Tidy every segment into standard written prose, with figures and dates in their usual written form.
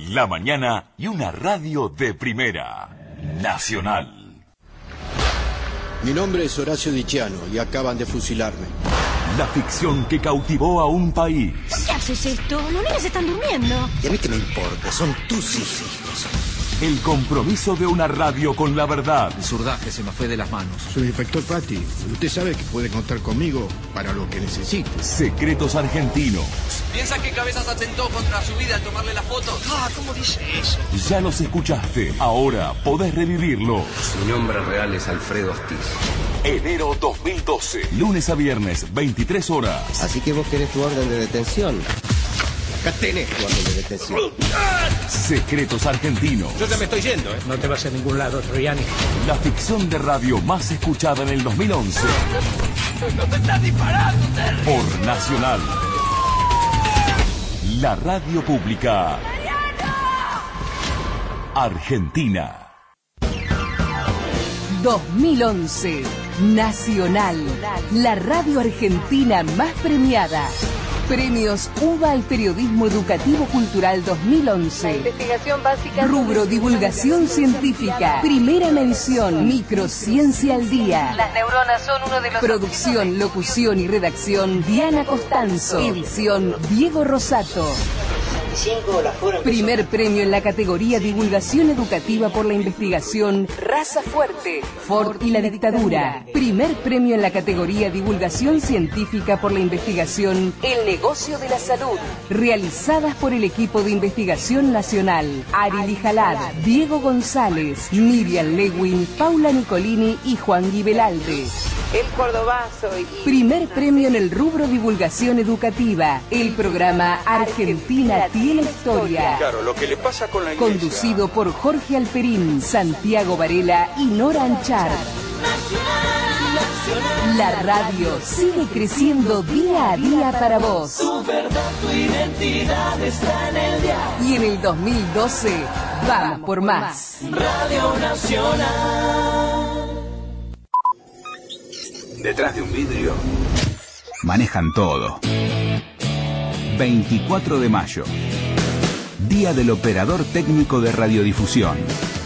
la mañana y una radio de primera. Nacional. Mi nombre es Horacio Dicciano y acaban de fusilarme. La ficción que cautivó a un país. ¿Por qué haces esto? Los niños están durmiendo. ¿Y a mí qué me importa? Son tus hijos. El compromiso de una radio con la verdad. El surdaje se me fue de las manos. Soy el inspector Patti. Usted sabe que puede contar conmigo para lo que necesite. Secretos argentinos. ¿Piensa que Cabezas atentó contra su vida al tomarle la foto? Ah, ¿cómo dice eso? Ya los escuchaste. Ahora podés revivirlos. Mi nombre real es Alfredo Astiz. Enero 2012. Lunes a viernes, 23 horas. Así que vos querés tu orden de detención. Acá tenés tu orden de detención. Secretos argentinos. Yo ya me estoy yendo, ¿eh? No te vas a ningún lado, Troyani. La ficción de radio más escuchada en el 2011. ¡No te estás disparando, Terry! Por Nacional. La radio pública. Argentina. 2011. Nacional. La radio argentina más premiada. Premios UBA al Periodismo Educativo Cultural 2011. Investigación básica. Rubro Divulgación Científica. Primera mención. Microciencia al día. Las neuronas son uno de los... Producción, locución y redacción Diana Costanzo. Edición Diego Rosato. Primer premio en la categoría Divulgación Educativa por la investigación Raza Fuerte, Ford y la Dictadura. Primer premio en la categoría Divulgación Científica por la investigación El Negocio de la Salud. Realizadas por el equipo de investigación nacional Arily Jalad, Diego González, Miriam Lewin, Paula Nicolini y Juan Guibelalde. El Cordobazo y... Primer premio en el rubro Divulgación Educativa. El programa Argentina tiene historia. Claro, lo que le pasa con la iglesia. Conducido por Jorge Alperín, Santiago Varela y Nora Anchar. La radio sigue creciendo día a día para vos. Tu verdad, tu identidad está en el diario. Y en el 2012, vamos por más. Radio Nacional. Detrás de un vidrio manejan todo. 24 de mayo. Día del Operador Técnico de Radiodifusión.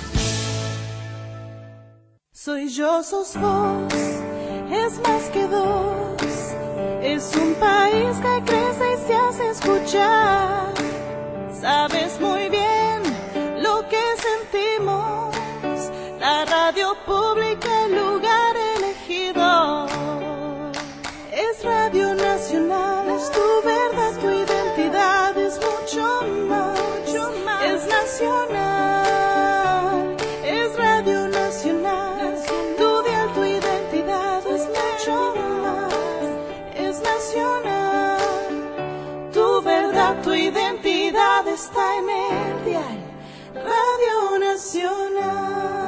Soy yo, sos vos, es más que dos. Es un país que crece y se hace escuchar. Sabes muy bien lo que sentimos. La radio pública, el lugar elegido. Es Radio Nacional, es tu verdad, tu identidad, es mucho más. Es nacional, es Radio Nacional. Tu dial, tu identidad, es mucho más. Es nacional, tu verdad, tu identidad está en el dial. Radio Nacional.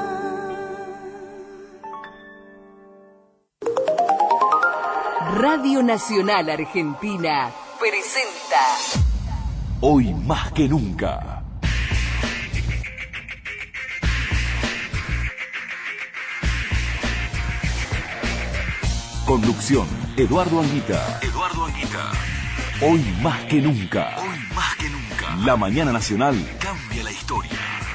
Radio Nacional Argentina presenta Hoy más que nunca. Conducción, Eduardo Anguita. Hoy más que nunca. La mañana nacional cambia la historia.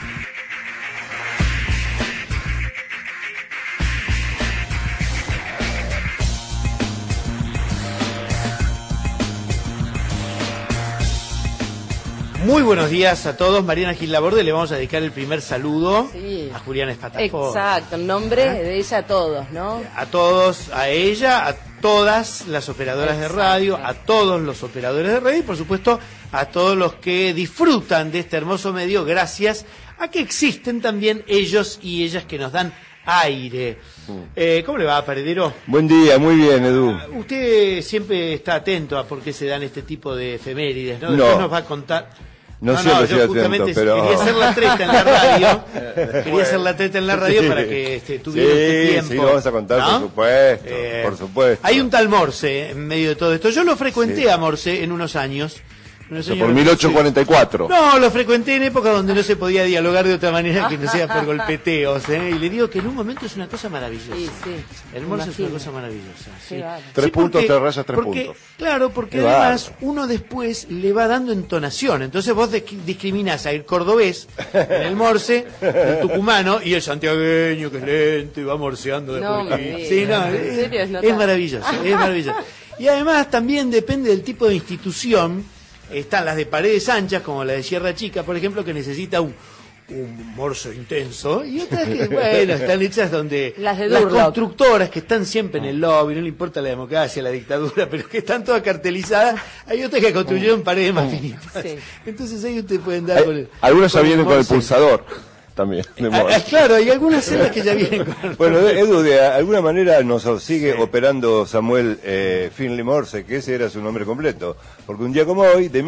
Muy buenos días a todos. Mariana Gil Laborde, le vamos a dedicar el primer saludo a Juliana Espatafós. Exacto, en nombre de ella a todos, ¿no? A todos, a ella, a todas las operadoras de radio, a todos los operadores de radio y por supuesto a todos los que disfrutan de este hermoso medio gracias a que existen también ellos y ellas que nos dan aire. ¿Cómo le va, Paredero? Buen día, muy bien, Edu. Usted siempre está atento a por qué se dan este tipo de efemérides, ¿no? No. Después nos va a contar... No siempre yo estoy justamente atento, pero... quería hacer la treta en la radio. Quería hacer la treta en la radio para que tuviera este tiempo. Sí, lo vamos a contar, ¿no? por supuesto. Hay un tal Morse en medio de todo esto. Yo lo frecuenté a Morse en unos años, Bueno, o sea, por 1844. Sí. No, lo frecuenté en época donde no se podía dialogar de otra manera que no sea por golpeteos, ¿eh? Y le digo que en un momento es una cosa maravillosa. Sí, sí. El morse es una cosa maravillosa. Sí. Sí, vale. 3 puntos, 3 rayas, 3 puntos. Claro, porque Qué además uno después le va dando entonación. Entonces vos discriminás a el cordobés en el morse, el tucumano y el santiagueño que es lento y va morseando de No, sí, no, ¿en serio? es maravilloso, es maravilloso. Y además también depende del tipo de institución. Están las de paredes anchas, como la de Sierra Chica, por ejemplo, que necesita un morso intenso, y otras que, bueno, están hechas donde las constructoras que están siempre en el lobby, no le importa la democracia, la dictadura, pero que están todas cartelizadas, hay otras que construyeron paredes más finitas. Sí. Entonces ahí ustedes pueden dar con el... Algunos ya vienen con el pulsador. También, claro, hay algunas celdas que ya vienen con... Bueno, Edu, de alguna manera nos sigue operando Samuel Finley Morse, que ese era su nombre completo, porque un día como hoy, de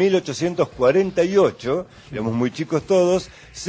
1848, éramos muy chicos todos,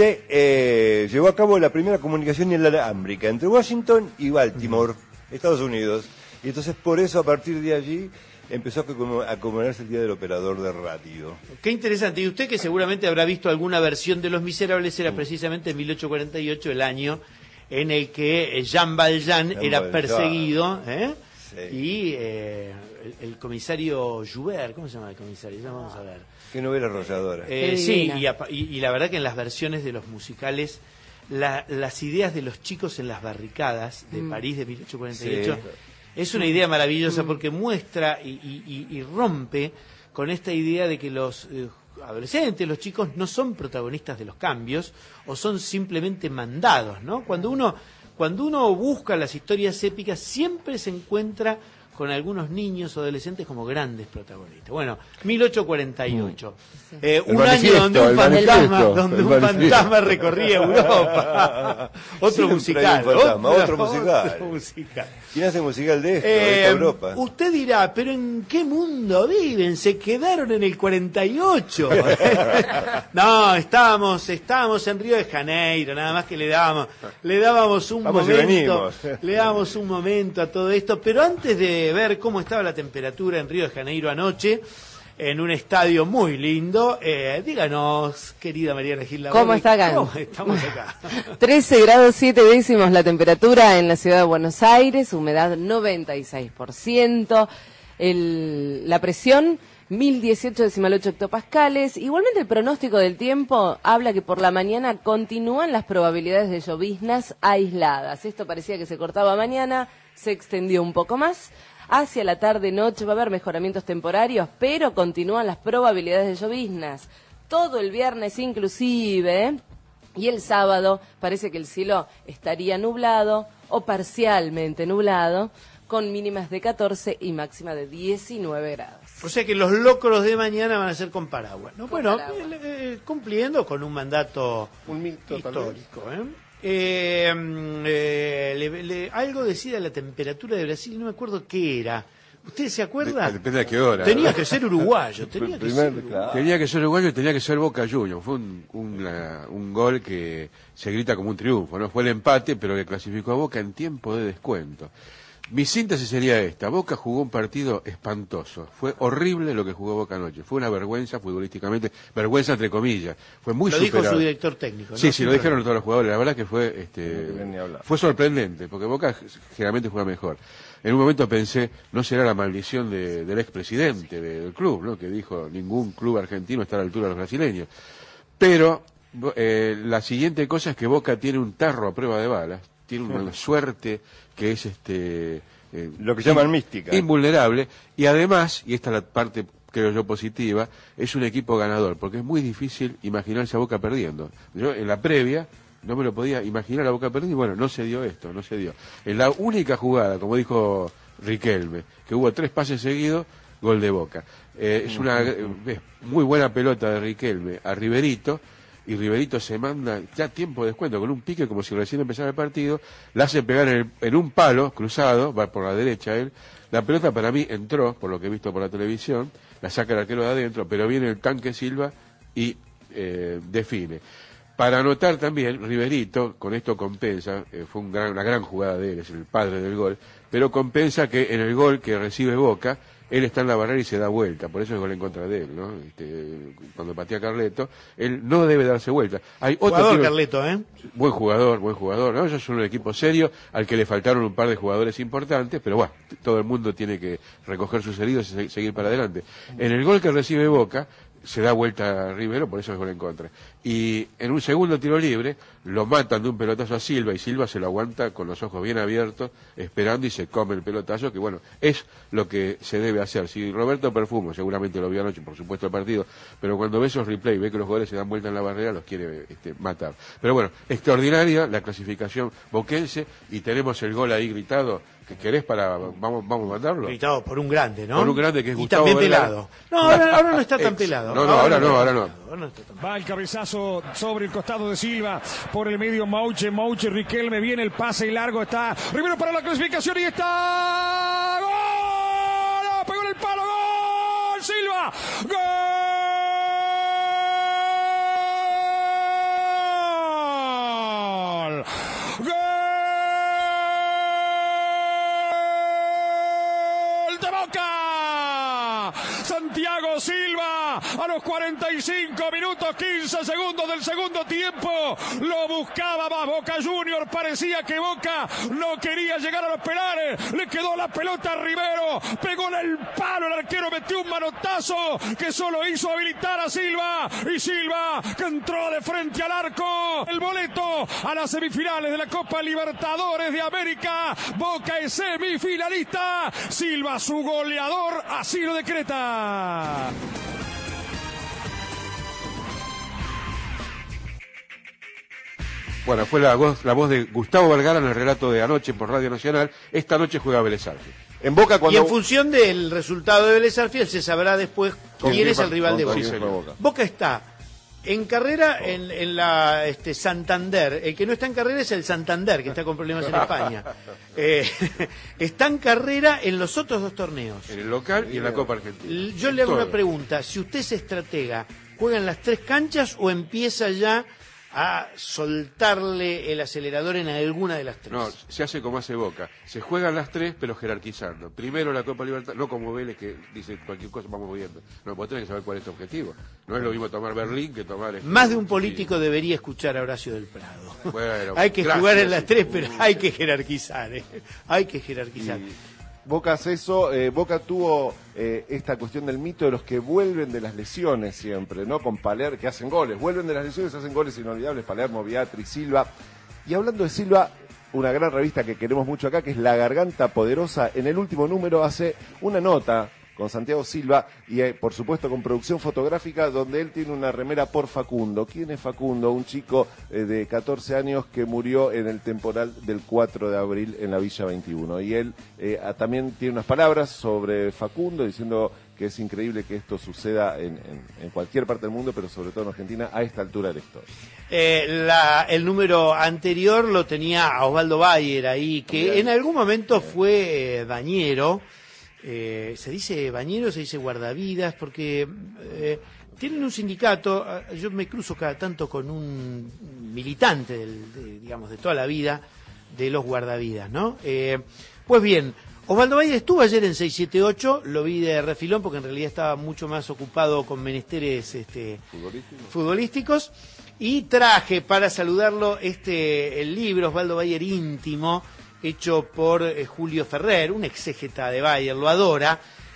se llevó a cabo la primera comunicación inalámbrica entre Washington y Baltimore, Estados Unidos, y entonces por eso a partir de allí empezó a conmemorarse el Día del Operador de Radio. Qué interesante. Y usted, que seguramente habrá visto alguna versión de Los Miserables, era precisamente en 1848 el año en el que Jean Valjean era perseguido, sí. Y el comisario Joubert, ¿cómo se llama el comisario? Ya vamos a ver. Qué novela arrolladora. Sí, y la verdad que en las versiones de los musicales, las ideas de los chicos en las barricadas de París de 1848... Sí. Es una idea maravillosa porque muestra y rompe con esta idea de que los adolescentes, los chicos, no son protagonistas de los cambios o son simplemente mandados, ¿no? Cuando uno busca las historias épicas, siempre se encuentra con algunos niños o adolescentes como grandes protagonistas. Bueno, 1848. Un año donde un fantasma recorría Europa. Otro musical. Otro musical. ¿Quién hace musical de esto? De Europa. Usted dirá, pero ¿en qué mundo viven? Se quedaron en el 48. No, estábamos en Río de Janeiro, nada más que le dábamos un momento a todo esto, pero antes de ver cómo estaba la temperatura en Río de Janeiro anoche, en un estadio muy lindo, díganos, querida Mariana Gil Laborde, ¿cómo está acá? ¿Cómo estamos acá? 13 grados 7 décimos la temperatura en la ciudad de Buenos Aires, humedad 96%, la presión 1018,8 hectopascales. Igualmente el pronóstico del tiempo habla que por la mañana continúan las probabilidades de lloviznas aisladas. Esto parecía que se cortaba mañana, se extendió un poco más. Hacia la tarde-noche va a haber mejoramientos temporarios, pero continúan las probabilidades de lloviznas. Todo el viernes inclusive, y el sábado parece que el cielo estaría nublado o parcialmente nublado, con mínimas de 14 y máxima de 19 grados. O sea que los locros de mañana van a ser con paraguas, ¿no? Bueno, cumpliendo con un mandato histórico, algo decía la temperatura de Brasil, no me acuerdo qué era. ¿Usted se acuerda? Depende de qué hora. Tenía que ser uruguayo. Tenía que ser uruguayo y tenía que ser Boca Juniors. Fue un gol que se grita como un triunfo, ¿no? Fue el empate, pero que clasificó a Boca en tiempo de descuento. Mi síntesis sería esta: Boca jugó un partido espantoso, fue horrible lo que jugó Boca anoche, fue una vergüenza futbolísticamente, vergüenza entre comillas, fue muy superado. Lo dijo su director técnico, ¿no? Sí, lo dijeron todos los jugadores, la verdad que fue fue sorprendente, porque Boca generalmente juega mejor. En un momento pensé, no será la maldición del expresidente del club, ¿no? Que dijo, ningún club argentino está a la altura de los brasileños. Pero la siguiente cosa es que Boca tiene un tarro a prueba de balas, tiene una suerte que es lo que llaman mística, invulnerable, y además, y esta es la parte creo yo positiva, es un equipo ganador, porque es muy difícil imaginarse a Boca perdiendo. Yo en la previa no me lo podía imaginar a Boca perdiendo, y bueno, no se dio esto, no se dio. En la única jugada, como dijo Riquelme, que hubo 3 pases seguidos, gol de Boca. Es una muy buena pelota de Riquelme a Riverito, y Riverito se manda ya tiempo de descuento con un pique como si recién empezara el partido, la hace pegar en un palo cruzado, va por la derecha él, la pelota para mí entró, por lo que he visto por la televisión, la saca el arquero de adentro, pero viene el Tanque Silva y define. Para anotar también, Riverito, con esto compensa, fue una gran jugada de él, es el padre del gol, pero compensa que en el gol que recibe Boca, él está en la barrera y se da vuelta, por eso es gol en contra de él, ¿no? Cuando patea Carleto, él no debe darse vuelta. Hay otro jugador Carleto, buen jugador, ¿no? Ellos son un equipo serio al que le faltaron un par de jugadores importantes, pero bueno, todo el mundo tiene que recoger sus heridos y seguir para adelante. En el gol que recibe Boca, se da vuelta a Rivero, por eso es gol en contra. Y en un segundo tiro libre, lo matan de un pelotazo a Silva, y Silva se lo aguanta con los ojos bien abiertos, esperando, y se come el pelotazo, que bueno, es lo que se debe hacer. Si Roberto Perfumo, seguramente lo vio anoche, por supuesto, el partido, pero cuando ve esos replays, ve que los jugadores se dan vuelta en la barrera, los quiere matar. Pero bueno, extraordinaria la clasificación boquense, y tenemos el gol ahí gritado. ¿Que querés para vamos a mandarlo? Gritado por un grande, ¿no? Por un grande que es y Gustavo también Vergara. pelado. No, ahora no está tan pelado. No, ahora no. Va el cabezazo sobre el costado de Silva, por el medio Mauche, Riquelme, viene el pase largo, está Rivero para la clasificación y está... ¡Gol! ¡No! ¡Pegó en el palo! ¡Gol! ¡Silva! ¡Gol! ¡Gol! ¡De Boca! Santiago Silva, a los 45 minutos 15 segundos del segundo tiempo, lo buscaba más Boca Junior, parecía que Boca no quería llegar a los penales, le quedó la pelota a Rivero, pegó en el palo, el arquero metió un manotazo que solo hizo habilitar a Silva, y Silva que entró de frente al arco, el boleto a las semifinales de la Copa Libertadores de América. Boca es semifinalista, Silva su goleador, así lo decreta. Bueno, fue la voz de Gustavo Vergara en el relato de anoche por Radio Nacional. Esta noche juega Vélez Sarsfield. En Boca cuando... Y en función del resultado de Vélez Sarsfield se sabrá después quién es el rival de Boca. Sí, Boca está en carrera en la Santander. El que no está en carrera es el Santander, que está con problemas en España. Está en carrera en los otros dos torneos. En el local y en la Copa Argentina. Yo le hago una pregunta. Si usted es estratega, ¿juega en las tres canchas o empieza ya a soltarle el acelerador en alguna de las tres? No, se hace como hace Boca. Se juegan las tres, pero jerarquizando. Primero la Copa Libertad, no como Vélez que dice cualquier cosa, vamos viendo. No, vos tenés que saber cuál es tu objetivo. No es lo mismo tomar Berlín que tomar... Más de un político debería escuchar a Horacio del Prado. Bueno, hay que jugar en las tres, pero hay que jerarquizar. Hay que jerarquizar. Boca hace eso, Boca tuvo esta cuestión del mito de los que vuelven de las lesiones siempre, ¿no? Con Palermo, que hacen goles, vuelven de las lesiones, hacen goles inolvidables, Palermo, Beatriz, Silva. Y hablando de Silva, una gran revista que queremos mucho acá, que es La Garganta Poderosa, en el último número hace una nota con Santiago Silva y por supuesto con producción fotográfica donde él tiene una remera por Facundo. ¿Quién es Facundo? Un chico de 14 años que murió en el temporal del 4 de abril en la Villa 21. Y él también tiene unas palabras sobre Facundo diciendo que es increíble que esto suceda en cualquier parte del mundo, pero sobre todo en Argentina a esta altura de la historia. El número anterior lo tenía a Osvaldo Bayer ahí, que en algún momento fue bañero. Se dice bañero, se dice guardavidas, porque tienen un sindicato. Yo me cruzo cada tanto con un militante digamos de toda la vida de los guardavidas, ¿no? Pues bien, Osvaldo Bayer estuvo ayer en 678, lo vi de refilón porque en realidad estaba mucho más ocupado con menesteres futbolísticos, y traje para saludarlo el libro Osvaldo Bayer íntimo, hecho por Julio Ferrer, un exégeta de Bayer, lo adora.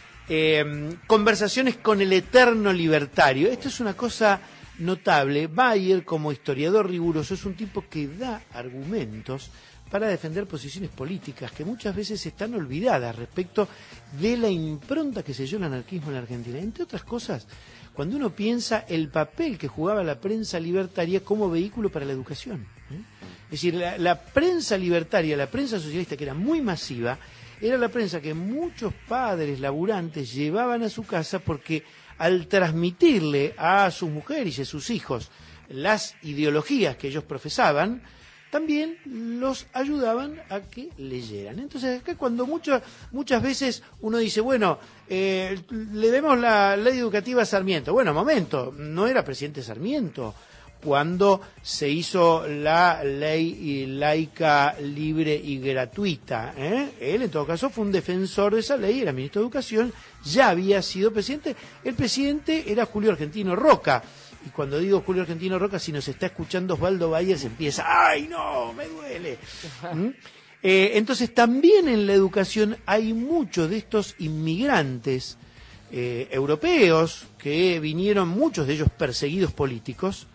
Conversaciones con el eterno libertario. Esto es una cosa notable. Bayer, como historiador riguroso, es un tipo que da argumentos para defender posiciones políticas que muchas veces están olvidadas respecto de la impronta que selló el anarquismo en la Argentina. Entre otras cosas, cuando uno piensa el papel que jugaba la prensa libertaria como vehículo para la educación. Es decir, la prensa libertaria, la prensa socialista, que era muy masiva, era la prensa que muchos padres laburantes llevaban a su casa porque al transmitirle a sus mujeres y a sus hijos las ideologías que ellos profesaban, también los ayudaban a que leyeran. Entonces, acá cuando muchas veces uno dice, bueno, le demos la ley educativa a Sarmiento. Bueno, momento, no era presidente Sarmiento. cuando se hizo la ley laica, libre y gratuita. Él, en todo caso, fue un defensor de esa ley, era ministro de Educación, ya había sido presidente. El presidente era Julio Argentino Roca. Y cuando digo Julio Argentino Roca, si nos está escuchando Osvaldo Bayer, se empieza, ¡ay, no, me duele! Entonces, también en la educación hay muchos de estos inmigrantes europeos que vinieron, muchos de ellos perseguidos políticos,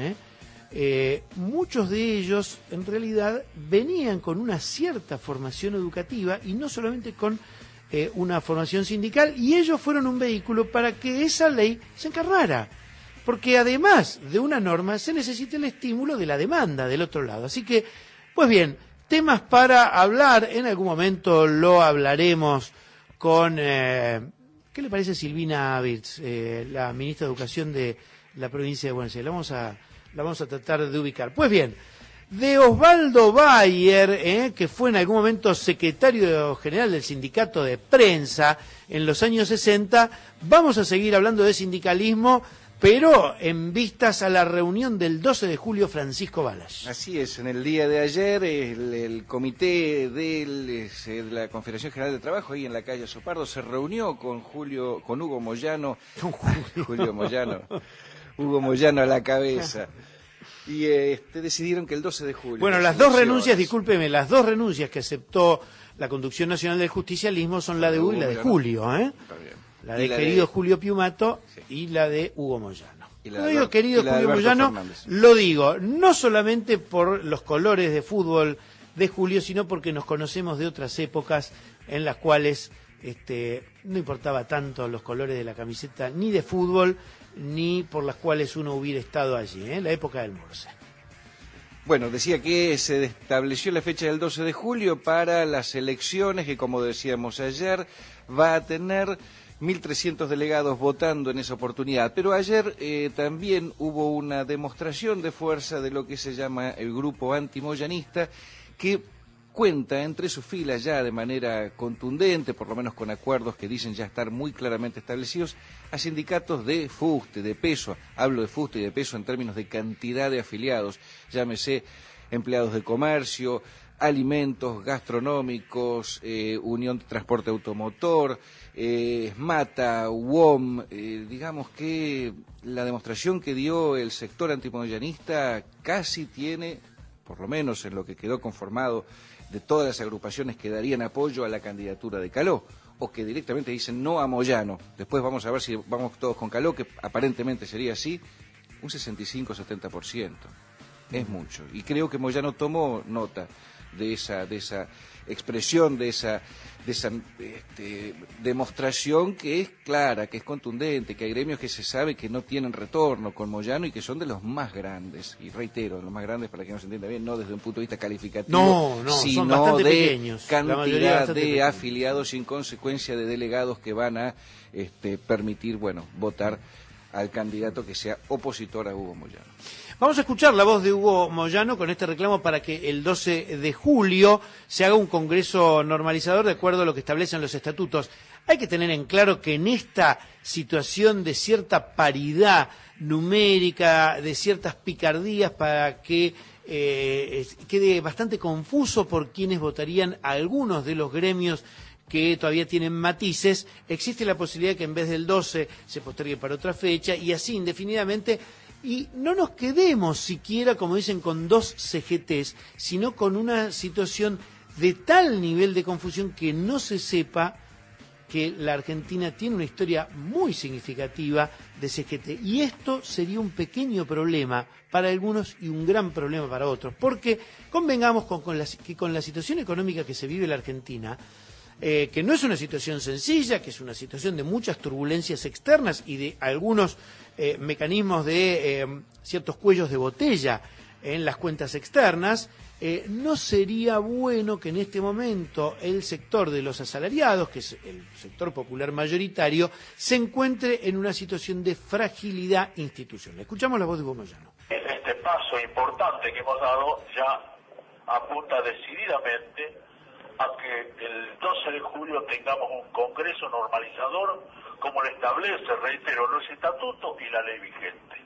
muchos de ellos en realidad venían con una cierta formación educativa y no solamente con una formación sindical, y ellos fueron un vehículo para que esa ley se encarnara, porque además de una norma se necesita el estímulo de la demanda del otro lado. Así que, pues bien, temas para hablar, en algún momento lo hablaremos con, ¿qué le parece Silvina Birz, la ministra de Educación de la provincia de Buenos Aires? La vamos a tratar de ubicar. Pues bien, de Osvaldo Bayer, que fue en algún momento secretario general del sindicato de prensa en los años 60, vamos a seguir hablando de sindicalismo, pero en vistas a la reunión del 12 de julio Francisco Balas. Así es, en el día de ayer el comité de la Confederación General de Trabajo, ahí en la calle Sopardo, se reunió con Hugo Moyano, Hugo Moyano a la cabeza, y decidieron que el 12 de julio... Bueno, las dos renuncias, discúlpeme, las dos renuncias que aceptó la Conducción Nacional del Justicialismo son la de Hugo y la de Julio, Está bien. La de querido Julio Piumato, sí, y la de Hugo Moyano. Cuando digo querido Julio Moyano, lo digo no solamente por los colores de fútbol de Julio, sino porque nos conocemos de otras épocas en las cuales no importaba tanto los colores de la camiseta ni de fútbol, ni por las cuales uno hubiera estado allí, la época del Morse. Bueno, decía que se estableció la fecha del 12 de julio para las elecciones, que como decíamos ayer, va a tener 1.300 delegados votando en esa oportunidad. Pero ayer también hubo una demostración de fuerza de lo que se llama el grupo antimoyanista, que cuenta entre sus filas ya de manera contundente, por lo menos con acuerdos que dicen ya estar muy claramente establecidos, a sindicatos de fuste, de peso. Hablo de fuste y de peso en términos de cantidad de afiliados, llámese empleados de comercio, alimentos, gastronómicos, Unión de Transporte Automotor, SMATA, UOM. Digamos que la demostración que dio el sector antimoyanista casi tiene, por lo menos en lo que quedó conformado de todas las agrupaciones que darían apoyo a la candidatura de Caló, o que directamente dicen no a Moyano. Después vamos a ver si vamos todos con Caló, que aparentemente sería así, un 65-70%. Es mucho. Y creo que Moyano tomó nota de esa expresión, de esa demostración que es clara, que es contundente, que hay gremios que se sabe que no tienen retorno con Moyano y que son de los más grandes, y reitero, los más grandes para que no se entienda bien, no desde un punto de vista calificativo, sino son bastante de pequeños, cantidad de afiliados y en consecuencia de delegados que van a permitir, votar al candidato que sea opositor a Hugo Moyano. Vamos a escuchar la voz de Hugo Moyano con este reclamo para que el 12 de julio se haga un congreso normalizador de acuerdo a lo que establecen los estatutos. Hay que tener en claro que en esta situación de cierta paridad numérica, de ciertas picardías para que quede bastante confuso por quienes votarían a algunos de los gremios que todavía tienen matices, existe la posibilidad de que en vez del 12 se postergue para otra fecha y así indefinidamente, y no nos quedemos siquiera, como dicen, con 2 CGTs, sino con una situación de tal nivel de confusión que no se sepa que la Argentina tiene una historia muy significativa de CGT. Y esto sería un pequeño problema para algunos y un gran problema para otros, porque convengamos que con la situación económica que se vive en la Argentina, que no es una situación sencilla, que es una situación de muchas turbulencias externas y de algunos mecanismos de ciertos cuellos de botella en las cuentas externas, no sería bueno que en este momento el sector de los asalariados, que es el sector popular mayoritario, se encuentre en una situación de fragilidad institucional. Escuchamos la voz de Hugo Moyano. Este paso importante que hemos dado ya apunta decididamente a que el 12 de julio tengamos un congreso normalizador como lo establece, reitero, los estatutos y la ley vigente.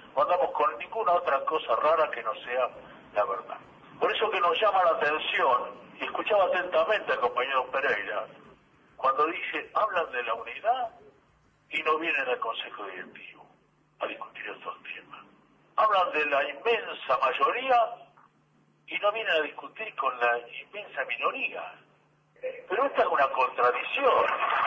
no andamos con ninguna otra cosa rara que no sea la verdad. Por eso que nos llama la atención, y escuchaba atentamente al compañero Pereira, cuando dice, hablan de la unidad y no vienen al Consejo Directivo a discutir estos temas. Hablan de la inmensa mayoría y no vienen a discutir con la inmensa minoría. Pero esta es una contradicción.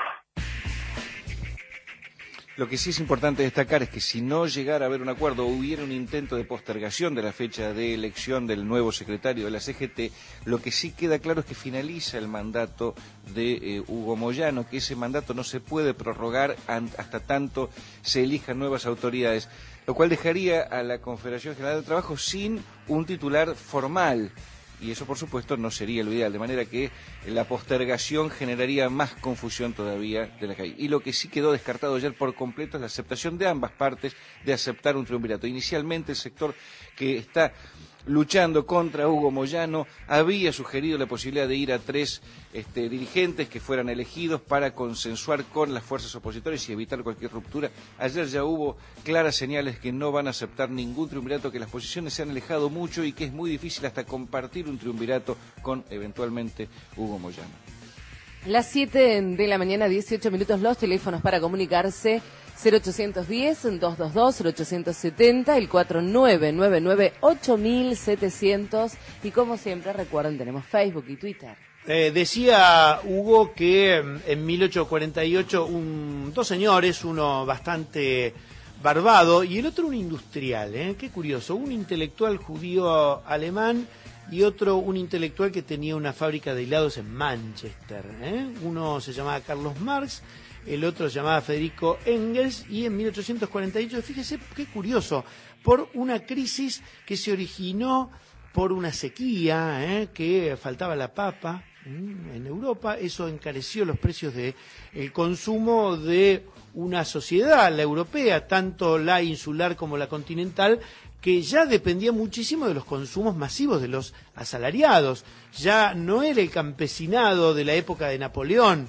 Lo que sí es importante destacar es que si no llegara a haber un acuerdo o hubiera un intento de postergación de la fecha de elección del nuevo secretario de la CGT, lo que sí queda claro es que finaliza el mandato de Hugo Moyano, que ese mandato no se puede prorrogar hasta tanto se elijan nuevas autoridades, lo cual dejaría a la Confederación General del Trabajo sin un titular formal. Y eso, por supuesto, no sería lo ideal, de manera que la postergación generaría más confusión todavía de la que hay. Y lo que sí quedó descartado ayer por completo es la aceptación de ambas partes de aceptar un triunvirato. Inicialmente, el sector que está luchando contra Hugo Moyano había sugerido la posibilidad de ir a 3 dirigentes que fueran elegidos para consensuar con las fuerzas opositoras y evitar cualquier ruptura. Ayer ya hubo claras señales que no van a aceptar ningún triunvirato, que las posiciones se han alejado mucho y que es muy difícil hasta compartir un triunvirato con eventualmente Hugo Moyano. Las 7 de la mañana, 18 minutos, los teléfonos para comunicarse: 0810-222-0870, el 4999-8700, y como siempre, recuerden, tenemos Facebook y Twitter. Decía Hugo que en 1848 dos señores, uno bastante barbado y el otro un industrial, qué curioso, un intelectual judío alemán y otro un intelectual que tenía una fábrica de helados en Manchester. Uno se llamaba Carlos Marx, el otro se llamaba Federico Engels, y en 1848, fíjese qué curioso, por una crisis que se originó por una sequía, que faltaba la papa en Europa. Eso encareció los precios del consumo de una sociedad, la europea, tanto la insular como la continental, que ya dependía muchísimo de los consumos masivos de los asalariados. Ya no era el campesinado de la época de Napoleón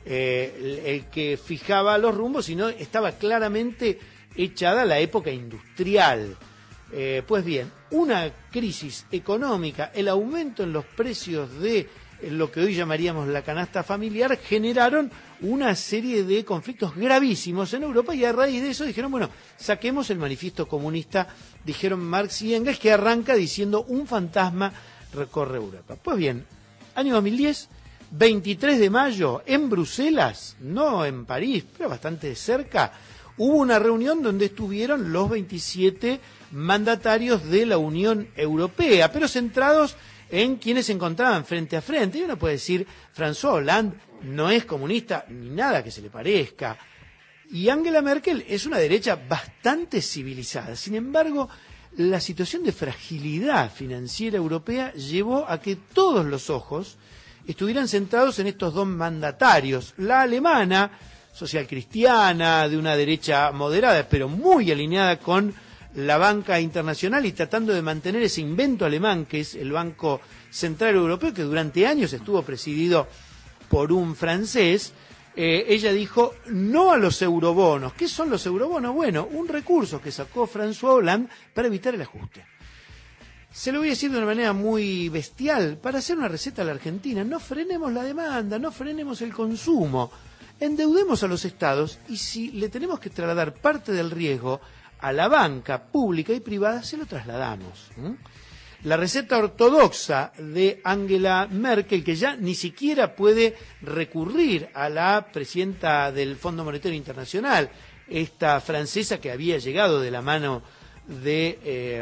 el que fijaba los rumbos, sino estaba claramente echada la época industrial. Pues bien, una crisis económica, el aumento en los precios de lo que hoy llamaríamos la canasta familiar, generaron una serie de conflictos gravísimos en Europa, y a raíz de eso dijeron, bueno, saquemos el manifiesto comunista, dijeron Marx y Engels, que arranca diciendo un fantasma recorre Europa. Pues bien, año 2010, 23 de mayo, en Bruselas, no en París, pero bastante cerca, hubo una reunión donde estuvieron los 27 mandatarios de la Unión Europea, pero centrados en quienes se encontraban frente a frente. Y uno puede decir, François Hollande no es comunista ni nada que se le parezca, y Angela Merkel es una derecha bastante civilizada. Sin embargo, la situación de fragilidad financiera europea llevó a que todos los ojos estuvieran centrados en estos dos mandatarios. La alemana, socialcristiana, de una derecha moderada, pero muy alineada con la banca internacional y tratando de mantener ese invento alemán que es el Banco Central Europeo, que durante años estuvo presidido por un francés. Ella dijo no a los eurobonos. ¿Qué son los eurobonos? Bueno, un recurso que sacó François Hollande para evitar el ajuste. Se lo voy a decir de una manera muy bestial, para hacer una receta a la Argentina: no frenemos la demanda, no frenemos el consumo, endeudemos a los estados, y si le tenemos que trasladar parte del riesgo a la banca pública y privada, se lo trasladamos. La receta ortodoxa de Angela Merkel, que ya ni siquiera puede recurrir a la presidenta del Fondo Monetario Internacional, esta francesa que había llegado de la mano de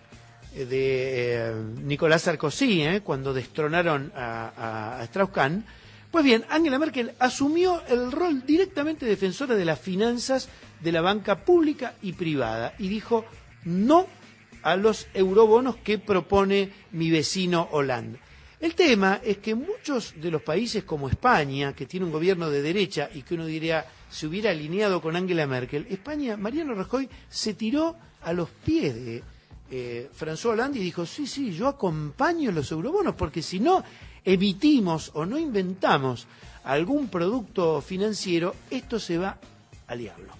Nicolás Sarkozy, cuando destronaron a Strauss-Kahn. Pues bien, Angela Merkel asumió el rol directamente defensora de las finanzas de la banca pública y privada y dijo no a los eurobonos que propone mi vecino Hollande. El tema es que muchos de los países como España, que tiene un gobierno de derecha y que uno diría se hubiera alineado con Angela Merkel, España, Mariano Rajoy se tiró a los pies de François Hollande y dijo sí, yo acompaño los eurobonos, porque si no emitimos o no inventamos algún producto financiero, esto se va al diablo.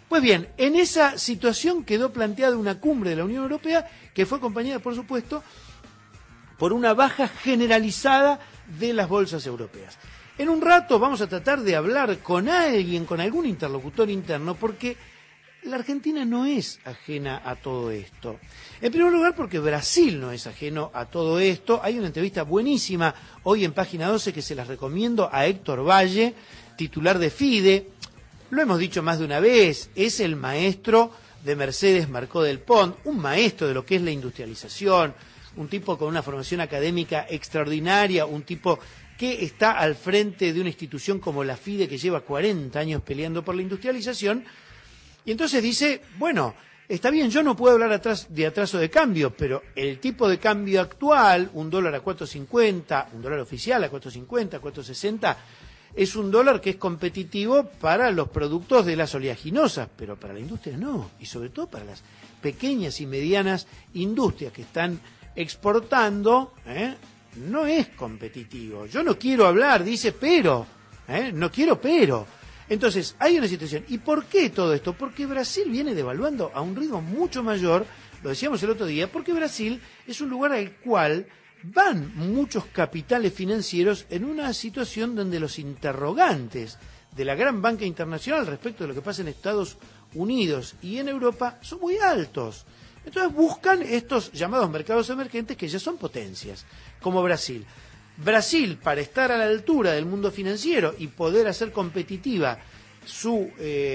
Pues bien, en esa situación quedó planteada una cumbre de la Unión Europea que fue acompañada, por supuesto, por una baja generalizada de las bolsas europeas. En un rato vamos a tratar de hablar con alguien, con algún interlocutor interno, porque la Argentina no es ajena a todo esto. En primer lugar, porque Brasil no es ajeno a todo esto. Hay una entrevista buenísima hoy en Página 12 que se las recomiendo a Héctor Valle, titular de FIDE. Lo hemos dicho más de una vez, es el maestro de Mercedes Marcó del Pont, un maestro de lo que es la industrialización, un tipo con una formación académica extraordinaria, un tipo que está al frente de una institución como la FIDE que lleva 40 años peleando por la industrialización. Y entonces dice, bueno, está bien, yo no puedo hablar de atraso de cambio, pero el tipo de cambio actual, un dólar a 4.50, un dólar oficial a 4.50, 4.60, es un dólar que es competitivo para los productos de las oleaginosas, pero para la industria no, y sobre todo para las pequeñas y medianas industrias que están exportando, no es competitivo. Yo no quiero hablar, dice, pero, no quiero pero. Entonces, hay una situación. ¿Y por qué todo esto? Porque Brasil viene devaluando a un ritmo mucho mayor, lo decíamos el otro día, porque Brasil es un lugar al cual van muchos capitales financieros en una situación donde los interrogantes de la gran banca internacional respecto de lo que pasa en Estados Unidos y en Europa son muy altos. Entonces buscan estos llamados mercados emergentes que ya son potencias, como Brasil. Brasil, para estar a la altura del mundo financiero y poder hacer competitiva su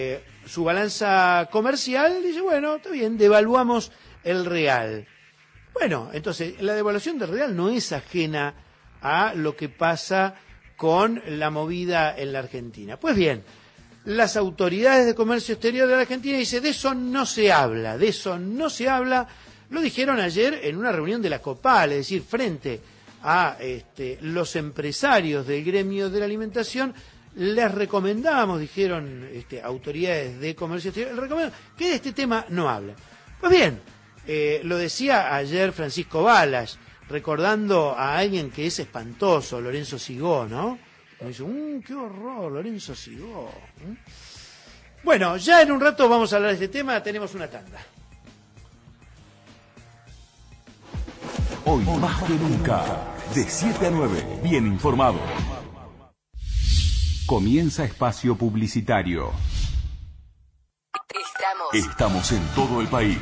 balanza comercial, dice, bueno, está bien, devaluamos el real. Bueno, entonces, la devaluación del real no es ajena a lo que pasa con la movida en la Argentina. Pues bien, las autoridades de comercio exterior de la Argentina dicen, de eso no se habla, lo dijeron ayer en una reunión de la COPAL, es decir, frente a los empresarios del gremio de la alimentación, les recomendamos, dijeron autoridades de comercio exterior, les recomendamos que de este tema no hablen. Pues bien, lo decía ayer Francisco Balas, recordando a alguien que es espantoso, Lorenzo Sigó, ¿no? Me dice, qué horror, Lorenzo Sigó. Bueno, ya en un rato vamos a hablar de este tema, tenemos una tanda. Hoy más que nunca, de 7 a 9, bien informado. Comienza espacio publicitario. Estamos en todo el país.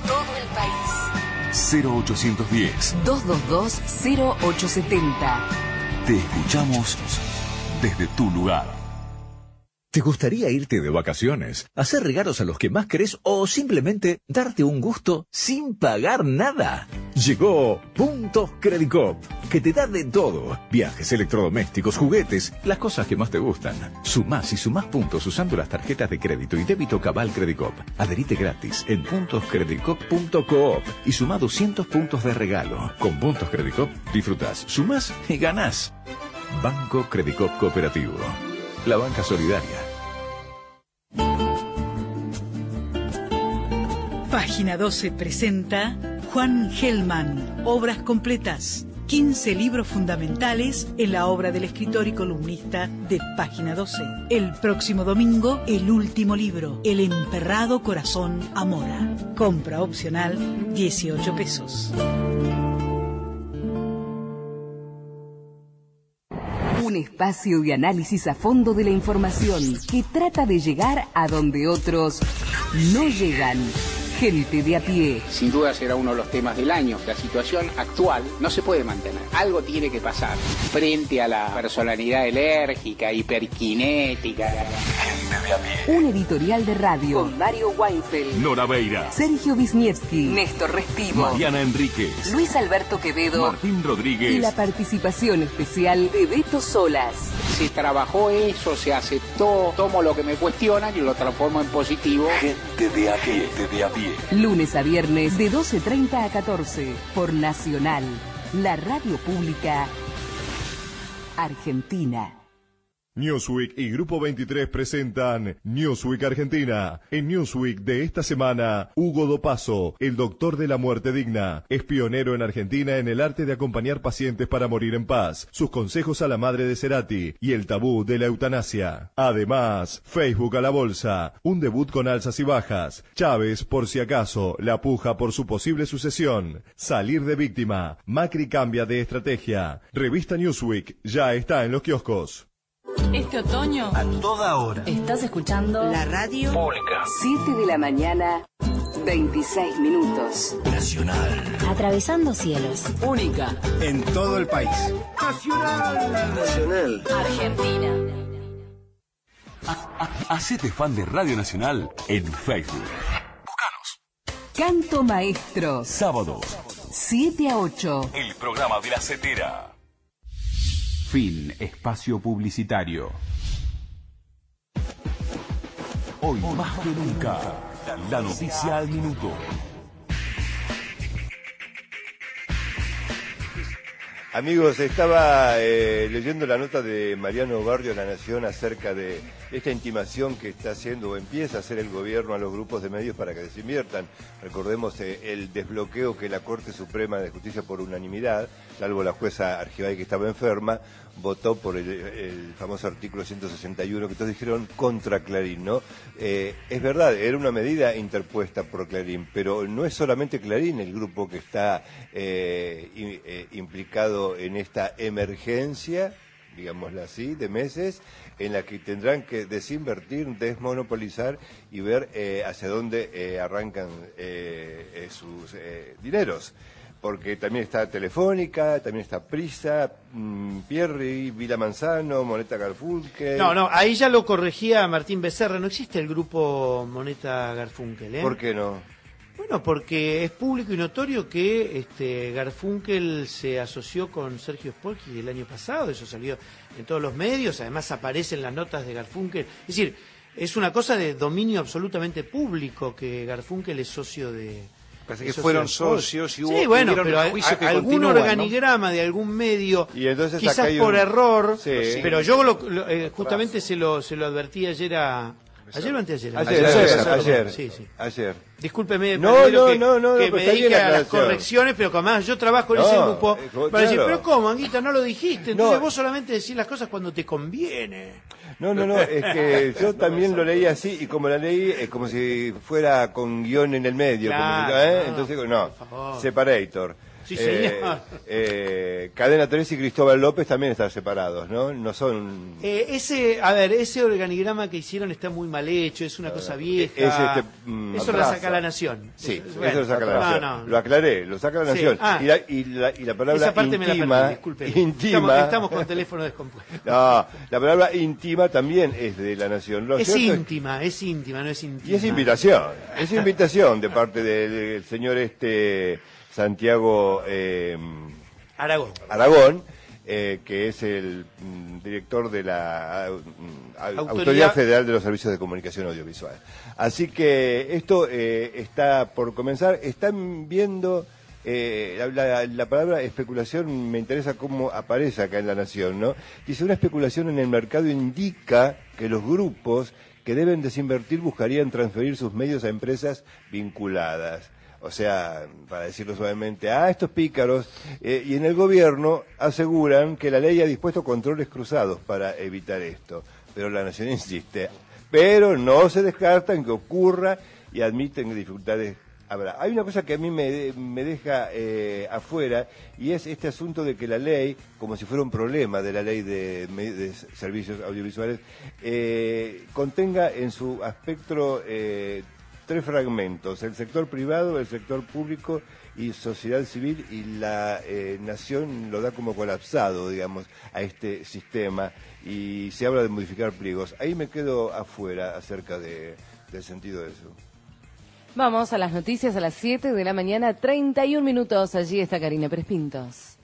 0810-222-0870. Te escuchamos desde tu lugar. ¿Te gustaría irte de vacaciones, hacer regalos a los que más querés o simplemente darte un gusto sin pagar nada? Llegó Puntos Credicop, que te da de todo. Viajes, electrodomésticos, juguetes, las cosas que más te gustan. Sumás y sumás puntos usando las tarjetas de crédito y débito Cabal Credicop. Adherite gratis en puntoscredicop.coop y sumá 200 puntos de regalo. Con Puntos Credicop disfrutás, sumás y ganás. Banco Credicop Cooperativo. La banca solidaria. Página 12 presenta Juan Gelman, Obras completas. 15 libros fundamentales en la obra del escritor y columnista de Página 12. El próximo domingo, el último libro, El emperrado corazón Amora. Compra opcional, 18 pesos. Un espacio de análisis a fondo de la información que trata de llegar a donde otros no llegan. Gente de a pie. Sin duda será uno de los temas del año. La situación actual no se puede mantener. Algo tiene que pasar. Frente a la personalidad enérgica, hiperkinética. Gente de a pie. Un editorial de radio con Mario Weinfeld, Nora Beira, Sergio Wisniewski, Néstor Restivo, Mariana Enríquez, Luis Alberto Quevedo, Martín Rodríguez y la participación especial de Beto Solas. Se trabajó eso, se aceptó, tomo lo que me cuestionan y lo transformo en positivo. Gente de a pie, de a pie. Lunes a viernes de 12:30 a 14 por Nacional, la radio pública argentina. Newsweek y Grupo 23 presentan Newsweek Argentina. En Newsweek de esta semana, Hugo Dopazo, el doctor de la muerte digna. Es pionero en Argentina en el arte de acompañar pacientes para morir en paz. Sus consejos a la madre de Cerati y el tabú de la eutanasia. Además, Facebook a la bolsa, un debut con alzas y bajas. Chávez, por si acaso, la puja por su posible sucesión. Salir de víctima. Macri cambia de estrategia. Revista Newsweek ya está en los kioscos. Este otoño, a toda hora, estás escuchando la radio pública. 7 de la mañana, 26 minutos. Nacional. Atravesando cielos. Única en todo el país. Nacional. Nacional. Argentina. Hacete fan de Radio Nacional en Facebook. Canto Maestro. Sábados, 7 a 8. el programa de la Cetera. Fin espacio publicitario. Hoy más que nunca, la noticia al minuto. Amigos, estaba leyendo la nota de Mariano Barrio de La Nación acerca de esta intimación que está haciendo o empieza a hacer el gobierno a los grupos de medios para que desinviertan. Recordemos el desbloqueo que la Corte Suprema de Justicia por unanimidad, salvo la jueza Argibay que estaba enferma, votó por el famoso artículo 161 que todos dijeron contra Clarín, ¿no? Es verdad, era una medida interpuesta por Clarín, pero no es solamente Clarín el grupo que está implicado en esta emergencia, digámoslo así, de meses, en la que tendrán que desinvertir, desmonopolizar y ver hacia dónde arrancan sus dineros. Porque también está Telefónica, también está Prisa, Pierri, Vila Manzano, Moneta Garfunkel. No, ahí ya lo corregía Martín Becerra, no existe el grupo Moneta Garfunkel, ¿eh? ¿Por qué no? Bueno, porque es público y notorio que Garfunkel se asoció con Sergio Spolky el año pasado, eso salió en todos los medios, además aparecen las notas de Garfunkel. Es decir, es una cosa de dominio absolutamente público que Garfunkel es socio de... Parece que fueron socios y hubo sí, bueno, pero algún organigrama, ¿no?, de algún medio, y entonces quizás por error, sí, pero yo justamente se lo advertí ayer ¿Ayer o anteayer? Ayer. Sí. Ayer. Discúlpeme, no, que me dedique a las correcciones, pero como además yo trabajo en ese grupo, para decir, pero ¿cómo, Anguita? No lo dijiste, entonces vos solamente decís las cosas cuando te conviene. No, es que yo también lo leí así, y como la leí, es como si fuera con guión en el medio. Claro, entonces, separator. Sí, señor. Cadena 3 y Cristóbal López también están separados, ¿no? No son... ese organigrama que hicieron está muy mal hecho, es una cosa vieja. Eso lo saca La Nación. Sí, eso lo saca La Nación. No. Lo aclaré, lo saca La Nación. Y la palabra esa parte íntima... Estamos con teléfono descompuesto. No, la palabra íntima también es de La Nación. Es íntima, no es íntima. Y es invitación de parte del señor Santiago Aragón, que es el director de la Autoridad Federal de los Servicios de Comunicación Audiovisual. Así que esto está por comenzar. Están viendo la palabra especulación, me interesa cómo aparece acá en La Nación, ¿no? Dice, una especulación en el mercado indica que los grupos que deben desinvertir buscarían transferir sus medios a empresas vinculadas. O sea, para decirlo suavemente, estos pícaros, y en el gobierno aseguran que la ley ha dispuesto controles cruzados para evitar esto. Pero La Nación insiste, pero no se descartan que ocurra y admiten que dificultades habrá. Hay una cosa que a mí me deja afuera, y es este asunto de que la ley, como si fuera un problema de la ley de servicios audiovisuales, contenga en su espectro 3 fragmentos: el sector privado, el sector público y sociedad civil, y la Nación lo da como colapsado, digamos, a este sistema, y se habla de modificar pliegos. Ahí me quedo afuera acerca del sentido de eso. Vamos a las noticias a las 7 de la mañana, 31 minutos. Allí está Karina Pérez Pintos.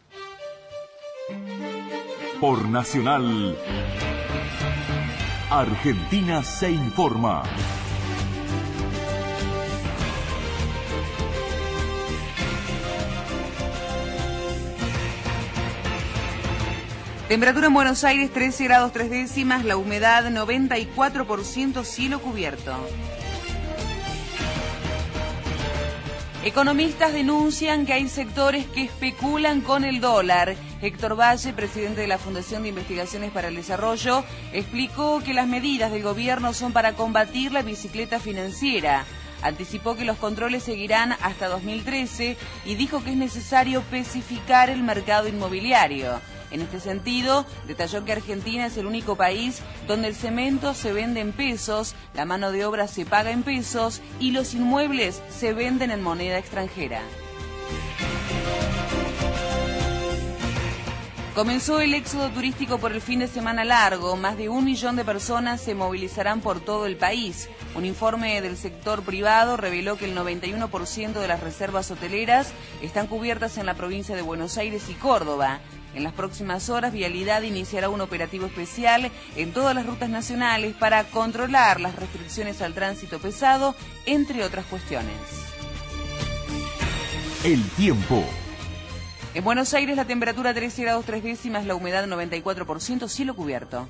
Por Nacional, Argentina se informa. Temperatura en Buenos Aires 13 grados 3 décimas, la humedad 94%, cielo cubierto. Economistas denuncian que hay sectores que especulan con el dólar. Héctor Valle, presidente de la Fundación de Investigaciones para el Desarrollo, explicó que las medidas del gobierno son para combatir la bicicleta financiera. Anticipó que los controles seguirán hasta 2013 y dijo que es necesario pacificar el mercado inmobiliario. En este sentido, detalló que Argentina es el único país donde el cemento se vende en pesos, la mano de obra se paga en pesos y los inmuebles se venden en moneda extranjera. Comenzó el éxodo turístico por el fin de semana largo. Más de 1 millón de personas se movilizarán por todo el país. Un informe del sector privado reveló que el 91% de las reservas hoteleras están cubiertas en la provincia de Buenos Aires y Córdoba. En las próximas horas, Vialidad iniciará un operativo especial en todas las rutas nacionales para controlar las restricciones al tránsito pesado, entre otras cuestiones. El tiempo. En Buenos Aires la temperatura 13 grados 3 décimas, la humedad 94%, cielo cubierto.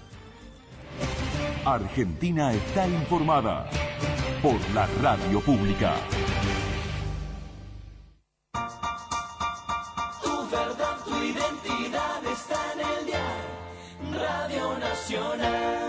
Argentina está informada por la radio pública. Tu verdad, tu identidad está en el dial Radio Nacional.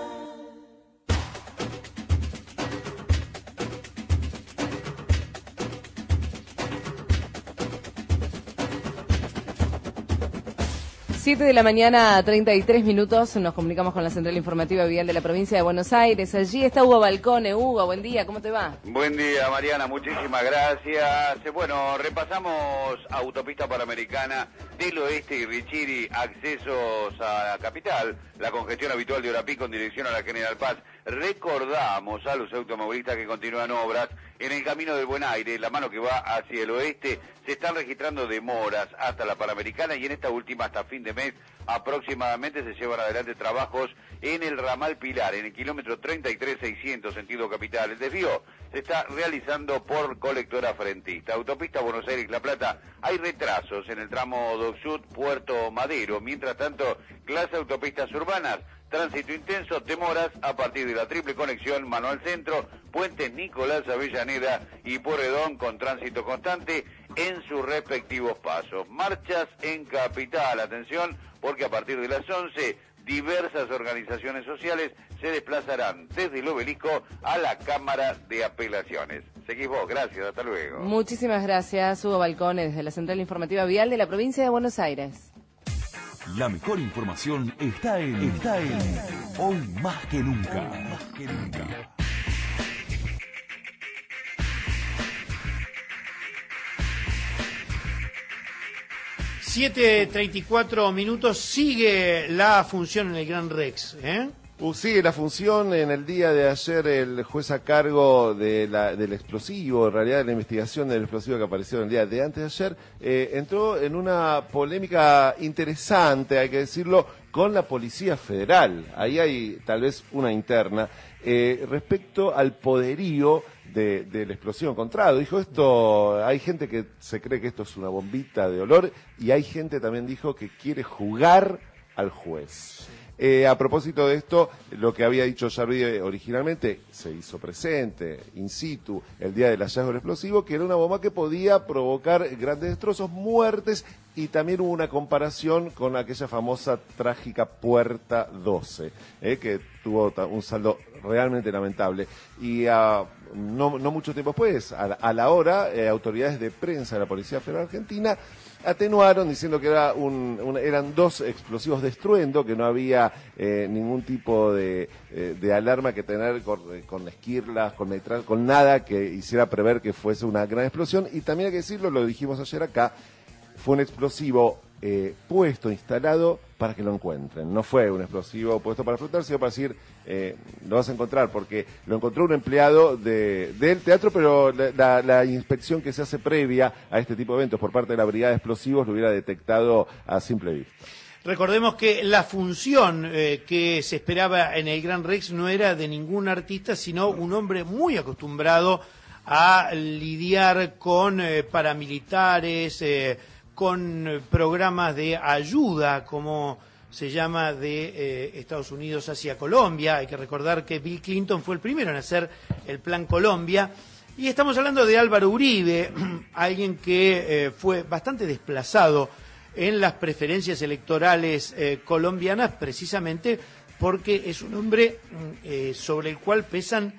Siete de la mañana, 33 minutos, nos comunicamos con la Central Informativa Vial de la provincia de Buenos Aires. Allí está Hugo Balcone. Hugo, buen día, ¿cómo te va? Buen día, Mariana, muchísimas gracias. Bueno, repasamos Autopista Panamericana del Oeste y Richiri, accesos a la capital, la congestión habitual de hora pico en dirección a la General Paz. Recordamos a los automovilistas que continúan obras en el camino del Buen Aire, la mano que va hacia el oeste. Se están registrando demoras hasta la Panamericana y en esta última hasta fin de mes aproximadamente se llevan adelante trabajos en el ramal Pilar, en el kilómetro 33.600 sentido capital. El desvío se está realizando por colectora frentista. Autopista Buenos Aires-La Plata, hay retrasos en el tramo Dock Sud, Puerto Madero. Mientras tanto, clase autopistas urbanas, tránsito intenso, demoras a partir de la triple conexión Manuel Centro, Puente Nicolás Avellaneda y Pueyrredón con tránsito constante en sus respectivos pasos. Marchas en Capital, atención, porque a partir de las 11 diversas organizaciones sociales se desplazarán desde el Obelisco a la Cámara de Apelaciones. Seguís vos, gracias, hasta luego. Muchísimas gracias, Hugo Balcone, desde la Central Informativa Vial de la provincia de Buenos Aires. La mejor información está en Hoy Más que Nunca. 7:34 minutos, sigue la función en el Gran Rex, ¿eh? Sigue la función. En el día de ayer el juez a cargo del explosivo, en realidad de la investigación del explosivo que apareció en el día de antes de ayer, entró en una polémica interesante, hay que decirlo, con la Policía Federal. Ahí hay tal vez una interna respecto al poderío de la explosión encontrado. Dijo esto, hay gente que se cree que esto es una bombita de olor y hay gente también dijo que quiere jugar al juez. A propósito de esto, lo que había dicho Jarvi originalmente se hizo presente in situ el día del hallazgo del explosivo, que era una bomba que podía provocar grandes destrozos, muertes, y también hubo una comparación con aquella famosa trágica Puerta 12, que tuvo un saldo realmente lamentable. Y no mucho tiempo después, a la hora, autoridades de prensa de la Policía Federal Argentina atenuaron diciendo que eran dos explosivos de estruendo, que no había ningún tipo de alarma que tener con esquirlas, con metral, con nada que hiciera prever que fuese una gran explosión. Y también hay que decirlo, lo dijimos ayer acá, fue un explosivo puesto, instalado para que lo encuentren. No fue un explosivo puesto para flotar, sino para decir, lo vas a encontrar, porque lo encontró un empleado del teatro, pero la inspección que se hace previa a este tipo de eventos por parte de la Brigada de Explosivos lo hubiera detectado a simple vista. Recordemos que la función que se esperaba en el Gran Rex no era de ningún artista, sino un hombre muy acostumbrado a lidiar con paramilitares, con programas de ayuda, como se llama de Estados Unidos hacia Colombia. Hay que recordar que Bill Clinton fue el primero en hacer el Plan Colombia. Y estamos hablando de Álvaro Uribe, alguien que fue bastante desplazado en las preferencias electorales colombianas, precisamente porque es un hombre sobre el cual pesan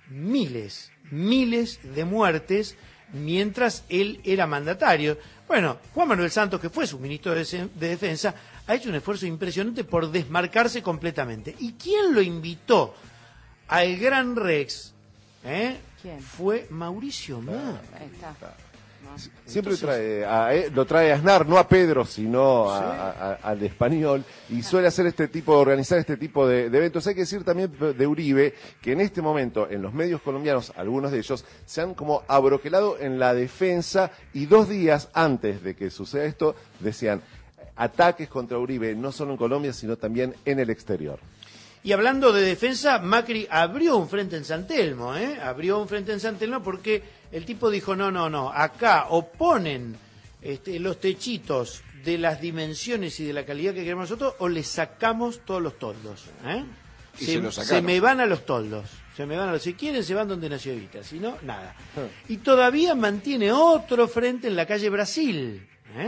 miles de muertes mientras él era mandatario. Bueno, Juan Manuel Santos, que fue su ministro de Defensa, ha hecho un esfuerzo impresionante por desmarcarse completamente. ¿Y quién lo invitó al Gran Rex? ¿Quién? Fue Mauricio Macri. Ahí está. Siempre Entonces, lo trae a Aznar, no a Pedro, sino al español, y suele hacer organizar este tipo de eventos. Hay que decir también de Uribe que en este momento en los medios colombianos, algunos de ellos se han como abroquelado en la defensa, y 2 días antes de que suceda esto decían ataques contra Uribe, no solo en Colombia, sino también en el exterior. Y hablando de defensa, Macri abrió un frente en San Telmo, abrió un frente en San Telmo porque el tipo dijo, no, acá o ponen los techitos de las dimensiones y de la calidad que queremos nosotros, o le sacamos todos los toldos. Y se lo sacaron. Se me van a los toldos. Si quieren, se van donde nació Evita, si no, nada. Y todavía mantiene otro frente en la calle Brasil.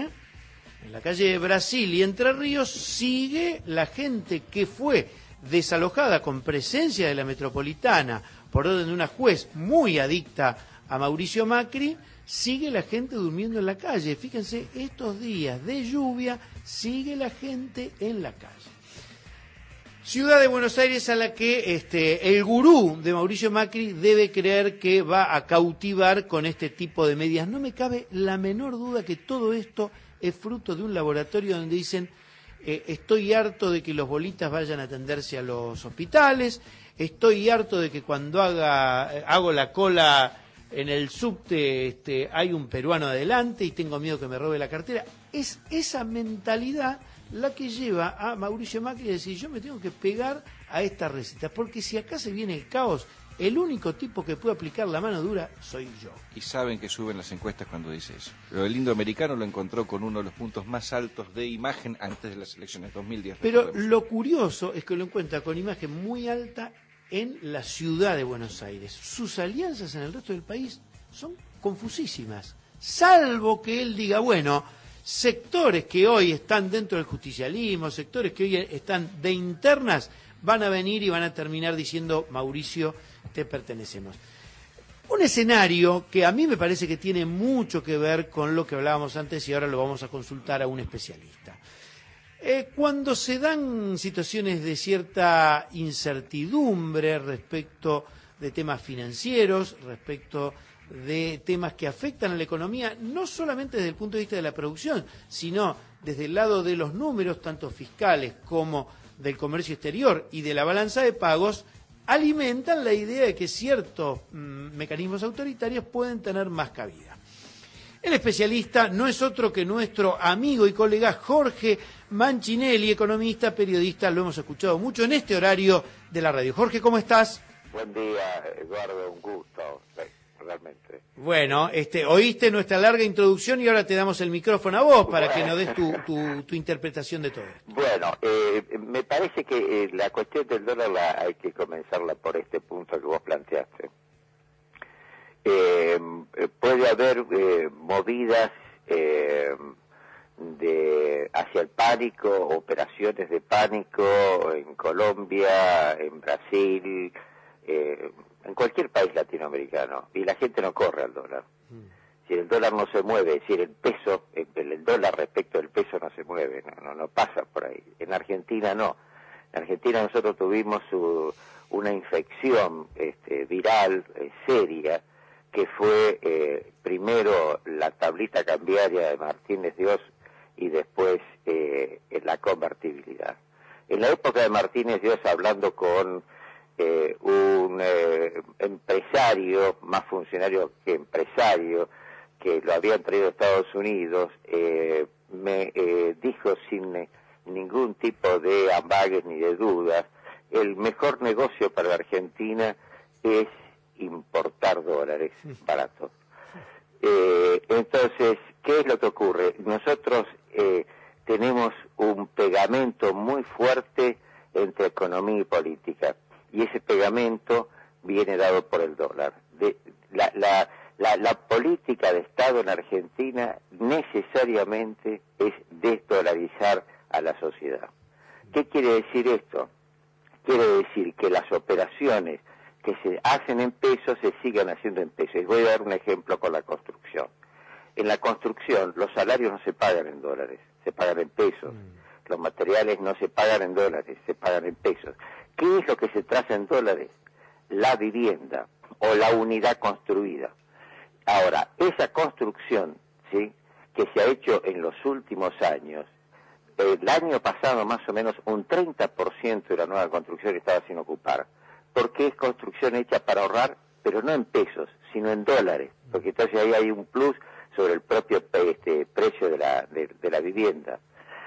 En la calle Brasil y Entre Ríos sigue la gente que fue desalojada con presencia de la Metropolitana por orden de una juez muy adicta a Mauricio Macri. Sigue la gente durmiendo en la calle. Fíjense, estos días de lluvia sigue la gente en la calle. Ciudad de Buenos Aires a la que el gurú de Mauricio Macri debe creer que va a cautivar con este tipo de medidas. No me cabe la menor duda que todo esto es fruto de un laboratorio donde dicen estoy harto de que los bolitas vayan a atenderse a los hospitales, estoy harto de que cuando hago la cola en el subte hay un peruano adelante y tengo miedo que me robe la cartera. Es esa mentalidad la que lleva a Mauricio Macri a decir, yo me tengo que pegar a esta receta, porque si acá se viene el caos, el único tipo que puede aplicar la mano dura soy yo. Y saben que suben las encuestas cuando dice eso. Lo del lindo americano lo encontró con uno de los puntos más altos de imagen antes de las elecciones 2010. Pero recordemos. lo curioso es que lo encuentra con imagen muy alta en la ciudad de Buenos Aires. Sus alianzas en el resto del país son confusísimas, salvo que él diga, bueno, sectores que hoy están dentro del justicialismo, sectores que hoy están de internas, van a venir y van a terminar diciendo, Mauricio, te pertenecemos. Un escenario que a mí me parece que tiene mucho que ver con lo que hablábamos antes y ahora lo vamos a consultar a un especialista. Cuando se dan situaciones de cierta incertidumbre respecto de temas financieros, respecto de temas que afectan a la economía, no solamente desde el punto de vista de la producción, sino desde el lado de los números, tanto fiscales como del comercio exterior y de la balanza de pagos, alimentan la idea de que ciertos mecanismos autoritarios pueden tener más cabida. El especialista no es otro que nuestro amigo y colega Jorge Manchinelli, economista, periodista, lo hemos escuchado mucho en este horario de la radio. Jorge, ¿cómo estás? Buen día, Eduardo, un gusto, realmente. Bueno, oíste nuestra larga introducción y ahora te damos el micrófono a vos para que nos des tu interpretación de todo esto. Bueno, me parece que la cuestión del dólar hay que comenzarla por este punto que vos planteaste. Puede haber movidas hacia el pánico, operaciones de pánico en Colombia, en Brasil, en cualquier país latinoamericano, y la gente no corre al dólar. Si el dólar no se mueve, es decir, el peso, el dólar respecto del peso no se mueve, no pasa por ahí. En Argentina no. En Argentina nosotros tuvimos una infección viral seria, que fue primero la tablita cambiaria de Martínez de Oz y después la convertibilidad. En la época de Martínez de Oz, hablando con un empresario, más funcionario que empresario, que lo habían traído a Estados Unidos, me dijo sin ningún tipo de ambages ni de dudas, el mejor negocio para la Argentina es importar dólares baratos. Entonces, ¿qué es lo que ocurre? Nosotros tenemos un pegamento muy fuerte entre economía y política, y ese pegamento viene dado por el dólar. La política de Estado en Argentina necesariamente es desdolarizar a la sociedad. ¿Qué quiere decir esto? Quiere decir que las operaciones que se hacen en pesos se sigan haciendo en pesos. Y voy a dar un ejemplo con la construcción. En la construcción los salarios no se pagan en dólares, se pagan en pesos. Los materiales no se pagan en dólares, se pagan en pesos. ¿Qué es lo que se traza en dólares? La vivienda o la unidad construida. Ahora, esa construcción, ¿sí?, que se ha hecho en los últimos años, el año pasado más o menos un 30% de la nueva construcción estaba sin ocupar, porque es construcción hecha para ahorrar, pero no en pesos, sino en dólares, porque entonces ahí hay un plus sobre el propio precio de la vivienda.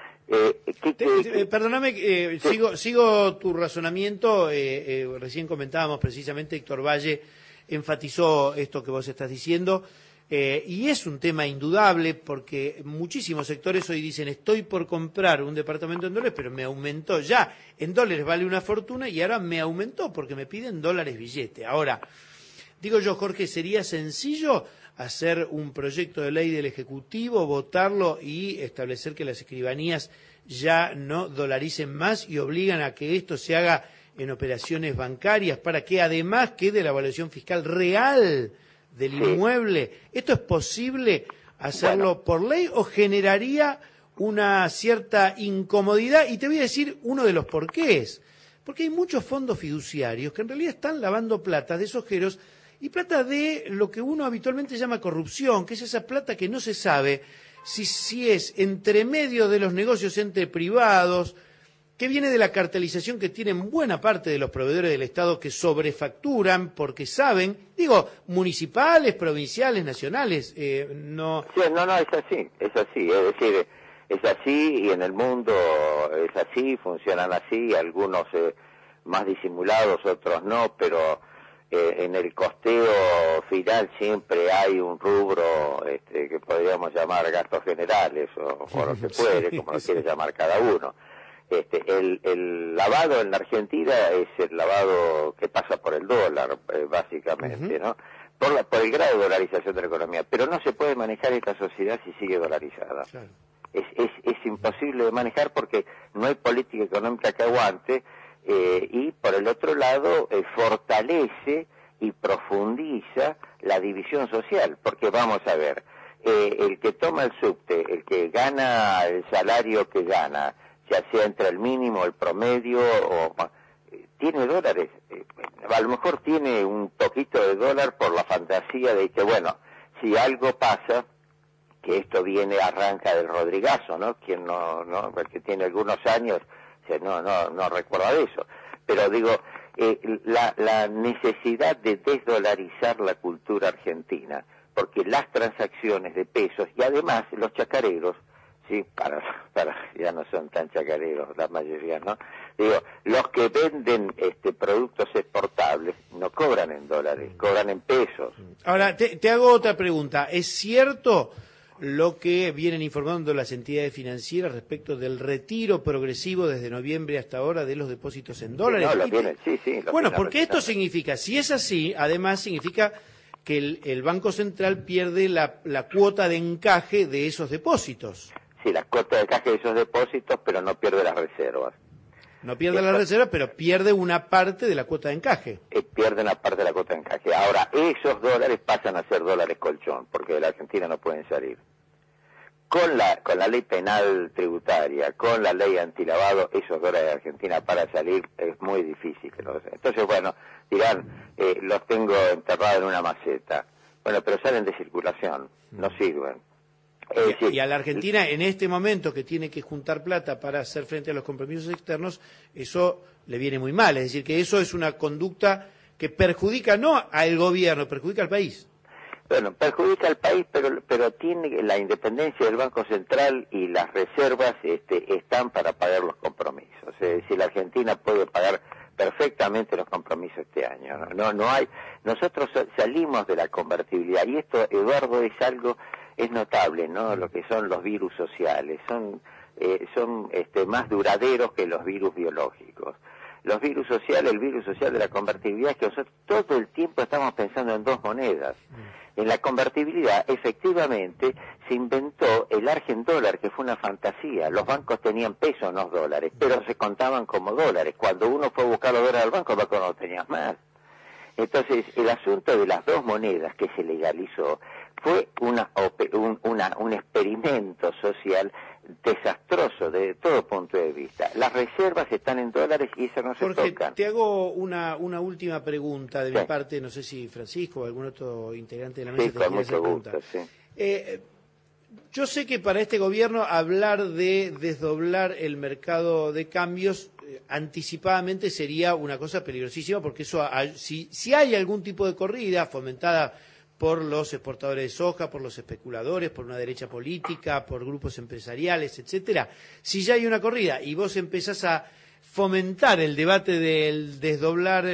Perdóname, sigo tu razonamiento. Recién comentábamos precisamente, Héctor Valle enfatizó esto que vos estás diciendo, y es un tema indudable porque muchísimos sectores hoy dicen: estoy por comprar un departamento en dólares, pero me aumentó ya, en dólares vale una fortuna y ahora me aumentó porque me piden dólares billete. Ahora, digo yo, Jorge, ¿sería sencillo hacer un proyecto de ley del Ejecutivo, votarlo y establecer que las escribanías ya no dolaricen más y obligan a que esto se haga en operaciones bancarias para que además quede la evaluación fiscal real del inmueble? ¿Esto es posible hacerlo por ley o generaría una cierta incomodidad? Y te voy a decir uno de los porqués. Porque hay muchos fondos fiduciarios que en realidad están lavando plata de sojeros y plata de lo que uno habitualmente llama corrupción, que es esa plata que no se sabe si es entre medio de los negocios entre privados, que viene de la cartelización que tienen buena parte de los proveedores del Estado que sobrefacturan porque saben, digo, municipales, provinciales, nacionales, no... Sí, no, es así, es decir, es así y en el mundo es así, funcionan así, algunos más disimulados, otros no, pero en el costeo final siempre hay un rubro que podríamos llamar gastos generales o lo que puede, como lo quiere llamar cada uno. El lavado en la Argentina es el lavado que pasa por el dólar, básicamente, ¿no? Por el grado de dolarización de la economía. Pero no se puede manejar esta sociedad si sigue dolarizada. Claro. Es imposible de manejar porque no hay política económica que aguante, y por el otro lado fortalece y profundiza la división social. Porque vamos a ver, el que toma el subte, el que gana el salario que gana, ya sea entre el mínimo, el promedio, o tiene dólares. A lo mejor tiene un poquito de dólar por la fantasía de que, bueno, si algo pasa, que esto arranca del Rodrigazo, ¿no? Quien no, porque tiene algunos años, no recuerda de eso. Pero digo, la necesidad de desdolarizar la cultura argentina, porque las transacciones de pesos, y además los chacareros, sí, ya no son tan chacareros la mayoría, ¿no? Digo, los que venden productos exportables no cobran en dólares, cobran en pesos. Ahora, te hago otra pregunta. ¿Es cierto lo que vienen informando las entidades financieras respecto del retiro progresivo desde noviembre hasta ahora de los depósitos en dólares? Bueno, porque esto significa, si es así, además significa que el Banco Central pierde la cuota de encaje de esos depósitos. Sí, la cuota de encaje de esos depósitos, pero no pierde las reservas. No pierde las reservas, pero pierde una parte de la cuota de encaje. Pierde una parte de la cuota de encaje. Ahora, esos dólares pasan a ser dólares colchón, porque de la Argentina no pueden salir. Con la ley penal tributaria, con la ley antilavado, esos dólares de Argentina para salir es muy difícil. Entonces, bueno, dirán, los tengo enterrados en una maceta. Bueno, pero salen de circulación, no sirven. Y a la Argentina, en este momento que tiene que juntar plata para hacer frente a los compromisos externos, eso le viene muy mal. Es decir, que eso es una conducta que perjudica no al gobierno, perjudica al país. Bueno, perjudica al país, pero tiene la independencia del Banco Central y las reservas están para pagar los compromisos. Es decir, la Argentina puede pagar perfectamente los compromisos este año. No hay. Nosotros salimos de la convertibilidad y esto, Eduardo, es algo es notable, ¿no? Lo que son los virus sociales, son más duraderos que los virus biológicos. Los virus sociales, el virus social de la convertibilidad es que nosotros todo el tiempo estamos pensando en dos monedas. En la convertibilidad, efectivamente, se inventó el argent dólar, que fue una fantasía. Los bancos tenían pesos, no dólares, pero se contaban como dólares. Cuando uno fue a buscar los dólares al banco, el banco no tenías más. Entonces, el asunto de las dos monedas que se legalizó fue un experimento social desastroso desde todo punto de vista. Las reservas están en dólares y eso no se Jorge, tocan. te hago una última pregunta de mi parte, no sé si Francisco o algún otro integrante de la mesa te quiere hacer pregunta. Yo sé que para este gobierno hablar de desdoblar el mercado de cambios anticipadamente sería una cosa peligrosísima, porque eso, si hay algún tipo de corrida fomentada por los exportadores de soja, por los especuladores, por una derecha política, por grupos empresariales, etcétera, si ya hay una corrida y vos empezás a fomentar el debate del desdoblar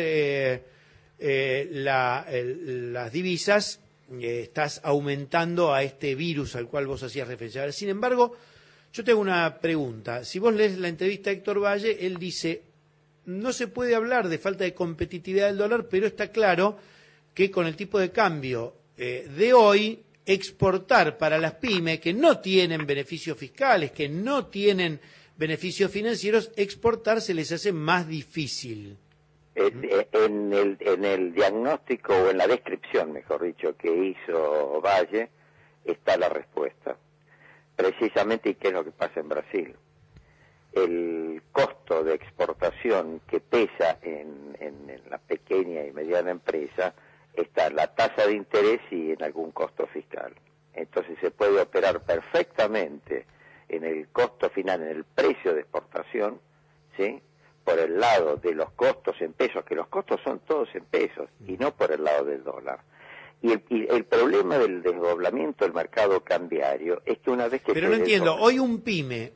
las divisas, estás aumentando a este virus al cual vos hacías referencia. Sin embargo, yo tengo una pregunta. Si vos lees la entrevista a Héctor Valle, él dice, no se puede hablar de falta de competitividad del dólar, pero está claro que con el tipo de cambio de hoy, exportar para las pymes que no tienen beneficios fiscales, que no tienen beneficios financieros, exportar se les hace más difícil. En el diagnóstico, o en la descripción, mejor dicho, que hizo Valle, está la respuesta. Precisamente, ¿y qué es lo que pasa en Brasil? El costo de exportación que pesa en la pequeña y mediana empresa está la tasa de interés y en algún costo fiscal. Entonces se puede operar perfectamente en el costo final, en el precio de exportación, ¿sí?, por el lado de los costos en pesos, que los costos son todos en pesos, y no por el lado del dólar. Y el problema del desdoblamiento del mercado cambiario es que una vez que... Pero no entiendo, hoy un pyme,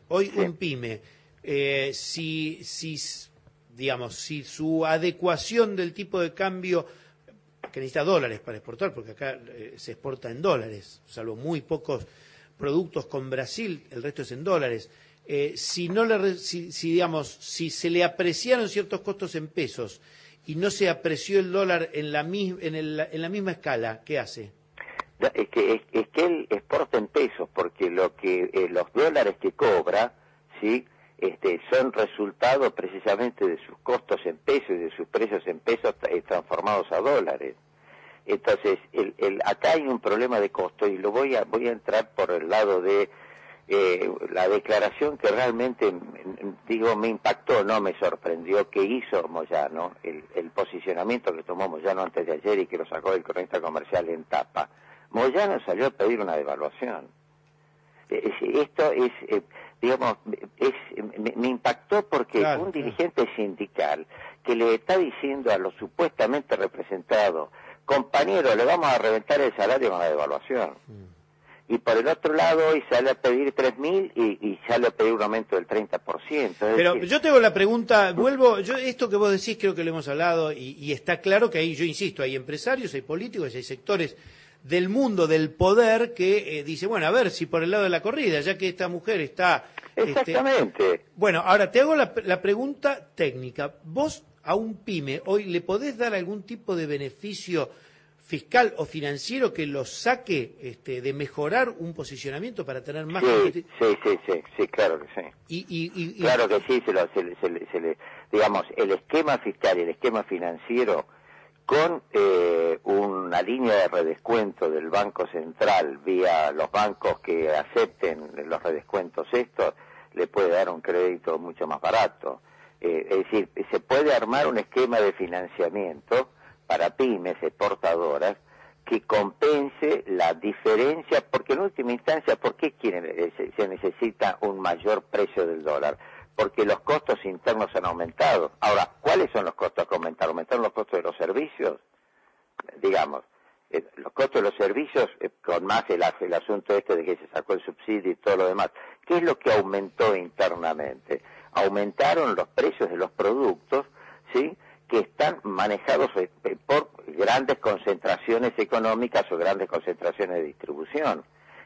si su adecuación del tipo de cambio, que necesita dólares para exportar, porque acá se exporta en dólares, salvo muy pocos productos con Brasil, el resto es en dólares. Si se le apreciaron ciertos costos en pesos y no se apreció el dólar en la misma escala, ¿qué hace? Es que él exporta en pesos, porque los dólares que cobra, ¿sí?, son resultado precisamente de sus costos en pesos y de sus precios en pesos transformados a dólares. Entonces, acá hay un problema de costo, y lo voy a entrar por el lado de la declaración que realmente, me impactó, no me sorprendió, que hizo Moyano, el posicionamiento que tomó Moyano antes de ayer y que lo sacó del cronista comercial en tapa. Moyano salió a pedir una devaluación. Esto es, me impactó porque un dirigente sindical que le está diciendo a los supuestamente representados, compañero, le vamos a reventar el salario con la devaluación. Y por el otro lado, hoy sale a pedir 3.000 y sale a pedir un aumento del 30%. Pero yo tengo la pregunta, esto que vos decís creo que lo hemos hablado y está claro que ahí, yo insisto, hay empresarios, hay políticos, hay sectores del mundo del poder que dice, bueno, a ver si por el lado de la corrida, ya que esta mujer está... Exactamente. Bueno, ahora te hago la pregunta técnica. ¿Vos a un pyme hoy le podés dar algún tipo de beneficio fiscal o financiero que lo saque de mejorar un posicionamiento para tener más... Sí, claro que sí. Claro que sí, digamos, el esquema fiscal y el esquema financiero con una línea de redescuento del Banco Central vía los bancos que acepten los redescuentos estos, le puede dar un crédito mucho más barato. Es decir, se puede armar un esquema de financiamiento para pymes exportadoras que compense la diferencia, porque en última instancia, ¿por qué se necesita un mayor precio del dólar? Porque los costos internos han aumentado. Ahora, ¿cuáles son los costos que aumentaron? ¿Aumentaron los costos de los servicios? Digamos, los costos de los servicios, con más el asunto de que se sacó el subsidio y todo lo demás. ¿Qué es lo que aumentó internamente? Aumentaron los precios de los productos, ¿sí?, que están manejados por grandes concentraciones económicas o grandes concentraciones de distribución.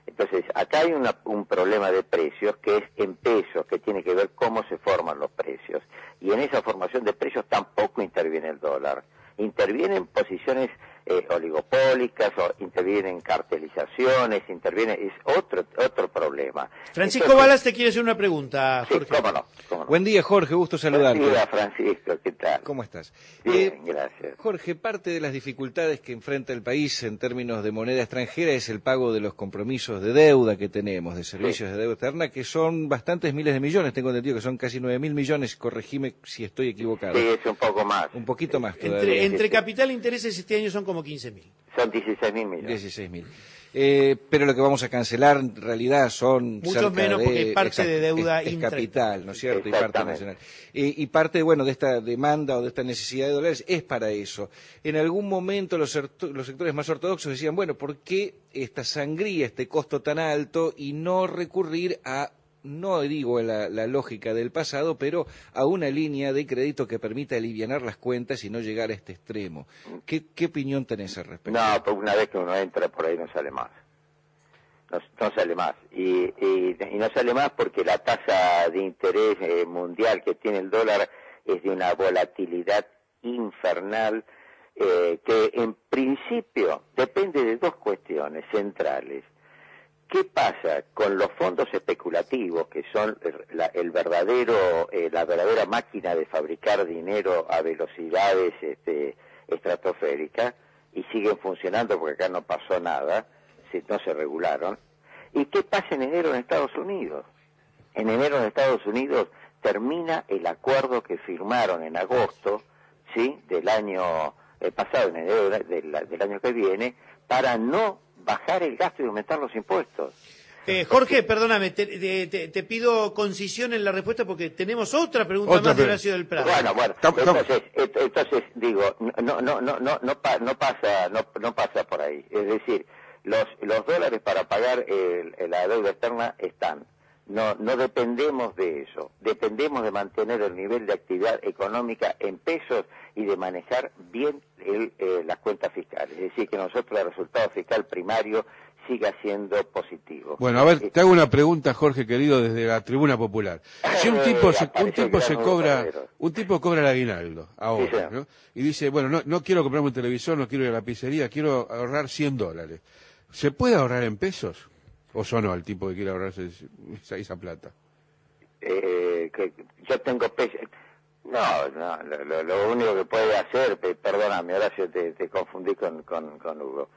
Entonces, acá hay un problema de precios que es en pesos, que tiene que ver cómo se forman los precios. Y en esa formación de precios tampoco interviene el dólar. Intervienen posiciones oligopólicas, o intervienen cartelizaciones, es otro problema. Francisco Entonces, Balas te quiere hacer una pregunta, Jorge. Sí, cómo no. Buen día, Jorge, gusto saludarte. Buen día, Francisco, ¿qué tal? ¿Cómo estás? Bien, gracias. Jorge, parte de las dificultades que enfrenta el país en términos de moneda extranjera es el pago de los compromisos de deuda que tenemos, de servicios de deuda externa, que son bastantes miles de millones, tengo entendido que son casi 9.000 millones, corregime si estoy equivocado. Sí, es un poco más. Un poquito más todavía. Entre capital e intereses este año son como 15.000. Son 16.000 millones. 16.000. Pero lo que vamos a cancelar en realidad son Muchos cerca menos, porque parte de deuda es capital, ¿no es cierto? Y parte Exactamente. nacional. Y parte, bueno, de esta demanda o de esta necesidad de dólares es para eso. En algún momento los sectores más ortodoxos decían, bueno, ¿por qué esta sangría, este costo tan alto y no recurrir a, no digo la lógica del pasado, pero a una línea de crédito que permita alivianar las cuentas y no llegar a este extremo? ¿Qué opinión tenés al respecto? No, pues una vez que uno entra por ahí no sale más. No sale más. Y no sale más porque la tasa de interés mundial que tiene el dólar es de una volatilidad infernal que en principio depende de dos cuestiones centrales. ¿Qué pasa con los fondos especulativos, que son la verdadera máquina de fabricar dinero a velocidades estratosféricas, y siguen funcionando porque acá no pasó nada, no se regularon? ¿Y qué pasa en enero en Estados Unidos? En enero en Estados Unidos termina el acuerdo que firmaron en agosto, ¿sí?, del año pasado, en enero del año que viene, para no bajar el gasto y aumentar los impuestos. Jorge, perdóname, te pido concisión en la respuesta porque tenemos otra pregunta más de Horacio del Prado. Bueno, entonces digo, no pasa por ahí. Es decir, los dólares para pagar la deuda externa están. No dependemos de eso. Dependemos de mantener el nivel de actividad económica en pesos y de manejar bien las cuentas fiscales. Es decir, que nosotros el resultado fiscal primario siga siendo positivo. Bueno, a ver, te hago una pregunta, Jorge querido, desde la tribuna popular. Si un tipo cobra el aguinaldo ahora, ¿no?, y dice, bueno, no quiero comprarme un televisor, no quiero ir a la pizzería, quiero ahorrar $100. ¿Se puede ahorrar en pesos? ¿O no al tipo que quiere ahorrarse esa plata? Que yo tengo pesos. No, lo único que puede hacer, perdóname, Horacio, te confundí con Hugo.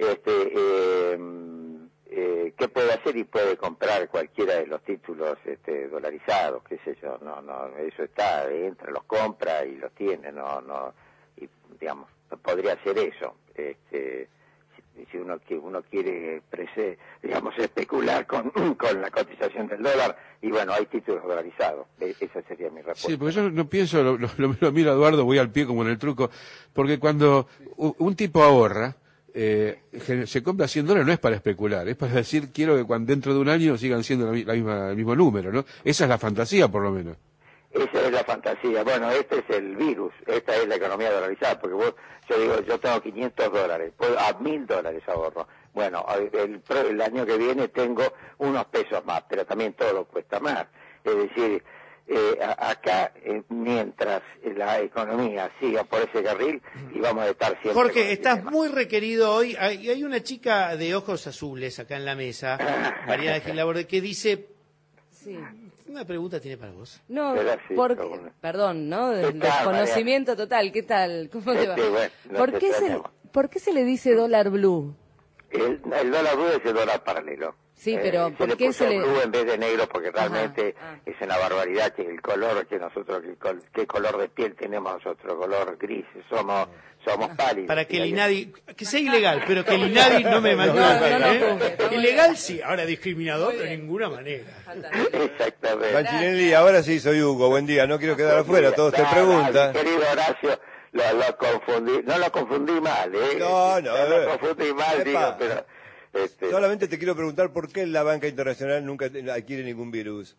¿Qué puede hacer? Y puede comprar cualquiera de los títulos dolarizados, qué sé yo. No, eso está, entra, los compra y los tiene, y digamos, podría hacer eso. Si uno quiere especular con la cotización del dólar, y bueno, hay títulos dolarizados. Esa sería mi respuesta. Sí, porque yo no pienso, lo miro a Eduardo, voy al pie como en el truco, porque cuando un tipo ahorra, se compra $100 no es para especular, es para decir, quiero que dentro de un año sigan siendo el mismo número, ¿no? Esa es la fantasía, por lo menos. Esa es la fantasía. Bueno, este es el virus, esta es la economía dolarizada, porque yo digo, yo tengo $500, pues a $1.000 ahorro. Bueno, el año que viene tengo unos pesos más, pero también todo cuesta más. Es decir, acá, mientras la economía siga por ese carril, y vamos a estar siempre... Jorge, estás muy requerido hoy. Hay una chica de ojos azules acá en la mesa, Mariana Gil Laborde, que dice... Sí. Una pregunta tiene para vos. No, perdón, ¿no? Desconocimiento total. ¿Qué tal? ¿Cómo te va? Bueno, ¿Por qué se le dice dólar blue? El dólar blue es el dólar paralelo. Sí, pero ¿por qué se le blue en vez de negro? Porque realmente es una barbaridad que el color que nosotros, qué color de piel tenemos nosotros, color gris, somos pálidos. Para que el INADI, que sea ilegal, pero que el INADI no me maltrate. Ilegal sí, ahora discriminador de ninguna manera. Exactamente. Mancinelli, ahora sí soy Hugo, buen día, no quiero quedar afuera, todos te preguntan. Querido Horacio, lo confundí, no lo confundí mal, No lo confundí mal, digo, pero... Solamente te quiero preguntar por qué la banca internacional nunca adquiere ningún virus.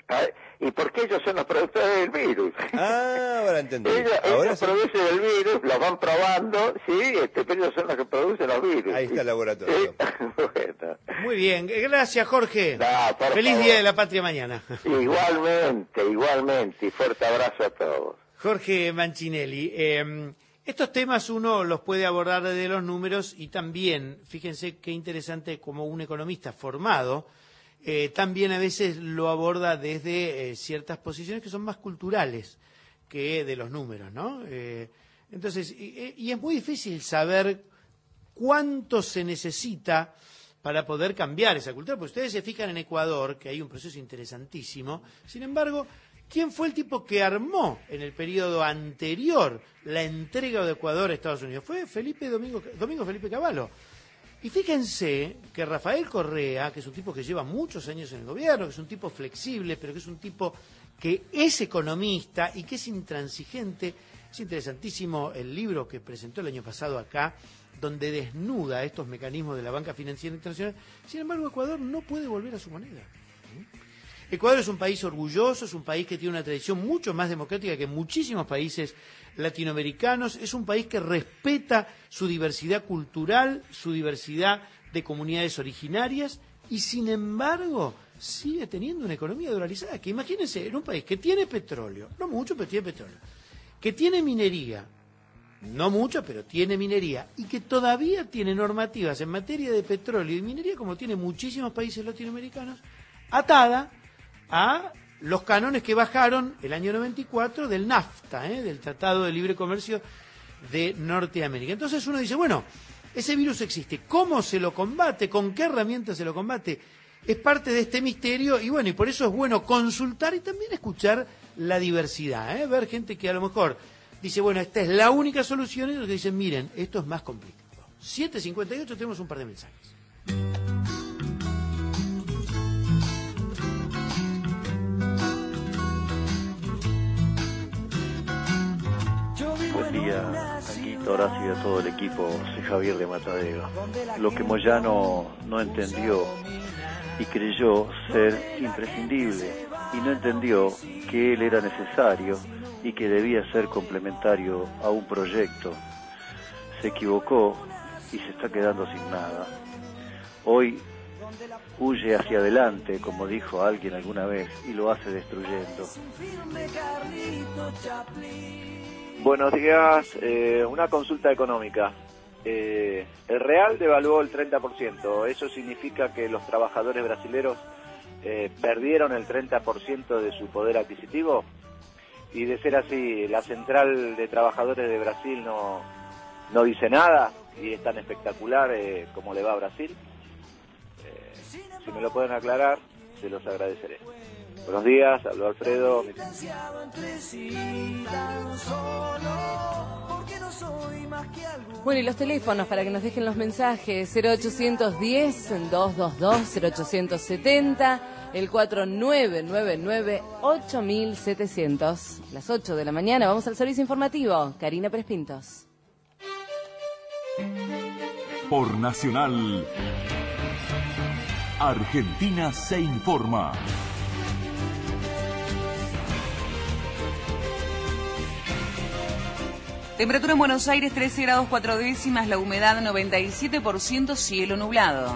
Y porque ellos son los productores del virus. Ah, ahora entendí. Ellos producen el virus, lo van probando, sí, pero ellos son los que producen los virus. Ahí está el laboratorio. Bueno. Muy bien, gracias Jorge. Por Feliz favor. Día de la Patria mañana. Igualmente, y fuerte abrazo a todos. Jorge Mancinelli, estos temas uno los puede abordar desde los números y también, fíjense qué interesante como un economista formado, también a veces lo aborda desde ciertas posiciones que son más culturales que de los números, ¿no? Entonces, y es muy difícil saber cuánto se necesita para poder cambiar esa cultura, porque ustedes se fijan en Ecuador, que hay un proceso interesantísimo, sin embargo, ¿quién fue el tipo que armó en el periodo anterior la entrega de Ecuador a Estados Unidos? Fue Domingo Felipe Cavallo. Y fíjense que Rafael Correa, que es un tipo que lleva muchos años en el gobierno, que es un tipo flexible, pero que es un tipo que es economista y que es intransigente. Es interesantísimo el libro que presentó el año pasado acá, donde desnuda estos mecanismos de la banca financiera internacional. Sin embargo, Ecuador no puede volver a su moneda. Ecuador es un país orgulloso, es un país que tiene una tradición mucho más democrática que muchísimos países latinoamericanos, es un país que respeta su diversidad cultural, su diversidad de comunidades originarias y sin embargo sigue teniendo una economía dolarizada, que imagínense, en un país que tiene petróleo, no mucho, pero tiene petróleo, que tiene minería, no mucho, pero tiene minería, y que todavía tiene normativas en materia de petróleo y minería, como tiene muchísimos países latinoamericanos, atada a los cánones que bajaron el año 94 del NAFTA, del Tratado de Libre Comercio de Norteamérica. Entonces uno dice, bueno, ese virus existe, ¿cómo se lo combate? ¿Con qué herramientas se lo combate? Es parte de este misterio y bueno, y por eso es bueno consultar y también escuchar la diversidad, ver gente que a lo mejor dice, bueno, esta es la única solución, y los que dicen, miren, esto es más complicado. 7:58, tenemos un par de mensajes. Buen día, Anguito, Horacio y a todo el equipo. Soy Javier de Matadero. Lo que Moyano no entendió y creyó ser imprescindible y no entendió que él era necesario y que debía ser complementario a un proyecto. Se equivocó y se está quedando sin nada. Hoy huye hacia adelante, como dijo alguien alguna vez, y lo hace destruyendo. Buenos días, una consulta económica. El real devaluó el 30%, ¿eso significa que los trabajadores brasileños perdieron el 30% de su poder adquisitivo? Y de ser así, la central de trabajadores de Brasil no dice nada y es tan espectacular como le va a Brasil. Si me lo pueden aclarar, se los agradeceré. Buenos días, hablo Alfredo. Bueno, y los teléfonos para que nos dejen los mensajes: 0810-222-0870, el 4999-8700. Las 8 de la mañana vamos al servicio informativo. Karina Pérez Pintos. Por Nacional, Argentina se informa. Temperatura en Buenos Aires 13 grados 4 décimas, la humedad 97%, cielo nublado.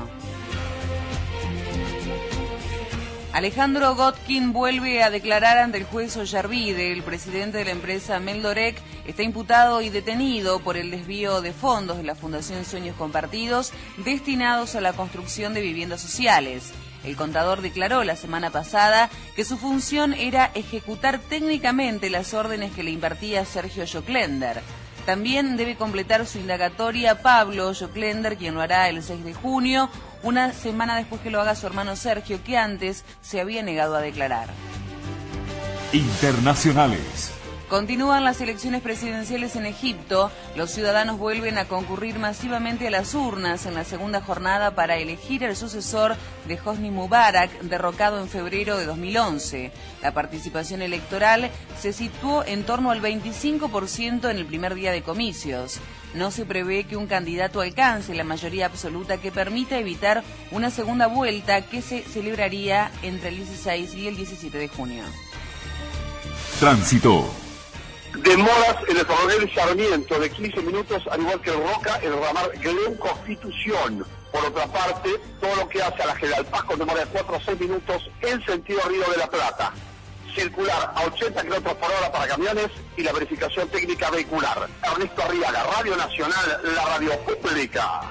Alejandro Gotkin vuelve a declarar ante el juez Ollarvide. El presidente de la empresa Meldorec está imputado y detenido por el desvío de fondos de la Fundación Sueños Compartidos destinados a la construcción de viviendas sociales. El contador declaró la semana pasada que su función era ejecutar técnicamente las órdenes que le impartía Sergio Joclender. También debe completar su indagatoria Pablo Joclender, quien lo hará el 6 de junio, una semana después que lo haga su hermano Sergio, que antes se había negado a declarar. Internacionales. Continúan las elecciones presidenciales en Egipto. Los ciudadanos vuelven a concurrir masivamente a las urnas en la segunda jornada para elegir el sucesor de Hosni Mubarak, derrocado en febrero de 2011. La participación electoral se situó en torno al 25% en el primer día de comicios. no se prevé que un candidato alcance la mayoría absoluta que permita evitar una segunda vuelta que se celebraría entre el 16 y el 17 de junio. Tránsito. Demoras en el ferrocarril Sarmiento de 15 minutos, al igual que el Roca, el ramal Glén Constitución. Por otra parte, todo lo que hace a la General Paz con demora de 4 a 6 minutos en sentido Río de la Plata. Circular a 80 km por hora para camiones y la verificación técnica vehicular. Ernesto Arriaga, Radio Nacional, la radio pública.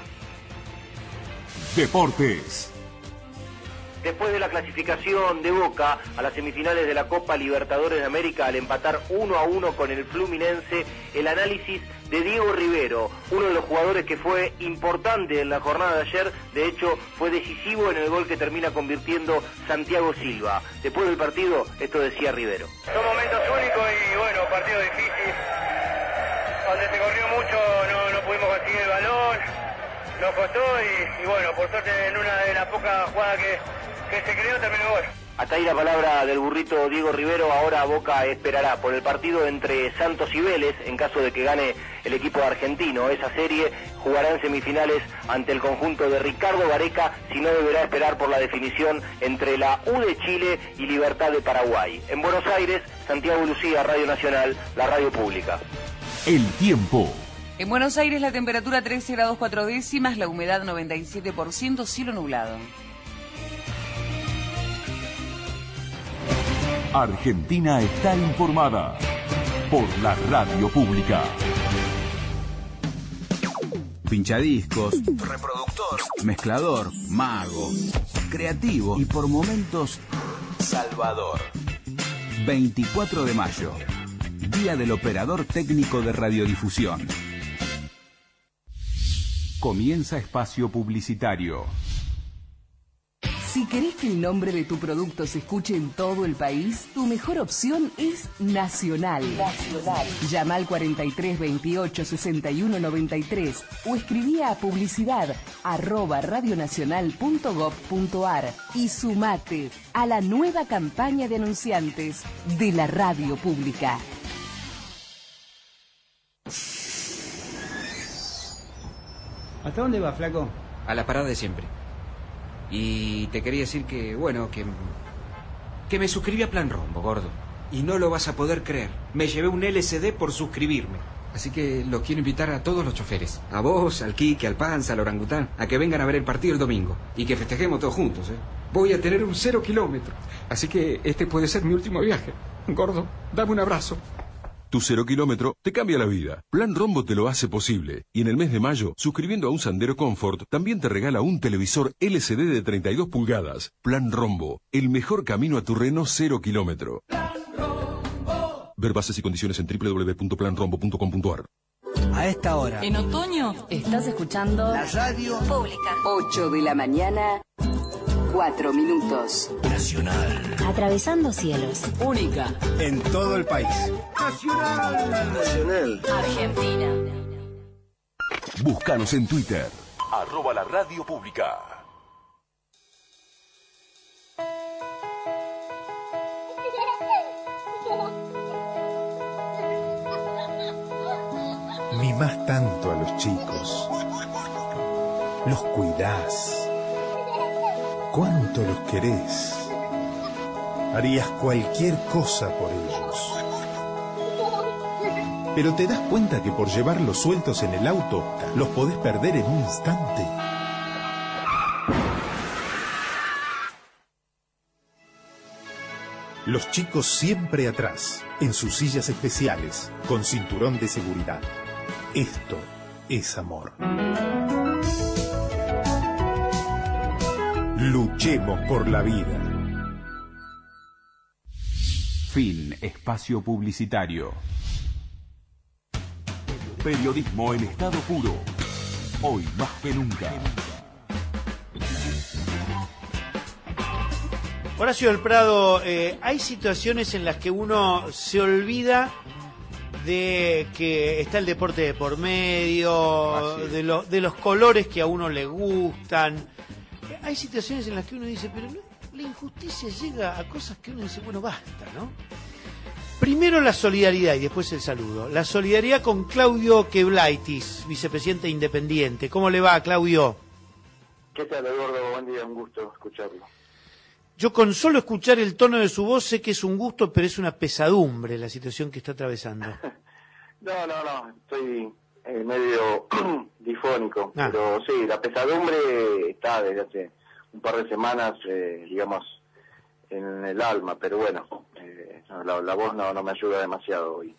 Deportes. Después de la clasificación de Boca a las semifinales de la Copa Libertadores de América al empatar 1-1 con el Fluminense, el análisis de Diego Rivero, uno de los jugadores que fue importante en la jornada de ayer, de hecho fue decisivo en el gol que termina convirtiendo Santiago Silva. Después del partido, esto decía Rivero. Son momentos únicos y bueno, partido difícil, donde se corrió mucho, no pudimos conseguir el balón, nos costó y bueno, por suerte en una de las pocas jugadas que se creó terminó el gol. Hasta ahí la palabra del burrito Diego Rivero. Ahora Boca esperará por el partido entre Santos y Vélez, en caso de que gane el equipo argentino. Esa serie jugará en semifinales ante el conjunto de Ricardo Gareca, si no deberá esperar por la definición entre la U de Chile y Libertad de Paraguay. En Buenos Aires, Santiago Lucía, Radio Nacional, la radio pública. El tiempo. En Buenos Aires la temperatura 13 grados 4 décimas, la humedad 97%, cielo nublado. Argentina está informada por la radio pública. Pinchadiscos, reproductor, mezclador, mago, creativo y por momentos salvador. 24 de mayo, Día del Operador Técnico de Radiodifusión. Comienza espacio publicitario. Si querés que el nombre de tu producto se escuche en todo el país, tu mejor opción es Nacional. Llama al 43 28 61 93 o escribí a publicidad@radionacional.gov.ar y sumate a la nueva campaña de anunciantes de la radio pública. ¿Hasta dónde va, flaco? A la parada de siempre. Y te quería decir que, bueno, que me suscribí a Plan Rombo, gordo. Y no lo vas a poder creer. Me llevé un LCD por suscribirme. Así que los quiero invitar a todos los choferes. A vos, al Quique, al Panza, al Orangután. A que vengan a ver el partido el domingo. Y que festejemos todos juntos, ¿eh? Voy a tener un 0 kilómetro. Así que este puede ser mi último viaje. Gordo, dame un abrazo. Tu 0 kilómetro te cambia la vida. Plan Rombo te lo hace posible. Y en el mes de mayo, suscribiendo a un Sandero Comfort, también te regala un televisor LCD de 32 pulgadas. Plan Rombo, el mejor camino a tu Renault 0 kilómetro. Ver bases y condiciones en www.planrombo.com.ar. A esta hora. En otoño estás escuchando La radio pública. 8 de la mañana, 4 minutos. Nacional. Atravesando cielos. Única. En todo el país. Nacional. Argentina. Búscanos en Twitter. @la radio pública. Mimás tanto a los chicos. Los cuidás. ¿Cuánto los querés? Harías cualquier cosa por ellos. Pero te das cuenta que por llevarlos sueltos en el auto, los podés perder en un instante. Los chicos siempre atrás, en sus sillas especiales, con cinturón de seguridad. Esto es amor. Luchemos por la vida. Fin espacio publicitario. Periodismo en estado puro. Hoy más que nunca. Horacio del Prado, hay situaciones en las que uno se olvida de que está el deporte de por medio, de los colores que a uno le gustan. Hay situaciones en las que uno dice, pero no, la injusticia llega a cosas que uno dice, bueno, basta, ¿no? Primero la solidaridad y después el saludo. La solidaridad con Claudio Queblaitis, vicepresidente independiente. ¿Cómo le va, Claudio? ¿Qué tal, Eduardo? Buen día, un gusto escucharlo. Yo con solo escuchar el tono de su voz sé que es un gusto, pero es una pesadumbre la situación que está atravesando. No, estoy medio difónico, pero sí, la pesadumbre está desde hace un par de semanas, digamos, en el alma, pero bueno, la voz no me ayuda demasiado hoy.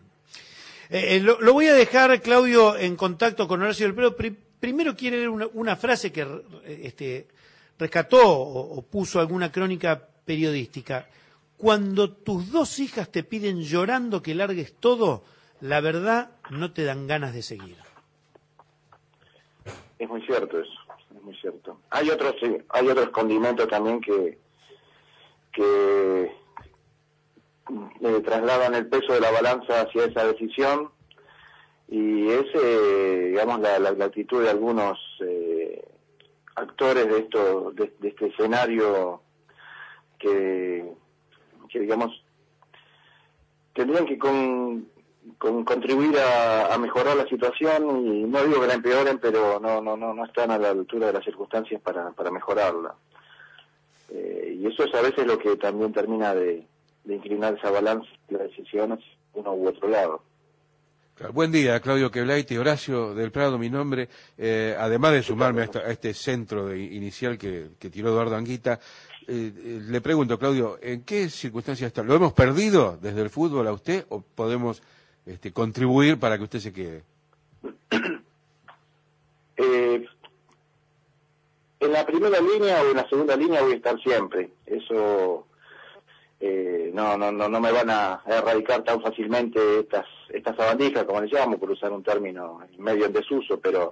Lo voy a dejar, Claudio, en contacto con Horacio del Prado. Primero quiere leer una frase que rescató o puso alguna crónica periodística. Cuando tus dos hijas te piden llorando que largues todo, la verdad no te dan ganas de seguir. Es muy cierto eso, es muy cierto. Hay otros condimentos también que trasladan el peso de la balanza hacia esa decisión, y es, digamos, la actitud de algunos actores de este escenario que digamos tendrían que contribuir a mejorar la situación, y no digo que la empeoren, pero no están a la altura de las circunstancias para mejorarla. Y eso es a veces lo que también termina de inclinar esa balanza de las decisiones uno u otro lado. Buen día, Claudio Queblaitis, Horacio del Prado, mi nombre. Además de sumarme a este centro inicial que tiró Eduardo Anguita, le pregunto, Claudio, ¿en qué circunstancias está? ¿Lo hemos perdido desde el fútbol a usted o podemos contribuir para que usted se quede? En la primera línea o en la segunda línea voy a estar siempre. Eso no me van a erradicar tan fácilmente estas sabandijas, como les llamo, por usar un término medio en desuso, pero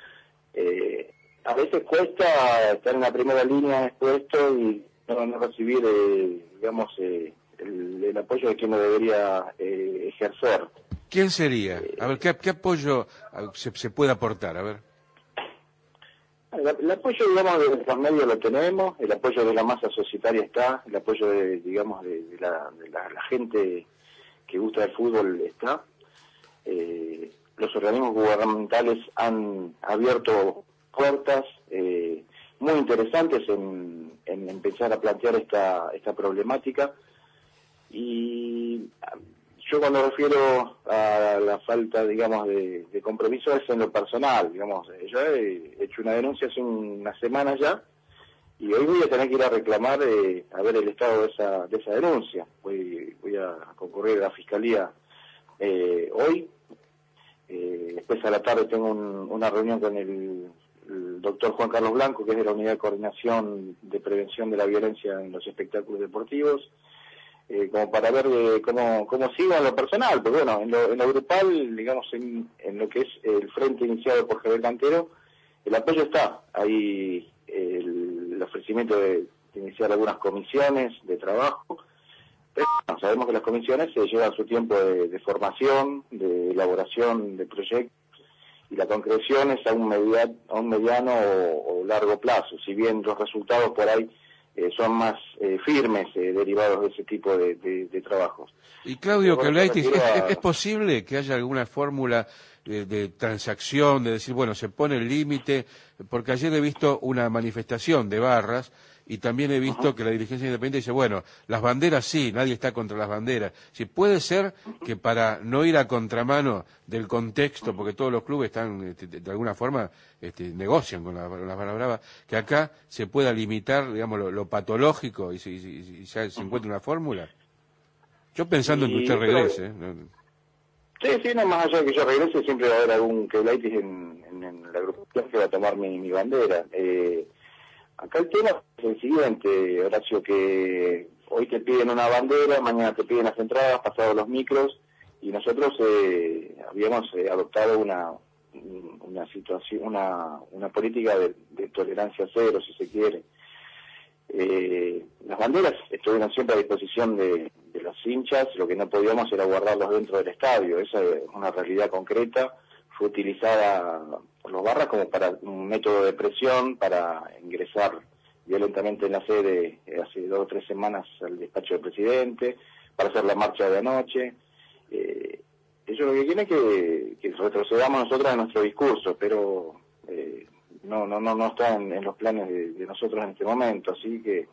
a veces cuesta estar en la primera línea expuesto y no recibir, digamos, el apoyo de quien lo debería ejercer. ¿Quién sería? A ver, ¿qué apoyo se puede aportar? A ver. El apoyo, digamos, de los medios lo tenemos, el apoyo de la masa societaria está, el apoyo de la gente que gusta del fútbol está. Los organismos gubernamentales han abierto puertas muy interesantes en empezar a plantear esta problemática, y yo cuando refiero a la falta, digamos, de compromiso es en lo personal, digamos. Yo he hecho una denuncia hace unas semanas ya, y hoy voy a tener que ir a reclamar a ver el estado de esa denuncia. Voy a concurrir a la Fiscalía hoy. Después a la tarde tengo una reunión con el doctor Juan Carlos Blanco, que es de la Unidad de Coordinación de Prevención de la Violencia en los Espectáculos Deportivos, como para ver cómo sigo en lo personal, porque bueno, en lo grupal, digamos, en lo que es el frente iniciado por Javier Cantero, el apoyo está. Hay el ofrecimiento de iniciar algunas comisiones de trabajo, pero sabemos que las comisiones llevan su tiempo de formación, de elaboración de proyectos, y la concreción es a un mediano o largo plazo, si bien los resultados por ahí son más firmes, derivados de ese tipo de trabajos. Y Claudio Queblaitis, ¿es posible que haya alguna fórmula de transacción, de decir, bueno, se pone el límite? Porque ayer he visto una manifestación de barras y también he visto que la dirigencia independiente dice, bueno, las banderas sí, nadie está contra las banderas. Si puede ser que para no ir a contramano del contexto, porque todos los clubes están, de alguna forma, negocian con las barras bravas, que acá se pueda limitar, digamos, lo patológico y ya se encuentra una fórmula. Yo pensando en que usted regrese. Sí, no, más allá de que yo regrese, siempre va a haber algún Queblaitis en la agrupación que va a tomar mi bandera. Acá el tema es el siguiente, Horacio, que hoy te piden una bandera, mañana te piden las entradas, pasado los micros, y nosotros habíamos adoptado una situación, una política de tolerancia cero, si se quiere. Las banderas estuvieron siempre a disposición de los hinchas, lo que no podíamos era guardarlos dentro del estadio. Esa es una realidad concreta. Fue utilizada por los barras como para un método de presión para ingresar violentamente en la sede hace 2 o 3 semanas al despacho del presidente, para hacer la marcha de anoche. Ellos lo que quieren es que retrocedamos nosotros en nuestro discurso, pero no está en los planes de nosotros en este momento, así que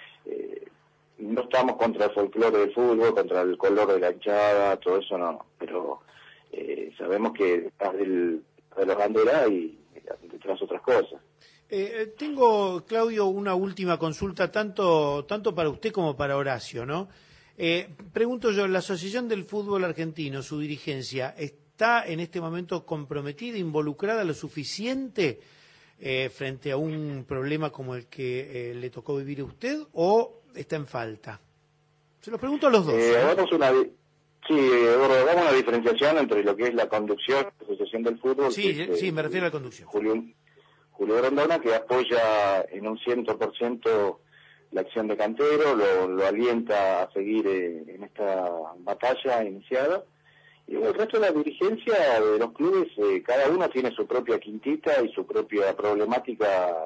no estamos contra el folclore del fútbol, contra el color de la hinchada, todo eso no, pero sabemos que detrás de la bandera y detrás otras cosas. Tengo, Claudio, una última consulta, tanto para usted como para Horacio, ¿no? Pregunto yo, ¿la Asociación del Fútbol Argentino, su dirigencia, está en este momento comprometida, involucrada lo suficiente frente a un problema como el que le tocó vivir a usted, o está en falta? Se lo pregunto a los dos. Hagamos una diferenciación entre lo que es la conducción de la Asociación del Fútbol. Sí, me refiero a la conducción. Julio Grondona, que apoya en un 100% la acción de Cantero, lo alienta a seguir en esta batalla iniciada. Y el resto de la dirigencia de los clubes, cada uno tiene su propia quintita y su propia problemática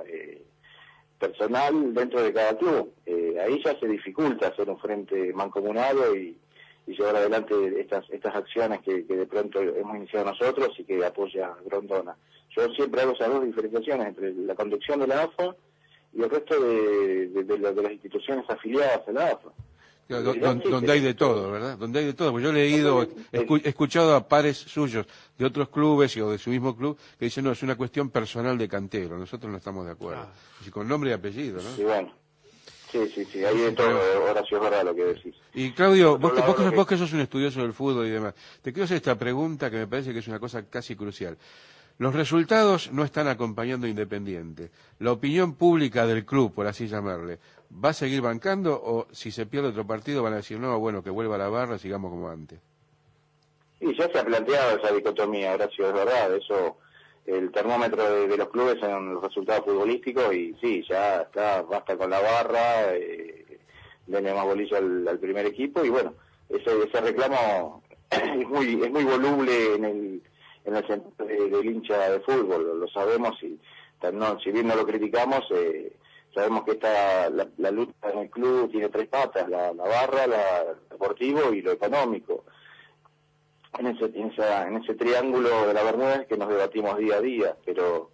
personal dentro de cada club. Ahí ya se dificulta hacer un frente mancomunado y llevar adelante estas acciones que de pronto hemos iniciado nosotros y que apoya Grondona. Yo siempre hago esas dos diferenciaciones entre la conducción de la AFA y el resto de las instituciones afiliadas a la AFA. Donde hay de todo, ¿verdad? Donde hay de todo. Pues yo he leído, he escuchado a pares suyos de otros clubes o de su mismo club que dicen, no, es una cuestión personal de Cantero, nosotros no estamos de acuerdo. Y con nombre y apellido, ¿no? Sí, bueno. Sí, hay de todo, Horacio, es verdad lo que decís. Y Claudio, vos que sos un estudioso del fútbol y demás, te quiero hacer esta pregunta que me parece que es una cosa casi crucial. Los resultados no están acompañando a Independiente. La opinión pública del club, por así llamarle, ¿va a seguir bancando o si se pierde otro partido van a decir, no, bueno, que vuelva a la barra, sigamos como antes? Y ya se ha planteado esa dicotomía, Horacio, es verdad, eso, el termómetro de los clubes son los resultados futbolísticos y sí, ya está, basta con la barra, denle más bolillo al primer equipo y bueno, ese reclamo es muy voluble en el sentido del hincha de fútbol, lo sabemos y si bien no lo criticamos, sabemos que la lucha en el club tiene tres patas, la barra, lo deportivo y lo económico. En ese triángulo de la Bermuda es que nos debatimos día a día, pero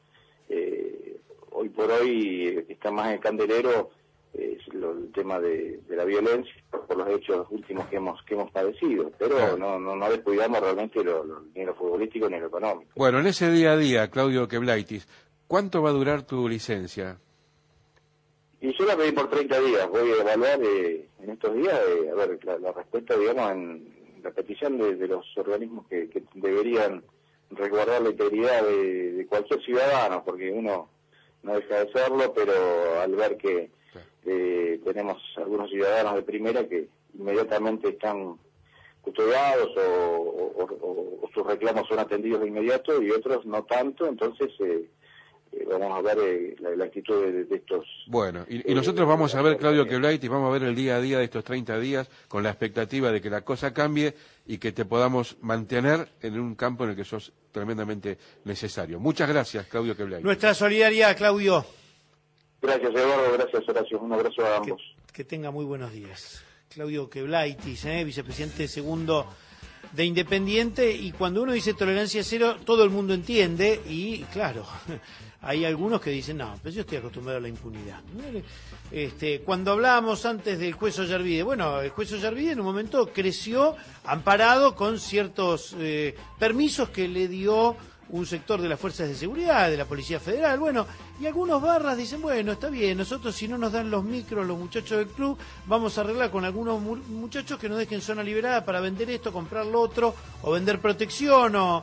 hoy por hoy está más en el candelero el tema de la violencia por los hechos últimos que hemos padecido, pero no descuidamos realmente ni lo futbolístico ni lo económico. Bueno, en ese día a día, Claudio Queblaitis, ¿cuánto va a durar tu licencia? Y yo la pedí por 30 días, voy a evaluar en estos días, a ver, la respuesta, digamos, en la petición de los organismos que deberían resguardar la integridad de cualquier ciudadano, porque uno no deja de serlo, pero al ver que tenemos algunos ciudadanos de primera que inmediatamente están custodiados o sus reclamos son atendidos de inmediato y otros no tanto, entonces vamos a ver la actitud de estos... Bueno, y nosotros vamos a ver, Claudio Queblaitis, vamos a ver el día a día de estos 30 días con la expectativa de que la cosa cambie y que te podamos mantener en un campo en el que sos tremendamente necesario. Muchas gracias, Claudio Queblaitis. Nuestra solidaridad, Claudio. Gracias, Eduardo, gracias, Horacio. Un abrazo a ambos. Que tenga muy buenos días. Claudio Queblaitis, vicepresidente segundo de Independiente, y cuando uno dice tolerancia cero, todo el mundo entiende, y claro, hay algunos que dicen, no, pero yo estoy acostumbrado a la impunidad. Cuando hablábamos antes del juez Ollarvide, bueno, el juez Ollarvide en un momento creció amparado con ciertos permisos que le dio un sector de las fuerzas de seguridad, de la Policía Federal, bueno, y algunos barras dicen, bueno, está bien, nosotros si no nos dan los micros, los muchachos del club, vamos a arreglar con algunos muchachos que nos dejen zona liberada para vender esto, comprar lo otro, o vender protección, ¿no?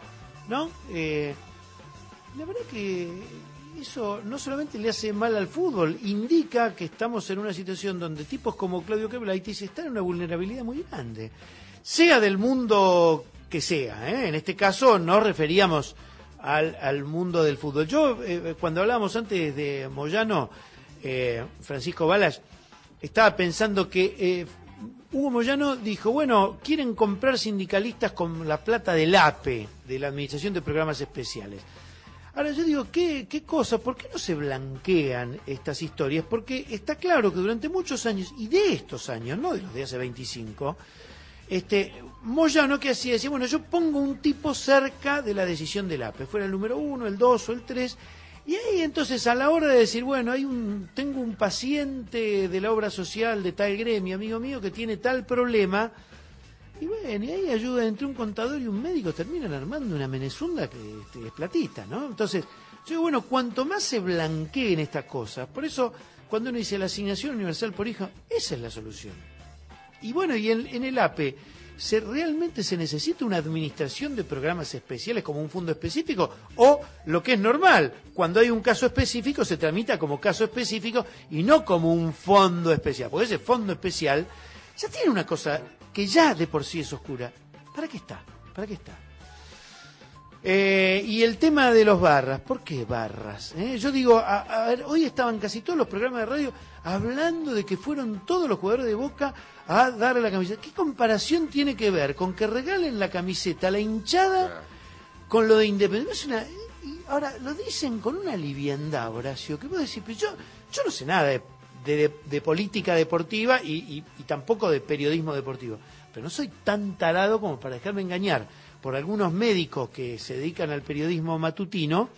La verdad que eso no solamente le hace mal al fútbol, indica que estamos en una situación donde tipos como Claudio Queblaitis están en una vulnerabilidad muy grande, sea del mundo que sea, en este caso nos referíamos al mundo del fútbol. Yo, cuando hablábamos antes de Moyano, Francisco Balas, estaba pensando que Hugo Moyano dijo, bueno, quieren comprar sindicalistas con la plata del APE, de la Administración de Programas Especiales. Ahora yo digo, ¿qué cosa? ¿Por qué no se blanquean estas historias? Porque está claro que durante muchos años, y de estos años, no de los de hace 25, Moyano que hacía, decía, bueno, yo pongo un tipo cerca de la decisión del APE, fuera el número 1, el 2 o el 3, y ahí entonces a la hora de decir, bueno, tengo un paciente de la obra social de tal gremio, amigo mío, que tiene tal problema, y bueno, y ahí ayuda entre un contador y un médico, terminan armando una menezunda que es platita, ¿no? Entonces, yo digo, bueno, cuanto más se blanqueen estas cosas, por eso cuando uno dice la asignación universal por hijo, esa es la solución. Y bueno, y en el APE, ¿realmente se necesita una administración de programas especiales como un fondo específico? O lo que es normal, cuando hay un caso específico se tramita como caso específico y no como un fondo especial, porque ese fondo especial ya tiene una cosa que ya de por sí es oscura. ¿Para qué está? ¿Para qué está? Y el tema de los barras, ¿por qué barras? Yo digo, a ver, hoy estaban casi todos los programas de radio hablando de que fueron todos los jugadores de Boca a darle la camiseta. ¿Qué comparación tiene que ver con que regalen la camiseta a la hinchada con lo de Independiente? Y ahora lo dicen con una liviandad, Horacio, que vos decís, pero yo no sé nada de política deportiva y tampoco de periodismo deportivo, pero no soy tan tarado como para dejarme engañar por algunos médicos que se dedican al periodismo matutino,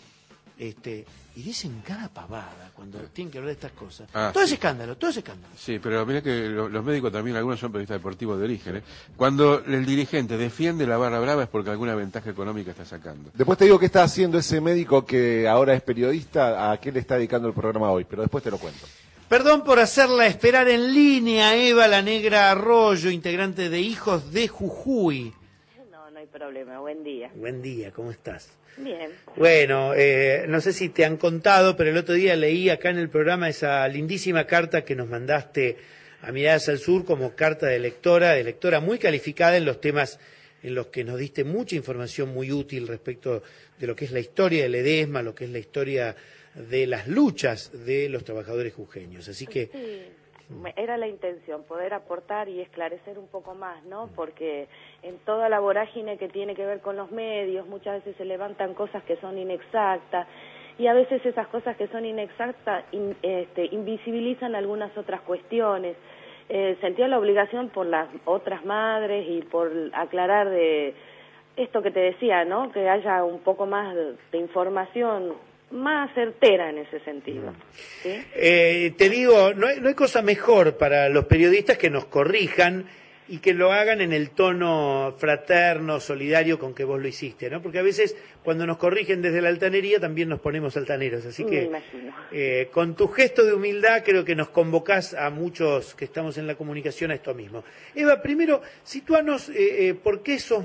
y dicen cada pavada cuando tienen que hablar de estas cosas. Todo ese escándalo. Sí, pero mira que los médicos también, algunos son periodistas deportivos de origen. Cuando el dirigente defiende la barra brava es porque alguna ventaja económica está sacando. Después te digo qué está haciendo ese médico que ahora es periodista, a qué le está dedicando el programa hoy, pero después te lo cuento. Perdón por hacerla esperar en línea, Eva la Negra Arroyo, integrante de Hijos de Jujuy. No hay problema, buen día. Buen día, ¿cómo estás? Bien. Bueno, no sé si te han contado, pero el otro día leí acá en el programa esa lindísima carta que nos mandaste a Miradas al Sur como carta de lectora muy calificada en los temas en los que nos diste mucha información muy útil respecto de lo que es la historia del Ledesma, lo que es la historia de las luchas de los trabajadores jujeños. Así que... Sí. Era la intención, poder aportar y esclarecer un poco más, ¿no? Porque en toda la vorágine que tiene que ver con los medios, muchas veces se levantan cosas que son inexactas y a veces esas cosas que son inexactas invisibilizan algunas otras cuestiones. Sentía la obligación por las otras madres y por aclarar de esto que te decía, ¿no? Que haya un poco más de información más certera en ese sentido. ¿Sí? Te digo, no hay cosa mejor para los periodistas que nos corrijan y que lo hagan en el tono fraterno, solidario con que vos lo hiciste, ¿no? Porque a veces cuando nos corrigen desde la altanería también nos ponemos altaneros, así que con tu gesto de humildad creo que nos convocás a muchos que estamos en la comunicación a esto mismo. Eva, primero, situanos por qué sos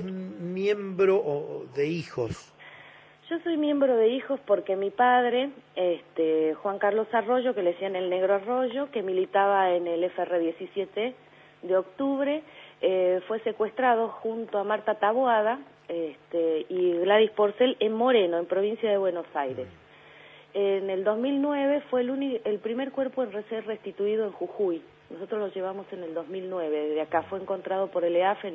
miembro de Hijos. Yo soy miembro de Hijos porque mi padre, Juan Carlos Arroyo, que le decían el Negro Arroyo, que militaba en el FR 17 de octubre, fue secuestrado junto a Marta Taboada y Gladys Porcel en Moreno, en provincia de Buenos Aires. En el 2009 fue el primer cuerpo en ser restituido en Jujuy. Nosotros lo llevamos en el 2009. Desde acá fue encontrado por el EAF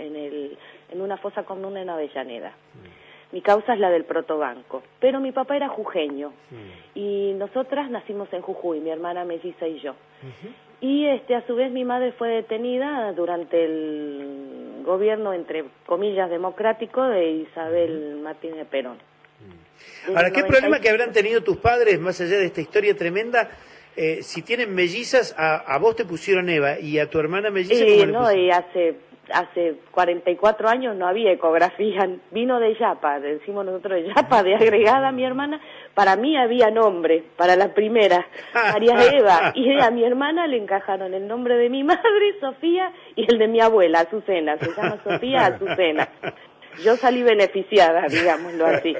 en una fosa común en Avellaneda. Mi causa es la del Protobanco, pero mi papá era jujeño y nosotras nacimos en Jujuy, mi hermana melliza y yo. Y a su vez mi madre fue detenida durante el gobierno, entre comillas, democrático de Isabel Martínez de Perón. Ahora, ¿qué problema que habrán tenido tus padres, más allá de esta historia tremenda, si tienen mellizas, a vos te pusieron Eva y a tu hermana melliza? No, y hace 44 años no había ecografía, vino de Yapa, decimos nosotros de Yapa, de agregada mi hermana, para mí había nombre, para la primera, María Eva, y a mi hermana le encajaron el nombre de mi madre, Sofía, y el de mi abuela, Azucena, se llama Sofía Azucena. Yo salí beneficiada, digámoslo así.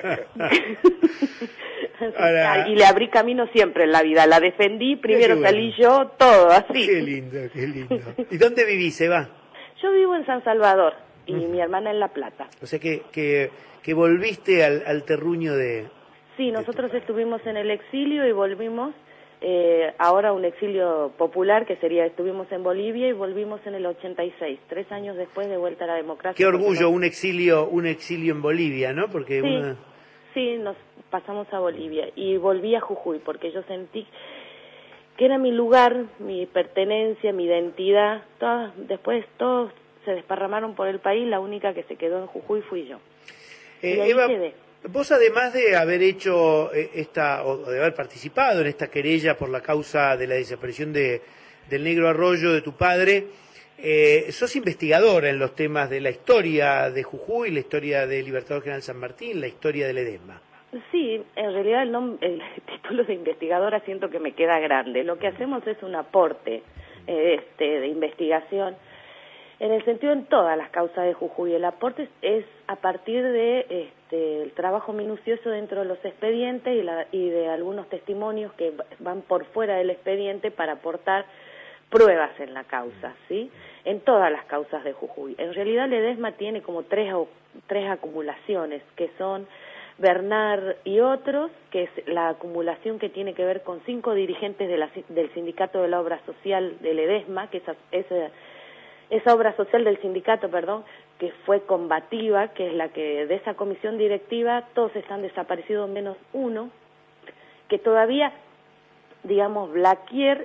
Ahora, y le abrí camino siempre en la vida, la defendí, primero salí yo, todo así. Qué lindo, qué lindo. ¿Y dónde vivís, Eva? Yo vivo en San Salvador y mi hermana en La Plata. O sea que volviste al terruño de... Sí, nosotros estuvimos en el exilio y volvimos, ahora un exilio popular que sería, estuvimos en Bolivia y volvimos en el 86, 3 años después de vuelta a la democracia. Qué orgullo, un exilio en Bolivia, ¿no? Porque sí. Sí, nos pasamos a Bolivia y volví a Jujuy porque yo sentí que era mi lugar, mi pertenencia, mi identidad. Después todos se desparramaron por el país, la única que se quedó en Jujuy fui yo. Y ahí Eva, quedé. vos además de haber hecho o de haber participado en esta querella por la causa de la desaparición del Negro Arroyo de tu padre, sos investigadora en los temas de la historia de Jujuy, la historia del Libertador General San Martín, la historia del Ledesma. Sí, en realidad el título de investigadora siento que me queda grande. Lo que hacemos es un aporte de investigación en el sentido en todas las causas de Jujuy. El aporte es a partir de el trabajo minucioso dentro de los expedientes y de algunos testimonios que van por fuera del expediente para aportar pruebas en la causa, ¿sí? En todas las causas de Jujuy. En realidad Ledesma tiene como tres acumulaciones, que son Bernard y otros, que es la acumulación que tiene que ver con 5 dirigentes del Sindicato de la Obra Social de Ledesma, que esa obra social del sindicato, que fue combativa, que es la que de esa comisión directiva, todos están desaparecidos menos uno, que todavía, digamos, Blaquier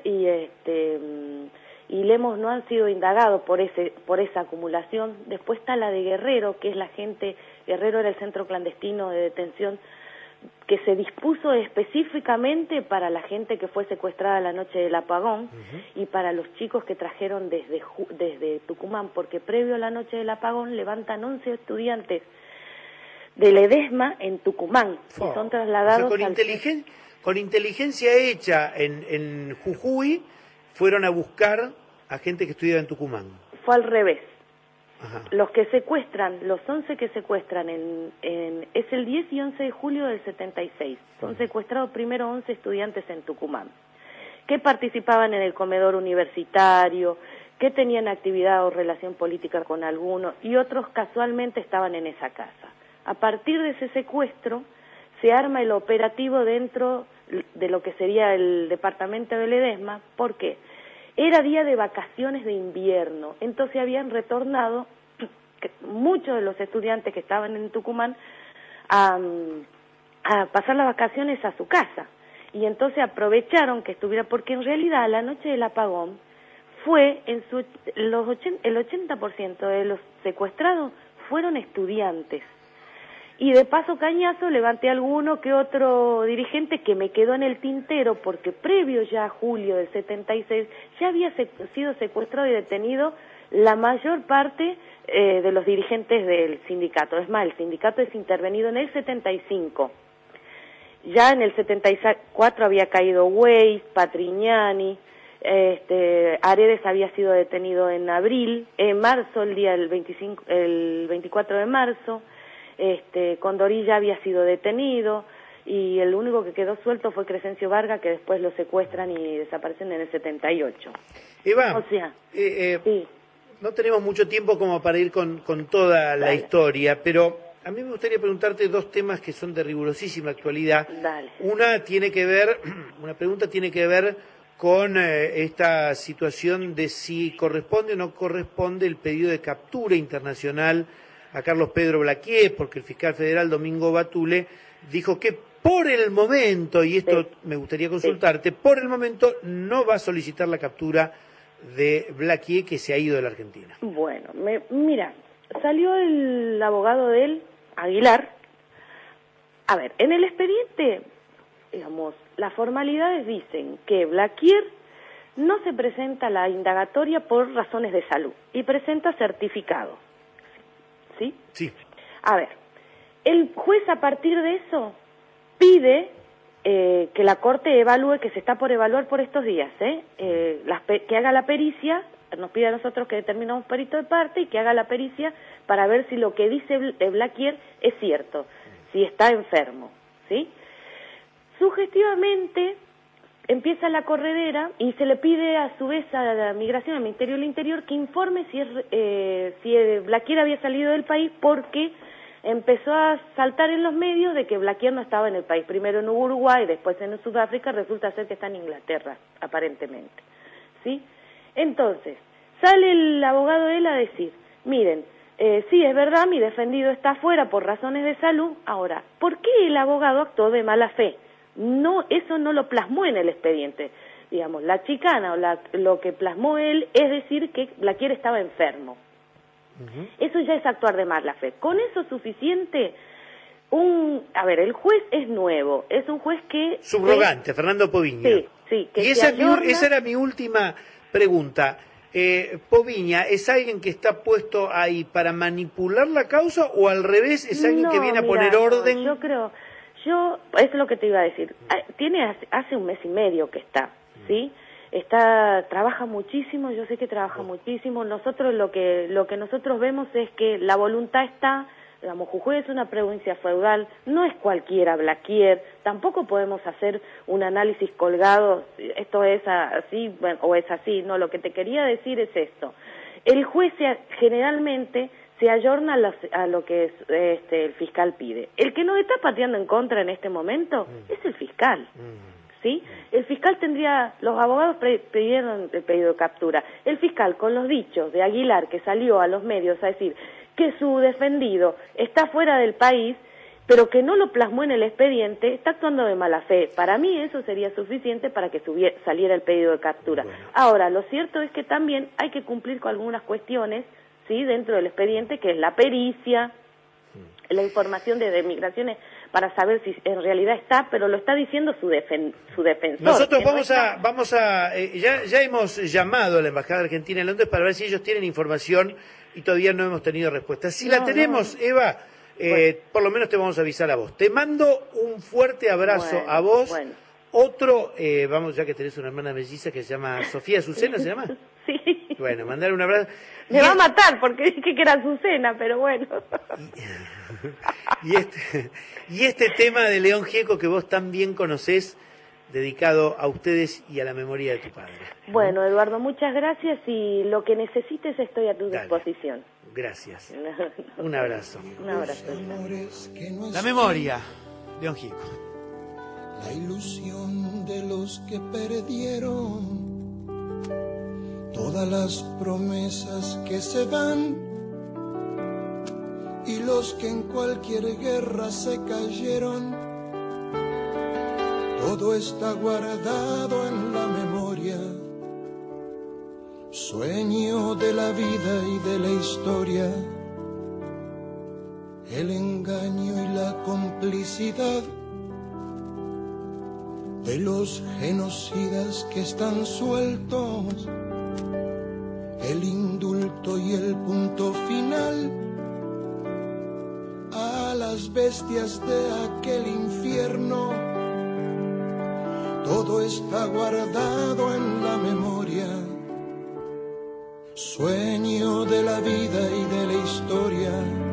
y Lemos no han sido indagados por esa acumulación. Después está la de Guerrero, que es la gente, Guerrero era el centro clandestino de detención que se dispuso específicamente para la gente que fue secuestrada la noche del apagón y para los chicos que trajeron desde Tucumán, porque previo a la noche del apagón levantan 11 estudiantes de Ledesma en Tucumán y son trasladados con inteligencia hecha en Jujuy fueron a buscar a gente que estudiaba en Tucumán. Fue al revés. Ajá. Los que secuestran, los 11 que secuestran es el 10 y 11 de julio del 76. Son secuestrados primero 11 estudiantes en Tucumán, que participaban en el comedor universitario, que tenían actividad o relación política con alguno, y otros casualmente estaban en esa casa. A partir de ese secuestro, se arma el operativo dentro de lo que sería el departamento de Ledesma. ¿Por qué? Era día de vacaciones de invierno, entonces habían retornado muchos de los estudiantes que estaban en Tucumán a pasar las vacaciones a su casa. Y entonces aprovecharon que estuviera, porque en realidad la noche del apagón fue, el 80% de los secuestrados fueron estudiantes. Y de paso cañazo levanté alguno que otro dirigente que me quedó en el tintero porque previo ya a julio del 76 ya había sido secuestrado y detenido la mayor parte de los dirigentes del sindicato. Es más, el sindicato es intervenido en el 75. Ya en el 74 había caído Weiss, Patrignani, Aredes había sido detenido en abril, en marzo, el 24 de marzo. Condorilla había sido detenido y el único que quedó suelto fue Crescencio Vargas, que después lo secuestran y desaparecen en el 78. Eva, o sea, sí. No tenemos mucho tiempo como para ir con toda la historia, pero a mí me gustaría preguntarte dos temas que son de rigurosísima actualidad. Dale. Una pregunta tiene que ver con esta situación de si corresponde o no corresponde el pedido de captura internacional a Carlos Pedro Blaquier, porque el fiscal federal Domingo Batule dijo que por el momento, y esto me gustaría consultarte, por el momento no va a solicitar la captura de Blaquier, que se ha ido de la Argentina. Bueno, mira, salió el abogado de él, Aguilar. A ver, en el expediente, digamos, las formalidades dicen que Blaquier no se presenta a la indagatoria por razones de salud y presenta certificado. ¿Sí? Sí. A ver, el juez a partir de eso pide que la Corte evalúe, que se está por evaluar por estos días, que haga la pericia, nos pide a nosotros que determinamos perito de parte y que haga la pericia para ver si lo que dice Blaquier es cierto, si está enfermo, ¿sí? Sugestivamente empieza la corredera y se le pide a su vez a la Migración, al Ministerio del Interior, que informe si Blaquier había salido del país, porque empezó a saltar en los medios de que Blaquier no estaba en el país, primero en Uruguay, después en Sudáfrica, resulta ser que está en Inglaterra, aparentemente, ¿sí? Entonces, sale el abogado de él a decir, miren, sí, es verdad, mi defendido está afuera por razones de salud. Ahora, ¿por qué el abogado actuó de mala fe? No, eso no lo plasmó en el expediente. Digamos, la chicana o lo que plasmó él es decir que Blaquier estaba enfermo. Eso ya es actuar de mala fe. Con eso es suficiente. A ver, el juez es nuevo, es un juez que... Subrogante, Fernando Poviña. Sí. Y esa era mi última pregunta. Poviña, ¿es alguien que está puesto ahí para manipular la causa o al revés es alguien que viene a poner orden? Yo creo, es lo que te iba a decir. Hace un mes y medio que está, ¿sí? Trabaja muchísimo, yo sé que trabaja muchísimo. Nosotros lo que nosotros vemos es que la voluntad está, digamos, Jujuy es una provincia feudal, no es cualquiera Blaquier, tampoco podemos hacer un análisis colgado, esto es así o es así, no, lo que te quería decir es esto. El juez generalmente se ayorna a lo que el fiscal pide. El que nos está pateando en contra en este momento es el fiscal. ¿Sí? El fiscal los abogados pidieron el pedido de captura. El fiscal, con los dichos de Aguilar, que salió a los medios a decir que su defendido está fuera del país, pero que no lo plasmó en el expediente, está actuando de mala fe. Para mí eso sería suficiente para que saliera el pedido de captura. Ahora, lo cierto es que también hay que cumplir con algunas cuestiones, ¿sí?, dentro del expediente, que es la pericia, la información de migraciones, para saber si en realidad está, pero lo está diciendo su defensor. Nosotros ya hemos llamado a la Embajada Argentina en Londres para ver si ellos tienen información y todavía no hemos tenido respuesta. Si la tenemos, Eva, por lo menos te vamos a avisar a vos. Te mando un fuerte abrazo a vos. Otro, ya que tenés una hermana melliza que se llama Sofía Azucena, ¿se llama? Sí. Bueno, mandar un abrazo. Me va a matar porque dije que era Azucena, pero bueno. Y este tema de León Gieco que vos tan bien conocés, dedicado a ustedes y a la memoria de tu padre. Bueno, Eduardo, muchas gracias y lo que necesites estoy a tu disposición. Gracias. Un abrazo. Un abrazo. La memoria, León Gieco. La ilusión de los que perdieron, todas las promesas que se van y los que en cualquier guerra se cayeron, todo está guardado en la memoria, sueño de la vida y de la historia, el engaño y la complicidad de los genocidas que están sueltos, el indulto y el punto final a las bestias de aquel infierno, todo está guardado en la memoria, sueño de la vida y de la historia,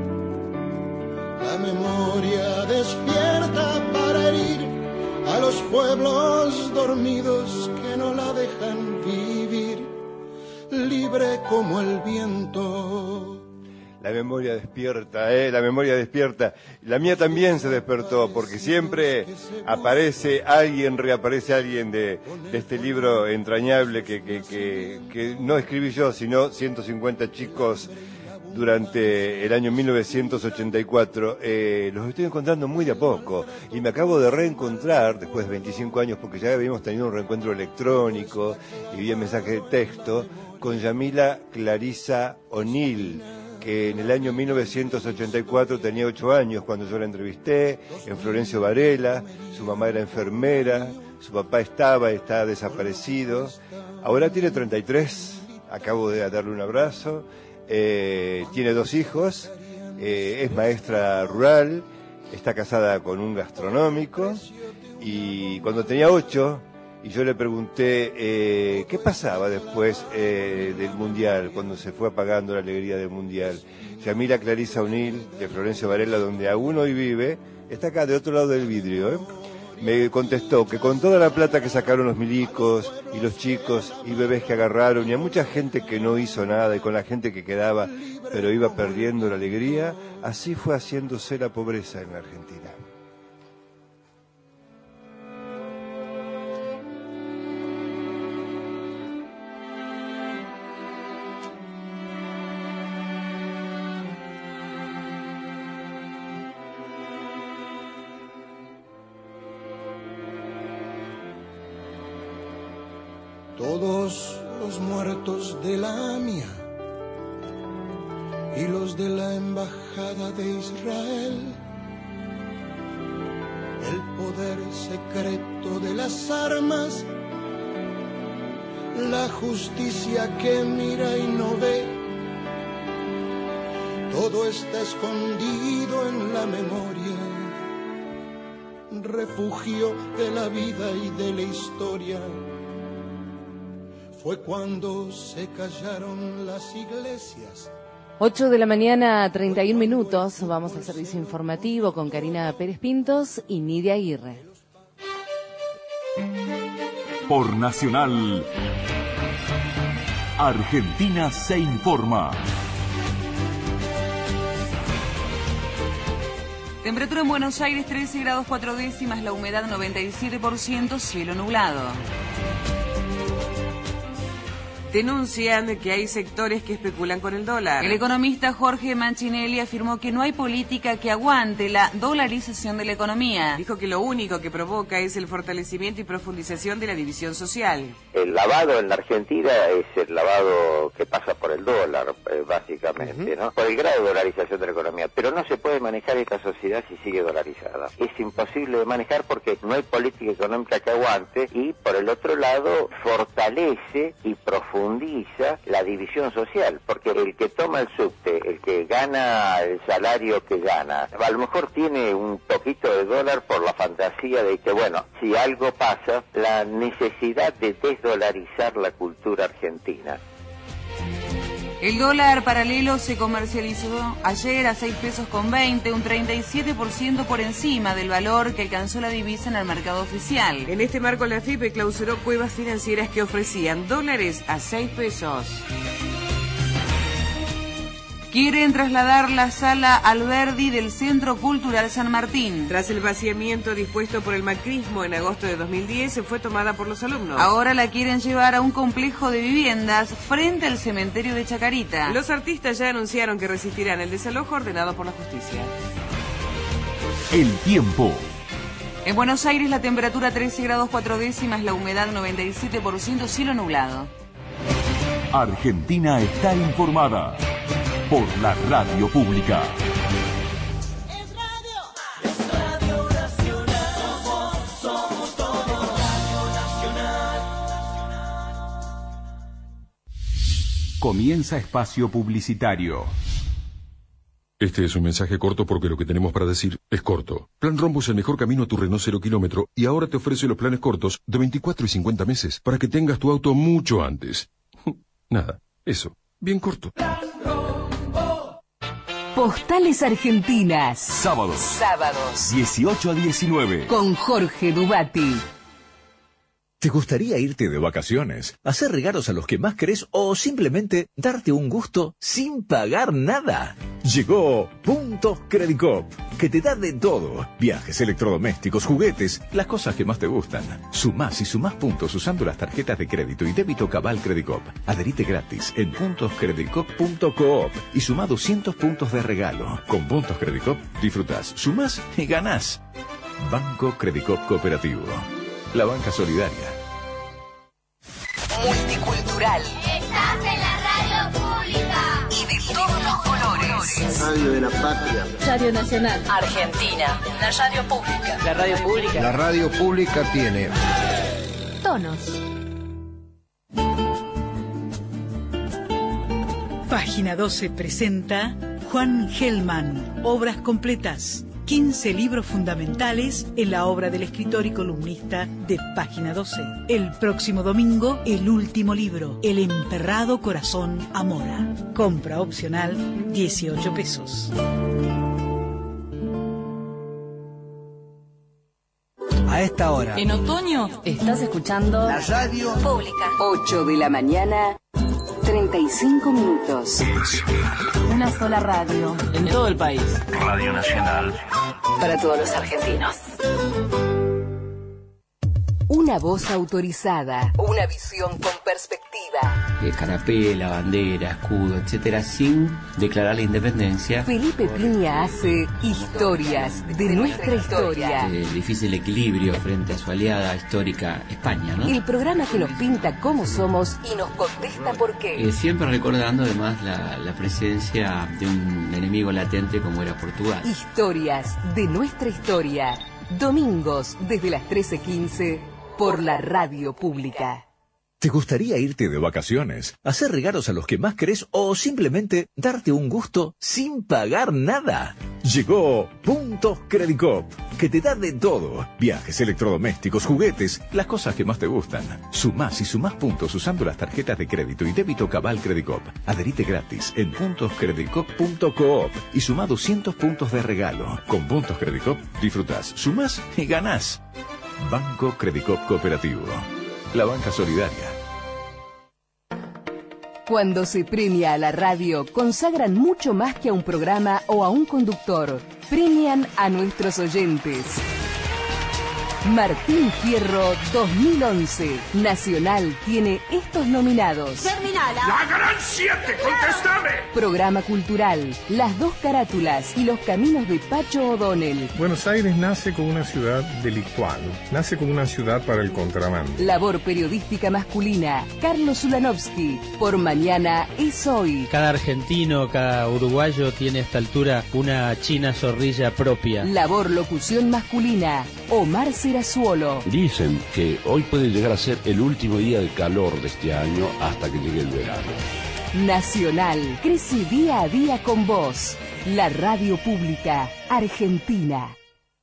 la memoria despierta para herir a los pueblos dormidos que no la dejan vivir, libre como el viento. La memoria despierta, la memoria despierta. La mía también se despertó, porque siempre reaparece alguien de este libro entrañable que no escribí yo, sino 150 chicos durante el año 1984. Los estoy encontrando muy de a poco y me acabo de reencontrar después de 25 años, porque ya habíamos tenido un reencuentro electrónico y vía mensaje de texto, con Yamila Clarissa O'Neill, que en el año 1984 tenía 8 años cuando yo la entrevisté, en Florencio Varela. Su mamá era enfermera, su papá está desaparecido, ahora tiene 33, acabo de darle un abrazo. Tiene 2 hijos, es maestra rural, está casada con un gastronómico, y cuando tenía 8, y yo le pregunté qué pasaba después del Mundial, cuando se fue apagando la alegría del Mundial, Yamila Clarissa O'Neill, de Florencio Varela, donde aún hoy vive, está acá de otro lado del vidrio, me contestó que con toda la plata que sacaron los milicos y los chicos y bebés que agarraron, y a mucha gente que no hizo nada, y con la gente que quedaba pero iba perdiendo la alegría, así fue haciéndose la pobreza en la Argentina. todos los muertos de la AMIA y los de la Embajada de Israel, el poder secreto de las armas, la justicia que mira y no ve, todo está escondido en la memoria, refugio de la vida y de la historia. Fue cuando se callaron las iglesias. 8 de la mañana, 31 minutos. Vamos al servicio informativo con Karina Pérez Pintos y Nidia Aguirre. Por Nacional, Argentina se informa. Temperatura en Buenos Aires 13 grados 4 décimas, la humedad 97%, cielo nublado. Denuncian que hay sectores que especulan con el dólar. El economista Jorge Manchinelli afirmó que no hay política que aguante la dolarización de la economía. Dijo que lo único que provoca es el fortalecimiento y profundización de la división social. El lavado en la Argentina es el lavado que pasa por el dólar, básicamente, ¿no? Por el grado de dolarización de la economía. Pero no se puede manejar esta sociedad si sigue dolarizada. Es imposible de manejar porque no hay política económica que aguante y, por el otro lado, fortalece y profundiza la división social, porque el que toma el subte, el que gana el salario que gana, a lo mejor tiene un poquito de dólar por la fantasía de que, bueno, si algo pasa, la necesidad de desdolarizar la cultura argentina. El dólar paralelo se comercializó ayer a 6 pesos con 20, un 37% por encima del valor que alcanzó la divisa en el mercado oficial. En este marco, la FIPE clausuró cuevas financieras que ofrecían dólares a 6 pesos. Quieren trasladar la sala Alberdi del Centro Cultural San Martín. Tras el vaciamiento dispuesto por el macrismo en agosto de 2010, fue tomada por los alumnos. Ahora la quieren llevar a un complejo de viviendas frente al cementerio de Chacarita. Los artistas ya anunciaron que resistirán el desalojo ordenado por la justicia. El tiempo. En Buenos Aires la temperatura 13 grados 4 décimas, la humedad 97%, cielo nublado. Argentina está informada por la radio pública. Comienza espacio publicitario. Este es un mensaje corto porque lo que tenemos para decir es corto. Plan Rombo es el mejor camino a tu Renault 0 kilómetro y ahora te ofrece los planes cortos de 24 y 50 meses para que tengas tu auto mucho antes. Nada, eso, bien corto. Postales Argentinas. Sábados. 18 a 19. Con Jorge Dubati. ¿Te gustaría irte de vacaciones, hacer regalos a los que más querés o simplemente darte un gusto sin pagar nada? Llegó Puntos Credicop, que te da de todo. Viajes, electrodomésticos, juguetes, las cosas que más te gustan. Sumás y sumás puntos usando las tarjetas de crédito y débito Cabal Credicop. Adherite gratis en puntoscredicop.coop y sumá 200 puntos de regalo. Con Puntos Credicop disfrutás, sumás y ganás. Banco Credicop Cooperativo. La banca solidaria. Multicultural. Estás en la radio pública. Y de todos los colores. Radio de la patria. Radio Nacional. Argentina. La radio pública. La radio pública. La radio pública tiene Tonos. Página 12 presenta Juan Gelman, Obras completas. 15 libros fundamentales en la obra del escritor y columnista de Página 12. El próximo domingo, el último libro, El emperrado corazón Amora. Compra opcional, 18 pesos. A esta hora. En otoño, estás escuchando la radio pública. 8 de la mañana, 35 minutos. Una sola radio. En todo el país. Radio Nacional. Para todos los argentinos. Una Una voz autorizada. Una visión con perspectiva. Canapé, la bandera, escudo, etcétera, sin declarar la independencia. Felipe Piña hace historias de nuestra historia. El difícil equilibrio frente a su aliada histórica España, ¿no? El programa que nos pinta cómo somos y nos contesta por qué. Siempre recordando además la presencia de un enemigo latente como era Portugal. Historias de nuestra historia. Domingos desde las 13:15 por la radio pública. ¿Te gustaría irte de vacaciones, hacer regalos a los que más querés o simplemente darte un gusto sin pagar nada? Llegó Puntos Credicop, que te da de todo. Viajes, electrodomésticos, juguetes, las cosas que más te gustan. Sumás y sumás puntos usando las tarjetas de crédito y débito Cabal Credicop. Adherite gratis en puntoscredicop.coop y sumá 200 puntos de regalo. Con Puntos Credicop disfrutás, sumás y ganás. Banco Credicop Cooperativo. La banca solidaria. Cuando se premia a la radio, consagran mucho más que a un programa o a un conductor. Premian a nuestros oyentes. Martín Fierro 2011. Nacional tiene estos nominados. Terminala. ¡La Gran 7! ¡Contéstame! Programa cultural, Las dos carátulas y los caminos de Pacho O'Donnell. Buenos Aires nace como una ciudad delictual, nace como una ciudad para el contrabando. Labor periodística masculina, Carlos Ulanovsky. Por mañana es hoy. Cada argentino, cada uruguayo tiene a esta altura una china zorrilla propia. Labor locución masculina, Omar Cerazuolo. Dicen que hoy puede llegar a ser el último día de calor de este año hasta que llegue el verano. Nacional crece día a día con vos. La radio pública argentina.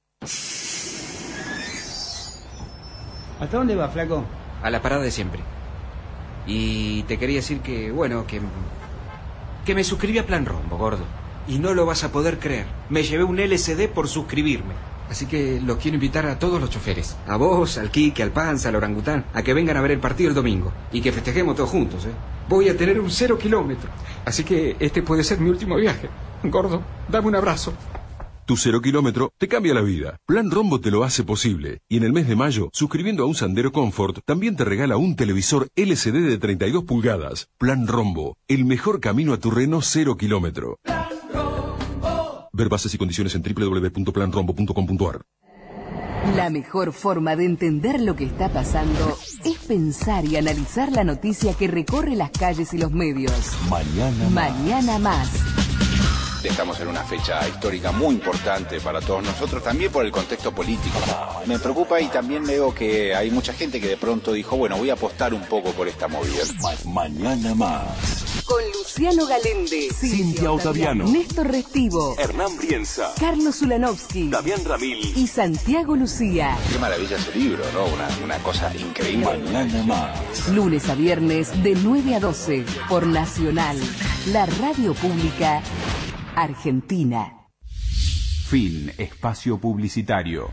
¿Hasta dónde va, flaco? A la parada de siempre. Y te quería decir que, bueno, que me suscribí a Plan Rombo, gordo. Y no lo vas a poder creer. Me llevé un LCD por suscribirme. Así que los quiero invitar a todos los choferes. A vos, al Quique, al Panza, al Orangután. A que vengan a ver el partido el domingo. Y que festejemos todos juntos, ¿eh? Voy a tener un 0 kilómetro. Así que este puede ser mi último viaje. Gordo, dame un abrazo. Tu 0 kilómetro te cambia la vida. Plan Rombo te lo hace posible. Y en el mes de mayo, suscribiendo a un Sandero Comfort, también te regala un televisor LCD de 32 pulgadas. Plan Rombo, el mejor camino a tu Renault 0 kilómetro. Ver bases y condiciones en www.planrombo.com.ar. La mejor forma de entender lo que está pasando es pensar y analizar la noticia que recorre las calles y los medios. Mañana más. Estamos en una fecha histórica muy importante para todos nosotros, también por el contexto político. Me preocupa y también veo que hay mucha gente que de pronto dijo, bueno, voy a apostar un poco por esta movida. Mañana más. Con Luciano Galende, Cintia Ottaviano, Néstor Restivo, Hernán Brienza, Carlos Ulanovsky, Damián Ramil y Santiago Lucía. Qué maravilla ese libro, ¿no? Una cosa increíble. Mañana más. Lunes a viernes de 9 a 12 por Nacional, la radio pública argentina. Fin espacio publicitario.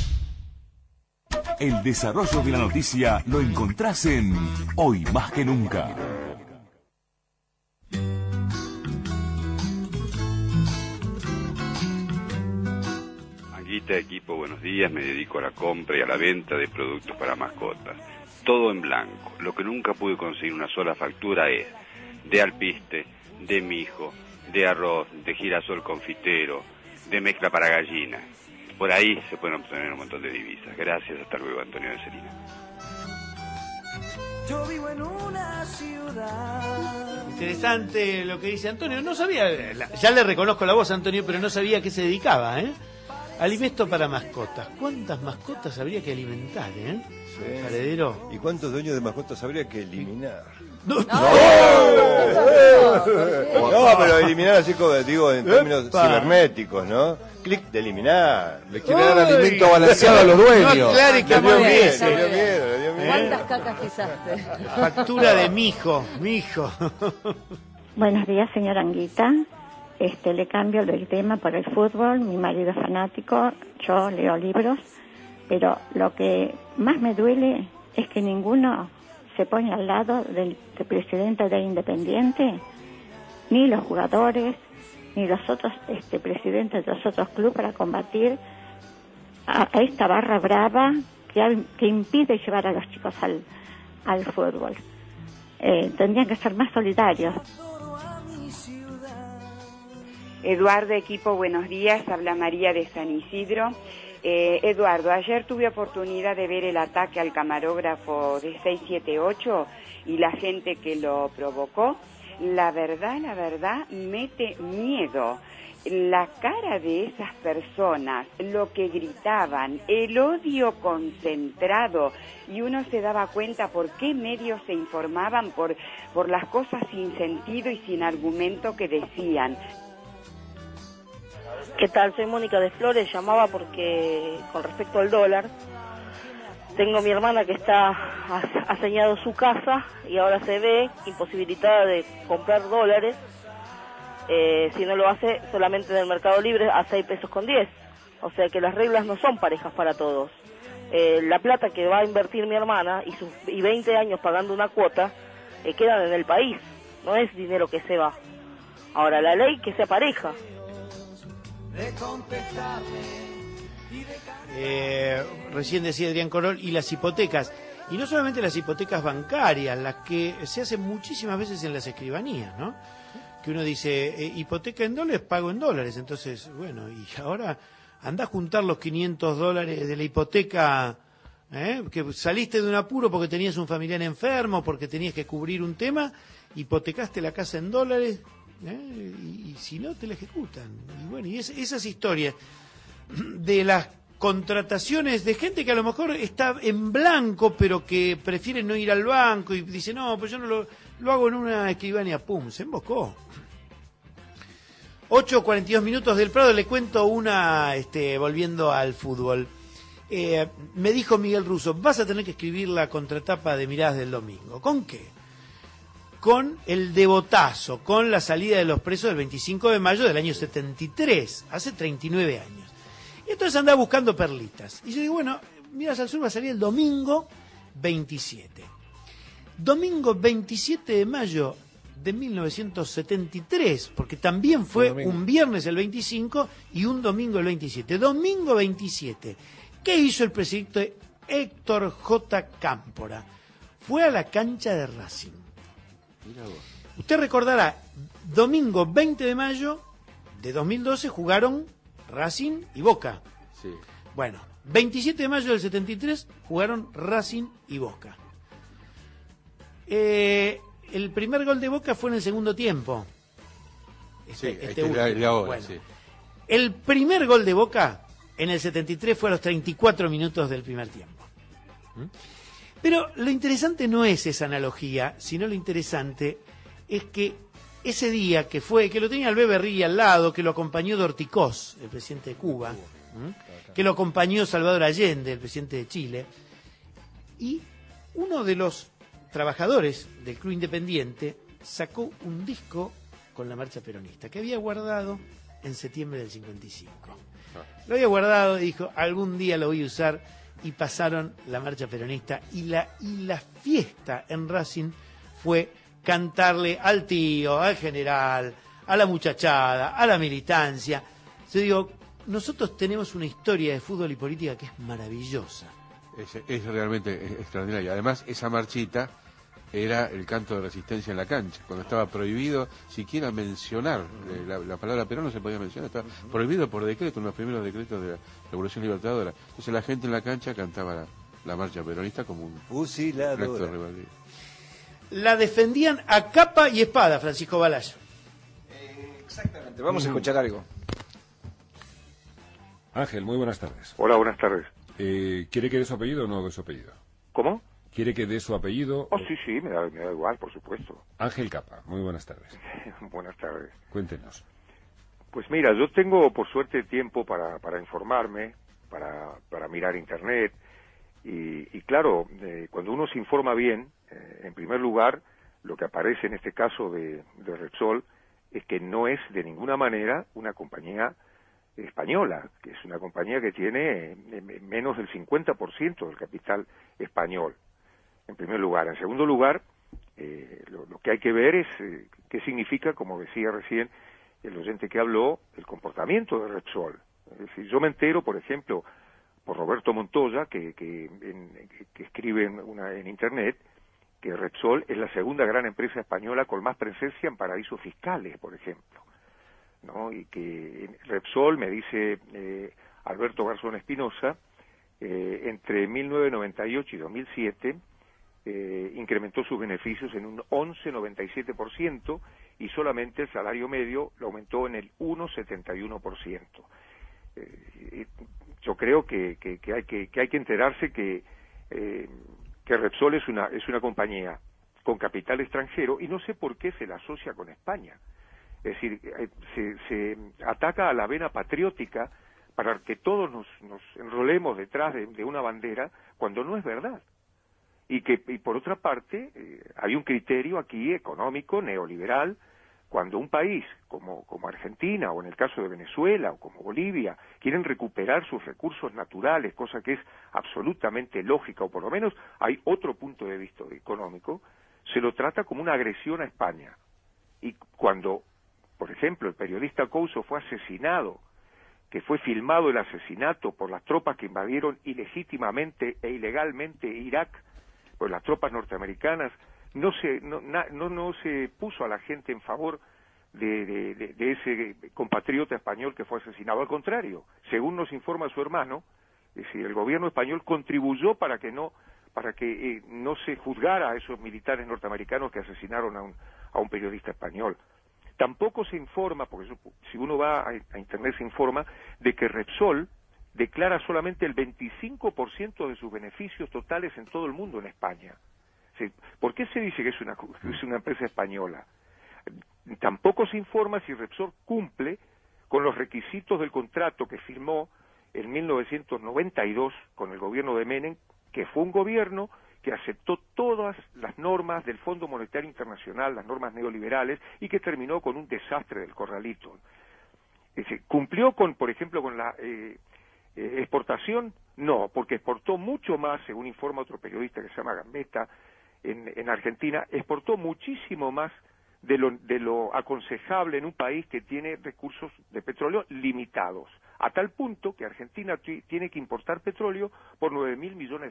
El desarrollo de la noticia lo encontrás en Hoy Más que Nunca. Anguita, equipo, buenos días. Me dedico a la compra y a la venta de productos para mascotas. Todo en blanco. Lo que nunca pude conseguir una sola factura es de alpiste, de mijo, de arroz, de girasol confitero, de mezcla para gallinas. Por ahí se pueden obtener un montón de divisas. Gracias, hasta luego, Antonio de Celina. Yo vivo en una ciudad. Interesante lo que dice Antonio. No sabía, ya le reconozco la voz, Antonio, pero no sabía a qué se dedicaba, ¿eh? Alimento para mascotas. ¿Cuántas mascotas habría que alimentar, eh? Sí. Paredero. ¿Y cuántos dueños de mascotas habría que eliminar? No, pero eliminar así como digo en términos cibernéticos, ¿no? Clic de eliminar. Le quiere dar alimento balanceado a los dueños. No, claro, que le dio miedo. ¿Cuántas cacas pisaste? Factura de mijo. Buenos días, señora Anguita. Le cambio el tema por el fútbol. Mi marido es fanático, yo leo libros, pero lo que más me duele es que ninguno se pone al lado del presidente de Independiente, ni los jugadores, ni los otros presidentes de los otros clubes para combatir a esta barra brava que impide llevar a los chicos al fútbol. Tendrían que ser más solidarios. Eduardo, equipo, buenos días. Habla María de San Isidro. Eduardo, ayer tuve oportunidad de ver el ataque al camarógrafo de 678 y la gente que lo provocó. La verdad, mete miedo. La cara de esas personas, lo que gritaban, el odio concentrado, y uno se daba cuenta por qué medios se informaban por las cosas sin sentido y sin argumento que decían. ¿Qué tal? Soy Mónica de Flores, llamaba porque con respecto al dólar, tengo mi hermana que ha señado su casa y ahora se ve imposibilitada de comprar dólares, si no lo hace solamente en el Mercado Libre a 6 pesos con 10, o sea que las reglas no son parejas para todos. La plata que va a invertir mi hermana y 20 años pagando una cuota, quedan en el país, no es dinero que se va. Ahora, la ley que sea pareja. Recién decía Adrián Corol, y las hipotecas, y no solamente las hipotecas bancarias, las que se hacen muchísimas veces en las escribanías, ¿no? Que uno dice, hipoteca en dólares, pago en dólares, entonces, bueno, y ahora anda a juntar los $500 de la hipoteca, que saliste de un apuro porque tenías un familiar enfermo, porque tenías que cubrir un tema, hipotecaste la casa en dólares, y si no, te la ejecutan. Y bueno, y esas historias de las contrataciones de gente que a lo mejor está en blanco, pero que prefiere no ir al banco y dice, no, pues yo no lo hago en una escribanía, pum, se embocó. 8:42 del Prado, le cuento una, volviendo al fútbol. Me dijo Miguel Russo, vas a tener que escribir la contratapa de Miradas del Domingo. ¿Con qué? Con el devotazo, con la salida de los presos del 25 de mayo del año 73, hace 39 años. Y entonces andaba buscando perlitas. Y yo digo, bueno, Miradas al Sur va a salir el domingo 27. Domingo 27 de mayo de 1973, porque también fue un viernes el 25 y un domingo el 27. Domingo 27. ¿Qué hizo el presidente Héctor J. Cámpora? Fue a la cancha de Racing. Usted recordará, domingo 20 de mayo de 2012 jugaron Racing y Boca. Sí. Bueno, 27 de mayo del 73 jugaron Racing y Boca. El primer gol de Boca fue en el segundo tiempo. Bueno, sí. El primer gol de Boca en el 73 fue a los 34 minutos del primer tiempo. Pero lo interesante no es esa analogía, sino lo interesante es que ese día que lo tenía Albé Berrilli al lado, que lo acompañó Dorticós, el presidente de Cuba, que lo acompañó Salvador Allende, el presidente de Chile, y uno de los trabajadores del Club Independiente sacó un disco con la marcha peronista que había guardado en septiembre del 55. Lo había guardado y dijo, algún día lo voy a usar, y pasaron la marcha peronista y la fiesta en Racing fue cantarle al tío, al general, a la muchachada, a la militancia. Yo digo, nosotros tenemos una historia de fútbol y política que es maravillosa. Es realmente extraordinaria. Además, esa marchita era el canto de resistencia en la cancha, cuando estaba prohibido siquiera mencionar la palabra Perón, no se podía mencionar, estaba prohibido por decreto, uno de los primeros decretos de la Revolución Libertadora. Entonces la gente en la cancha cantaba la marcha peronista como un acto de rebeldía. La defendían a capa y espada, Francisco Balayo. Exactamente, vamos a escuchar algo. Ángel, muy buenas tardes. Hola, buenas tardes. ¿Quiere que dé su apellido o no dé su apellido? ¿Cómo? ¿Quiere que dé su apellido? Oh, sí, me da igual, por supuesto. Ángel Capa, muy buenas tardes. Buenas tardes. Cuéntenos. Pues mira, yo tengo por suerte tiempo para informarme, para mirar internet, y claro, cuando uno se informa bien, en primer lugar, lo que aparece en este caso de Repsol es que no es de ninguna manera una compañía española, que es una compañía que tiene menos del 50% del capital español, en primer lugar. En segundo lugar, lo que hay que ver es qué significa, como decía recién el oyente que habló, el comportamiento de Repsol. Es decir, yo me entero, por ejemplo, por Roberto Montoya, que escribe en Internet, que Repsol es la segunda gran empresa española con más presencia en paraísos fiscales, por ejemplo, ¿no? Y que Repsol, me dice Alberto Garzón Espinosa, entre 1998 y 2007 incrementó sus beneficios en un 11,97% y solamente el salario medio lo aumentó en el 1,71%. Yo creo que hay que enterarse que Repsol es una compañía con capital extranjero y no sé por qué se la asocia con España. Es decir, se ataca a la vena patriótica para que todos nos enrolemos detrás de una bandera cuando no es verdad. Y por otra parte, hay un criterio aquí económico, neoliberal, cuando un país como Argentina, o en el caso de Venezuela, o como Bolivia, quieren recuperar sus recursos naturales, cosa que es absolutamente lógica, o por lo menos hay otro punto de vista económico, se lo trata como una agresión a España. Y cuando, por ejemplo, el periodista Couso fue asesinado, que fue filmado el asesinato por las tropas que invadieron ilegítimamente e ilegalmente Irak, pues las tropas norteamericanas, no se puso a la gente en favor de ese compatriota español que fue asesinado. Al contrario, según nos informa su hermano, es decir, el gobierno español contribuyó para que no se juzgara a esos militares norteamericanos que asesinaron a un periodista español. Tampoco se informa, porque si uno va a Internet se informa, de que Repsol declara solamente el 25% de sus beneficios totales en todo el mundo en España. Sí. ¿Por qué se dice que es una empresa española? Tampoco se informa si Repsol cumple con los requisitos del contrato que firmó en 1992 con el gobierno de Menem, que fue un gobierno que aceptó todas las normas del Fondo Monetario Internacional, las normas neoliberales, y que terminó con un desastre del corralito. Es decir, ¿cumplió por ejemplo, con la exportación? No, porque exportó mucho más, según informa otro periodista que se llama Gambetta, en Argentina, exportó muchísimo más de lo aconsejable en un país que tiene recursos de petróleo limitados, a tal punto que Argentina tiene que importar petróleo por $9.000 millones.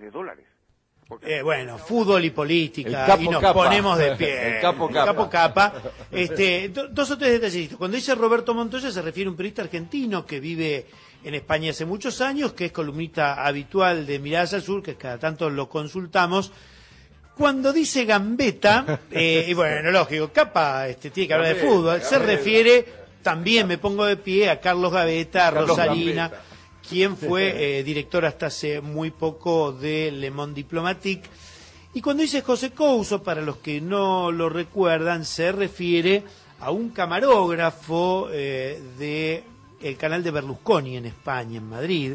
Bueno, fútbol y política, y nos capa. ponemos de pie. El capo capa. Dos o tres detallitos. Cuando dice Roberto Montoya se refiere a un periodista argentino que vive en España hace muchos años, que es columnista habitual de Miradas al Sur, que cada tanto lo consultamos. Cuando dice Gambetta, y bueno, lógico, capa tiene que hablar de fútbol, se refiere, también me pongo de pie, a Carlos Gambetta, Rosarina, quien fue director hasta hace muy poco de Le Monde Diplomatique. Y cuando dice José Couso, para los que no lo recuerdan, se refiere a un camarógrafo de el canal de Berlusconi en España, en Madrid,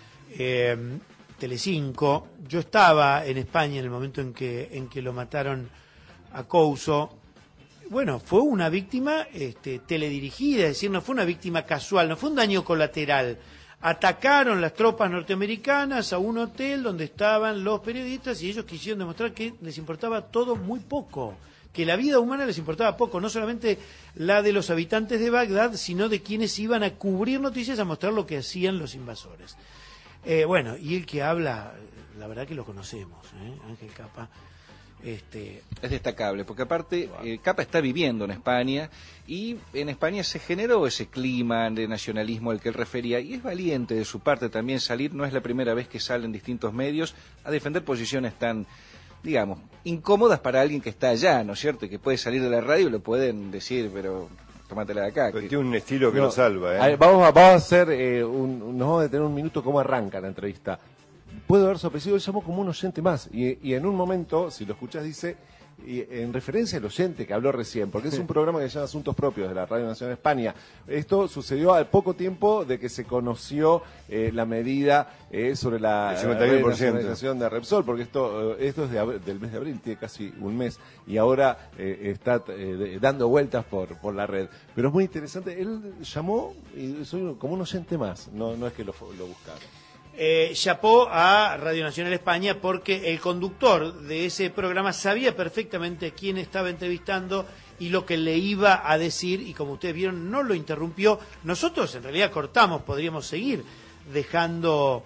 Telecinco. Yo estaba en España en el momento en que lo mataron a Couso. Bueno, fue una víctima teledirigida, es decir, no fue una víctima casual, no fue un daño colateral. Atacaron las tropas norteamericanas a un hotel donde estaban los periodistas y ellos quisieron demostrar que les importaba todo muy poco, que la vida humana les importaba poco, no solamente la de los habitantes de Bagdad, sino de quienes iban a cubrir noticias, a mostrar lo que hacían los invasores. Bueno, y el que habla, la verdad que lo conocemos, Ángel Capa. Es destacable, porque aparte Capa está viviendo en España y en España se generó ese clima de nacionalismo al que él refería y es valiente de su parte también salir, no es la primera vez que sale en distintos medios a defender posiciones tan, digamos, incómodas para alguien que está allá, ¿no es cierto? Que puede salir de la radio y lo pueden decir, pero tómatela de acá. Pero tiene un estilo que lo salva, A ver, vamos a hacer, nos vamos a detener un minuto cómo arranca la entrevista. Puedo haber sorprendido, él llamó como un oyente más y en un momento, si lo escuchás, dice, y en referencia al oyente que habló recién, porque es un programa que se llama Asuntos Propios de la Radio Nacional de España. Esto sucedió al poco tiempo de que se conoció la medida sobre la nacionalización de Repsol, porque esto es del mes de abril, tiene casi un mes, y ahora está dando vueltas por la red. Pero es muy interesante, él llamó y soy como un oyente más, no es que lo buscaron. Chapó a Radio Nacional España porque el conductor de ese programa sabía perfectamente quién estaba entrevistando y lo que le iba a decir, y como ustedes vieron no lo interrumpió. Nosotros en realidad cortamos, podríamos seguir dejando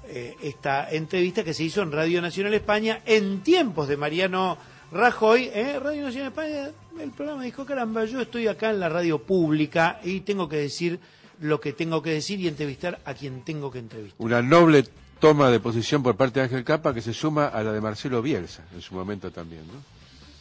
esta entrevista que se hizo en Radio Nacional España en tiempos de Mariano Rajoy. Radio Nacional España, el programa dijo, caramba, yo estoy acá en la radio pública y tengo que decir lo que tengo que decir y entrevistar a quien tengo que entrevistar. Una noble toma de posición por parte de Ángel Capa que se suma a la de Marcelo Bielsa en su momento también, ¿no?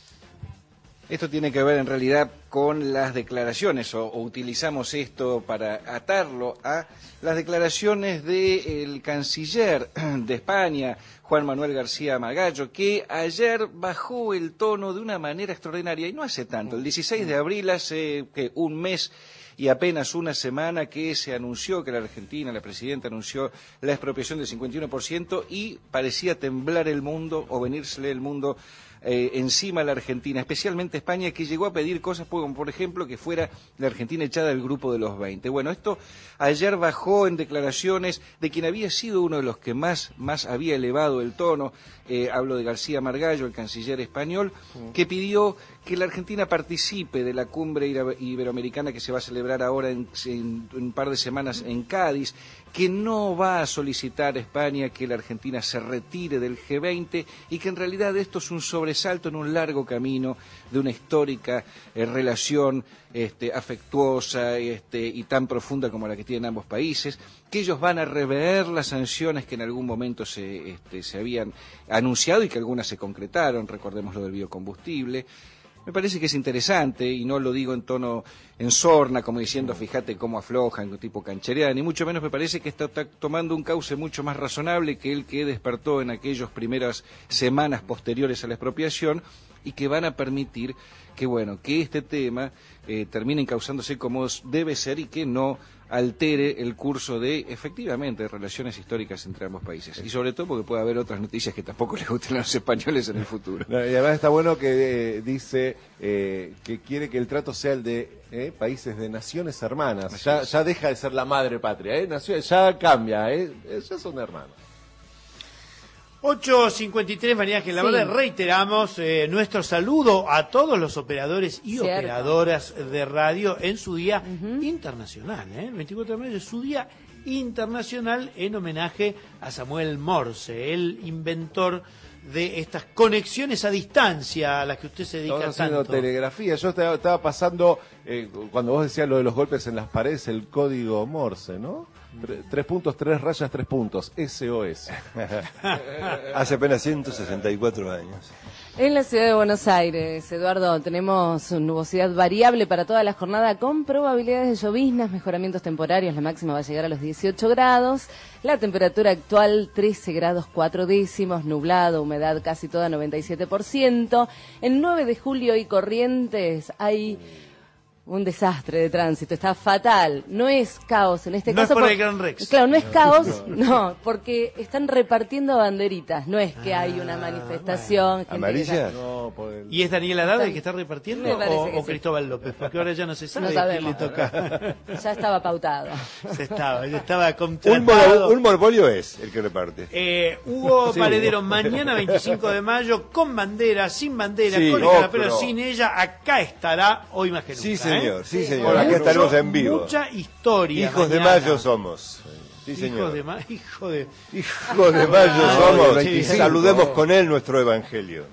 Esto tiene que ver en realidad con las declaraciones, o utilizamos esto para atarlo a las declaraciones del canciller de España, Juan Manuel García Margallo, que ayer bajó el tono de una manera extraordinaria, y no hace tanto, el 16 de abril, hace un mes y apenas una semana que se anunció que la Argentina, la presidenta anunció la expropiación del 51% y parecía temblar el mundo o venírsele el mundo encima a la Argentina, especialmente España, que llegó a pedir cosas como, por ejemplo, que fuera la Argentina echada del grupo de los 20. Bueno, esto ayer bajó en declaraciones de quien había sido uno de los que más había elevado el tono, hablo de García Margallo, el canciller español, que pidió que la Argentina participe de la cumbre iberoamericana que se va a celebrar ahora en un par de semanas en Cádiz, que no va a solicitar a España que la Argentina se retire del G20 y que en realidad esto es un sobresalto en un largo camino de una histórica relación afectuosa y tan profunda como la que tienen ambos países, que ellos van a rever las sanciones que en algún momento se habían anunciado y que algunas se concretaron, recordemos lo del biocombustible. Me parece que es interesante, y no lo digo en tono en sorna, como diciendo, fíjate cómo aflojan, tipo canchereada, ni mucho menos. Me parece que está tomando un cauce mucho más razonable que el que despertó en aquellas primeras semanas posteriores a la expropiación, y que van a permitir que este tema termine encauzándose como debe ser y que no altere el curso de, efectivamente, relaciones históricas entre ambos países. Y sobre todo porque puede haber otras noticias que tampoco les gusten a los españoles en el futuro. No, y además está bueno que dice que quiere que el trato sea el de países de naciones hermanas. Ya deja de ser la madre patria, ya cambia, ya son hermanos. 8:53, María Ángel Labarde, reiteramos nuestro saludo a todos los operadores y operadoras de radio en su día internacional. El 24 de mayo es su día internacional en homenaje a Samuel Morse, el inventor de estas conexiones a distancia a las que usted se dedica tanto. Haciendo telegrafía. Yo estaba pasando, cuando vos decías lo de los golpes en las paredes, el código Morse, ¿no? 3 puntos, 3 rayas, 3 puntos. SOS. Hace apenas 164 años. En la ciudad de Buenos Aires, Eduardo, tenemos nubosidad variable para toda la jornada con probabilidades de lloviznas, mejoramientos temporarios. La máxima va a llegar a los 18 grados. La temperatura actual 13 grados 4 décimos, nublado, humedad casi toda 97%. En 9 de julio y Corrientes hay un desastre de tránsito, está fatal. No es caos en este caso. No es por el Gran Rex. Claro, no es caos, no, porque están repartiendo banderitas. No es que hay una manifestación. ¿Amarilla? ¿Y es Daniel Haddad el que está repartiendo o sí. Cristóbal López? Porque ahora ya no se sabe No sabemos. quién le toca. Ya estaba pautado. Ya estaba contratado. Un monopolio es el que reparte. Hugo Sí. Paredero, mañana 25 de mayo, con bandera, sin bandera, Sí, con el no, carapelo, pero- sin ella, acá estará hoy más que nunca. Sí, señor, sí, señor. Mucho- Acá estaremos en vivo. Mucha historia. Hijos de mañana. mayo somos. Sí, señor. Hijo de mayo Hijos de mayo somos. sí, sí. Saludemos con él nuestro evangelio.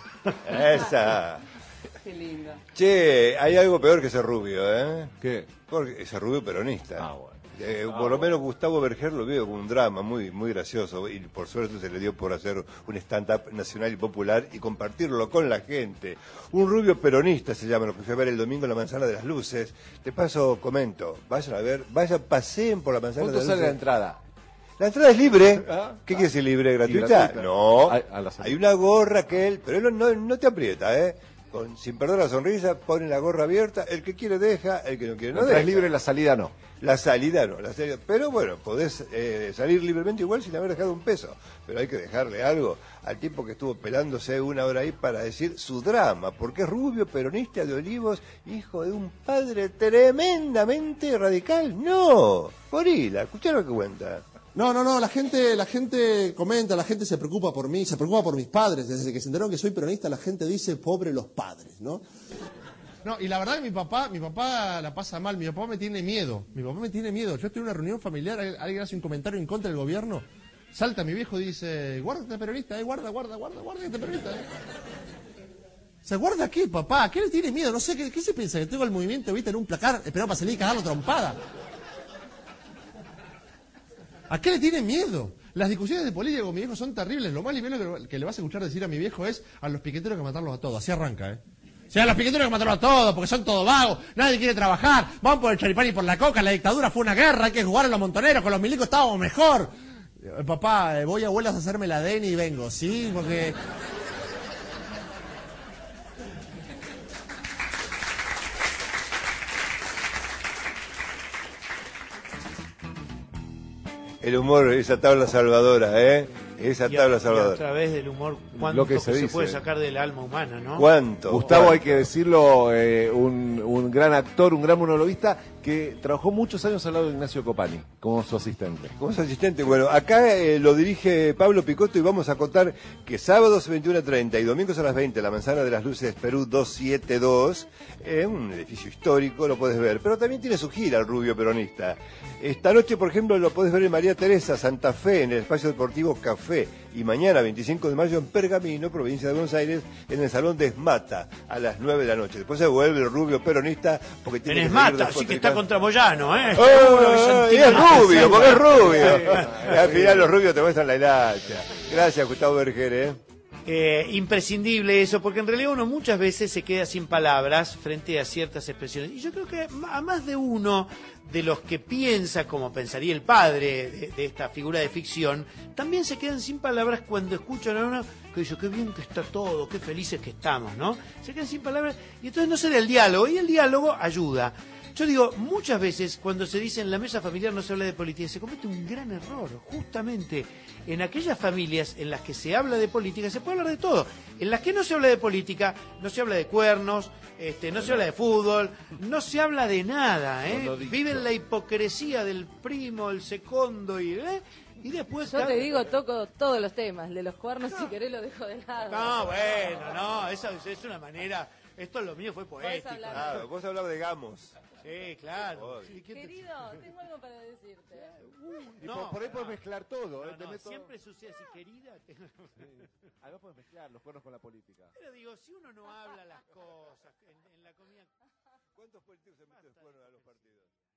Esa. Qué lindo. Che, hay algo peor que ese rubio, ¿eh? ¿Qué? Porque ese rubio peronista. Por lo menos Gustavo Berger lo veo como un drama muy gracioso, y por suerte se le dio por hacer un stand-up nacional y popular y compartirlo con la gente. Un rubio peronista se llama, lo que fui a ver el domingo en la Manzana de las Luces. De paso comento, vayan a ver, paseen por la Manzana de ¿Cuánto las sale Luces. la entrada? La entrada es libre. ¿Qué quiere decir libre? ¿Gratuita? gratuita. No. A la salida. Hay una gorra que él, pero él no te aprieta, ¿eh? Sin perder la sonrisa, pone la gorra abierta. El que quiere deja, el que no quiere no La entrada deja. es libre, la salida no. La salida no, pero bueno, podés salir libremente igual sin haber dejado un peso, pero hay que dejarle algo al tipo que estuvo pelándose una hora ahí para decir su drama, porque es rubio, peronista de Olivos, hijo de un padre tremendamente radical. No, gorila, escuchá lo que cuenta. No, la gente comenta, la gente se preocupa por mí, se preocupa por mis padres. Desde que se enteraron que soy peronista, la gente dice, pobre los padres, ¿no? No, y la verdad que mi papá la pasa mal, mi papá me tiene miedo. Yo estoy en una reunión familiar, alguien hace un comentario en contra del gobierno, Salta mi viejo y dice, guarda este peronista, guarda este peronista. O sea, ¿guarda qué, papá? ¿A qué le tiene miedo? No sé, ¿qué se piensa? ¿Que tengo el movimiento, viste, en un placar, esperando para salir y cagarlo trompada? ¿A qué le tiene miedo? Las discusiones de política con mi viejo son terribles. Lo más liviano que le vas a escuchar decir a mi viejo es a los piqueteros que matarlos a todos. Así arranca, O sea, a los piqueteros que matarlos a todos, porque son todos vagos, nadie quiere trabajar, van por el charipán y por la coca, la dictadura fue una guerra, hay que jugar a los montoneros, con los milicos estábamos mejor. Papá, voy a abuelas a hacerme la DEN y vengo, ¿sí? Porque... El humor, esa tabla salvadora, Esa tabla salvadora. A través del humor, cuánto Lo que se se puede dice. sacar del alma humana, ¿no? ¿Cuánto? Gustavo, ¿Cuánto? hay que decirlo, un gran actor, un gran monologuista que trabajó muchos años al lado de Ignacio Copani como su asistente. Como su asistente, bueno, acá lo dirige Pablo Picotto y vamos a contar que sábados 21:30 y domingos a las 20, la Manzana de las Luces Perú 272, un edificio histórico, lo puedes ver, pero también tiene su gira el rubio peronista. Esta noche, por ejemplo, lo puedes ver en María Teresa, Santa Fe, en el espacio deportivo Café, y mañana, 25 de mayo, en Pergamino, provincia de Buenos Aires, en el Salón de Esmata, a las 9 de la noche. Después se vuelve el rubio peronista, porque tiene En que seguir Esmata, así que está contra Moyano, y es rubio, porque es rubio. Y al final los rubios te muestran la hilacha. Gracias, Gustavo Berger, Imprescindible eso, porque en realidad uno muchas veces se queda sin palabras frente a ciertas expresiones. Y yo creo que a más de uno de los que piensa como pensaría el padre de esta figura de ficción, también se quedan sin palabras cuando escuchan a uno que dice, qué bien que está todo, qué felices que estamos, ¿no? Se quedan sin palabras y entonces no se da el diálogo, y el diálogo ayuda. Yo digo, muchas veces cuando se dice en la mesa familiar no se habla de política, se comete un gran error. Justamente en aquellas familias en las que se habla de política se puede hablar de todo. En las que no se habla de política, no se habla de cuernos, no se habla de fútbol, no se habla de nada. Viven la hipocresía del primo, el segundo y después... Yo te digo, toco todos los temas, de los cuernos, si querés lo dejo de lado. No, bueno, no, esa es una manera... Esto lo mío fue poético. Claro, vos hablabas de Gamos. Sí, claro. Querido, tengo algo para decirte. Y por ahí puedes mezclar todo. Siempre sucede así, querida. Además puedes mezclar los cuernos con la política. Pero digo, si uno no habla las cosas en la comida... ¿Cuántos políticos se meten los cuernos a los partidos?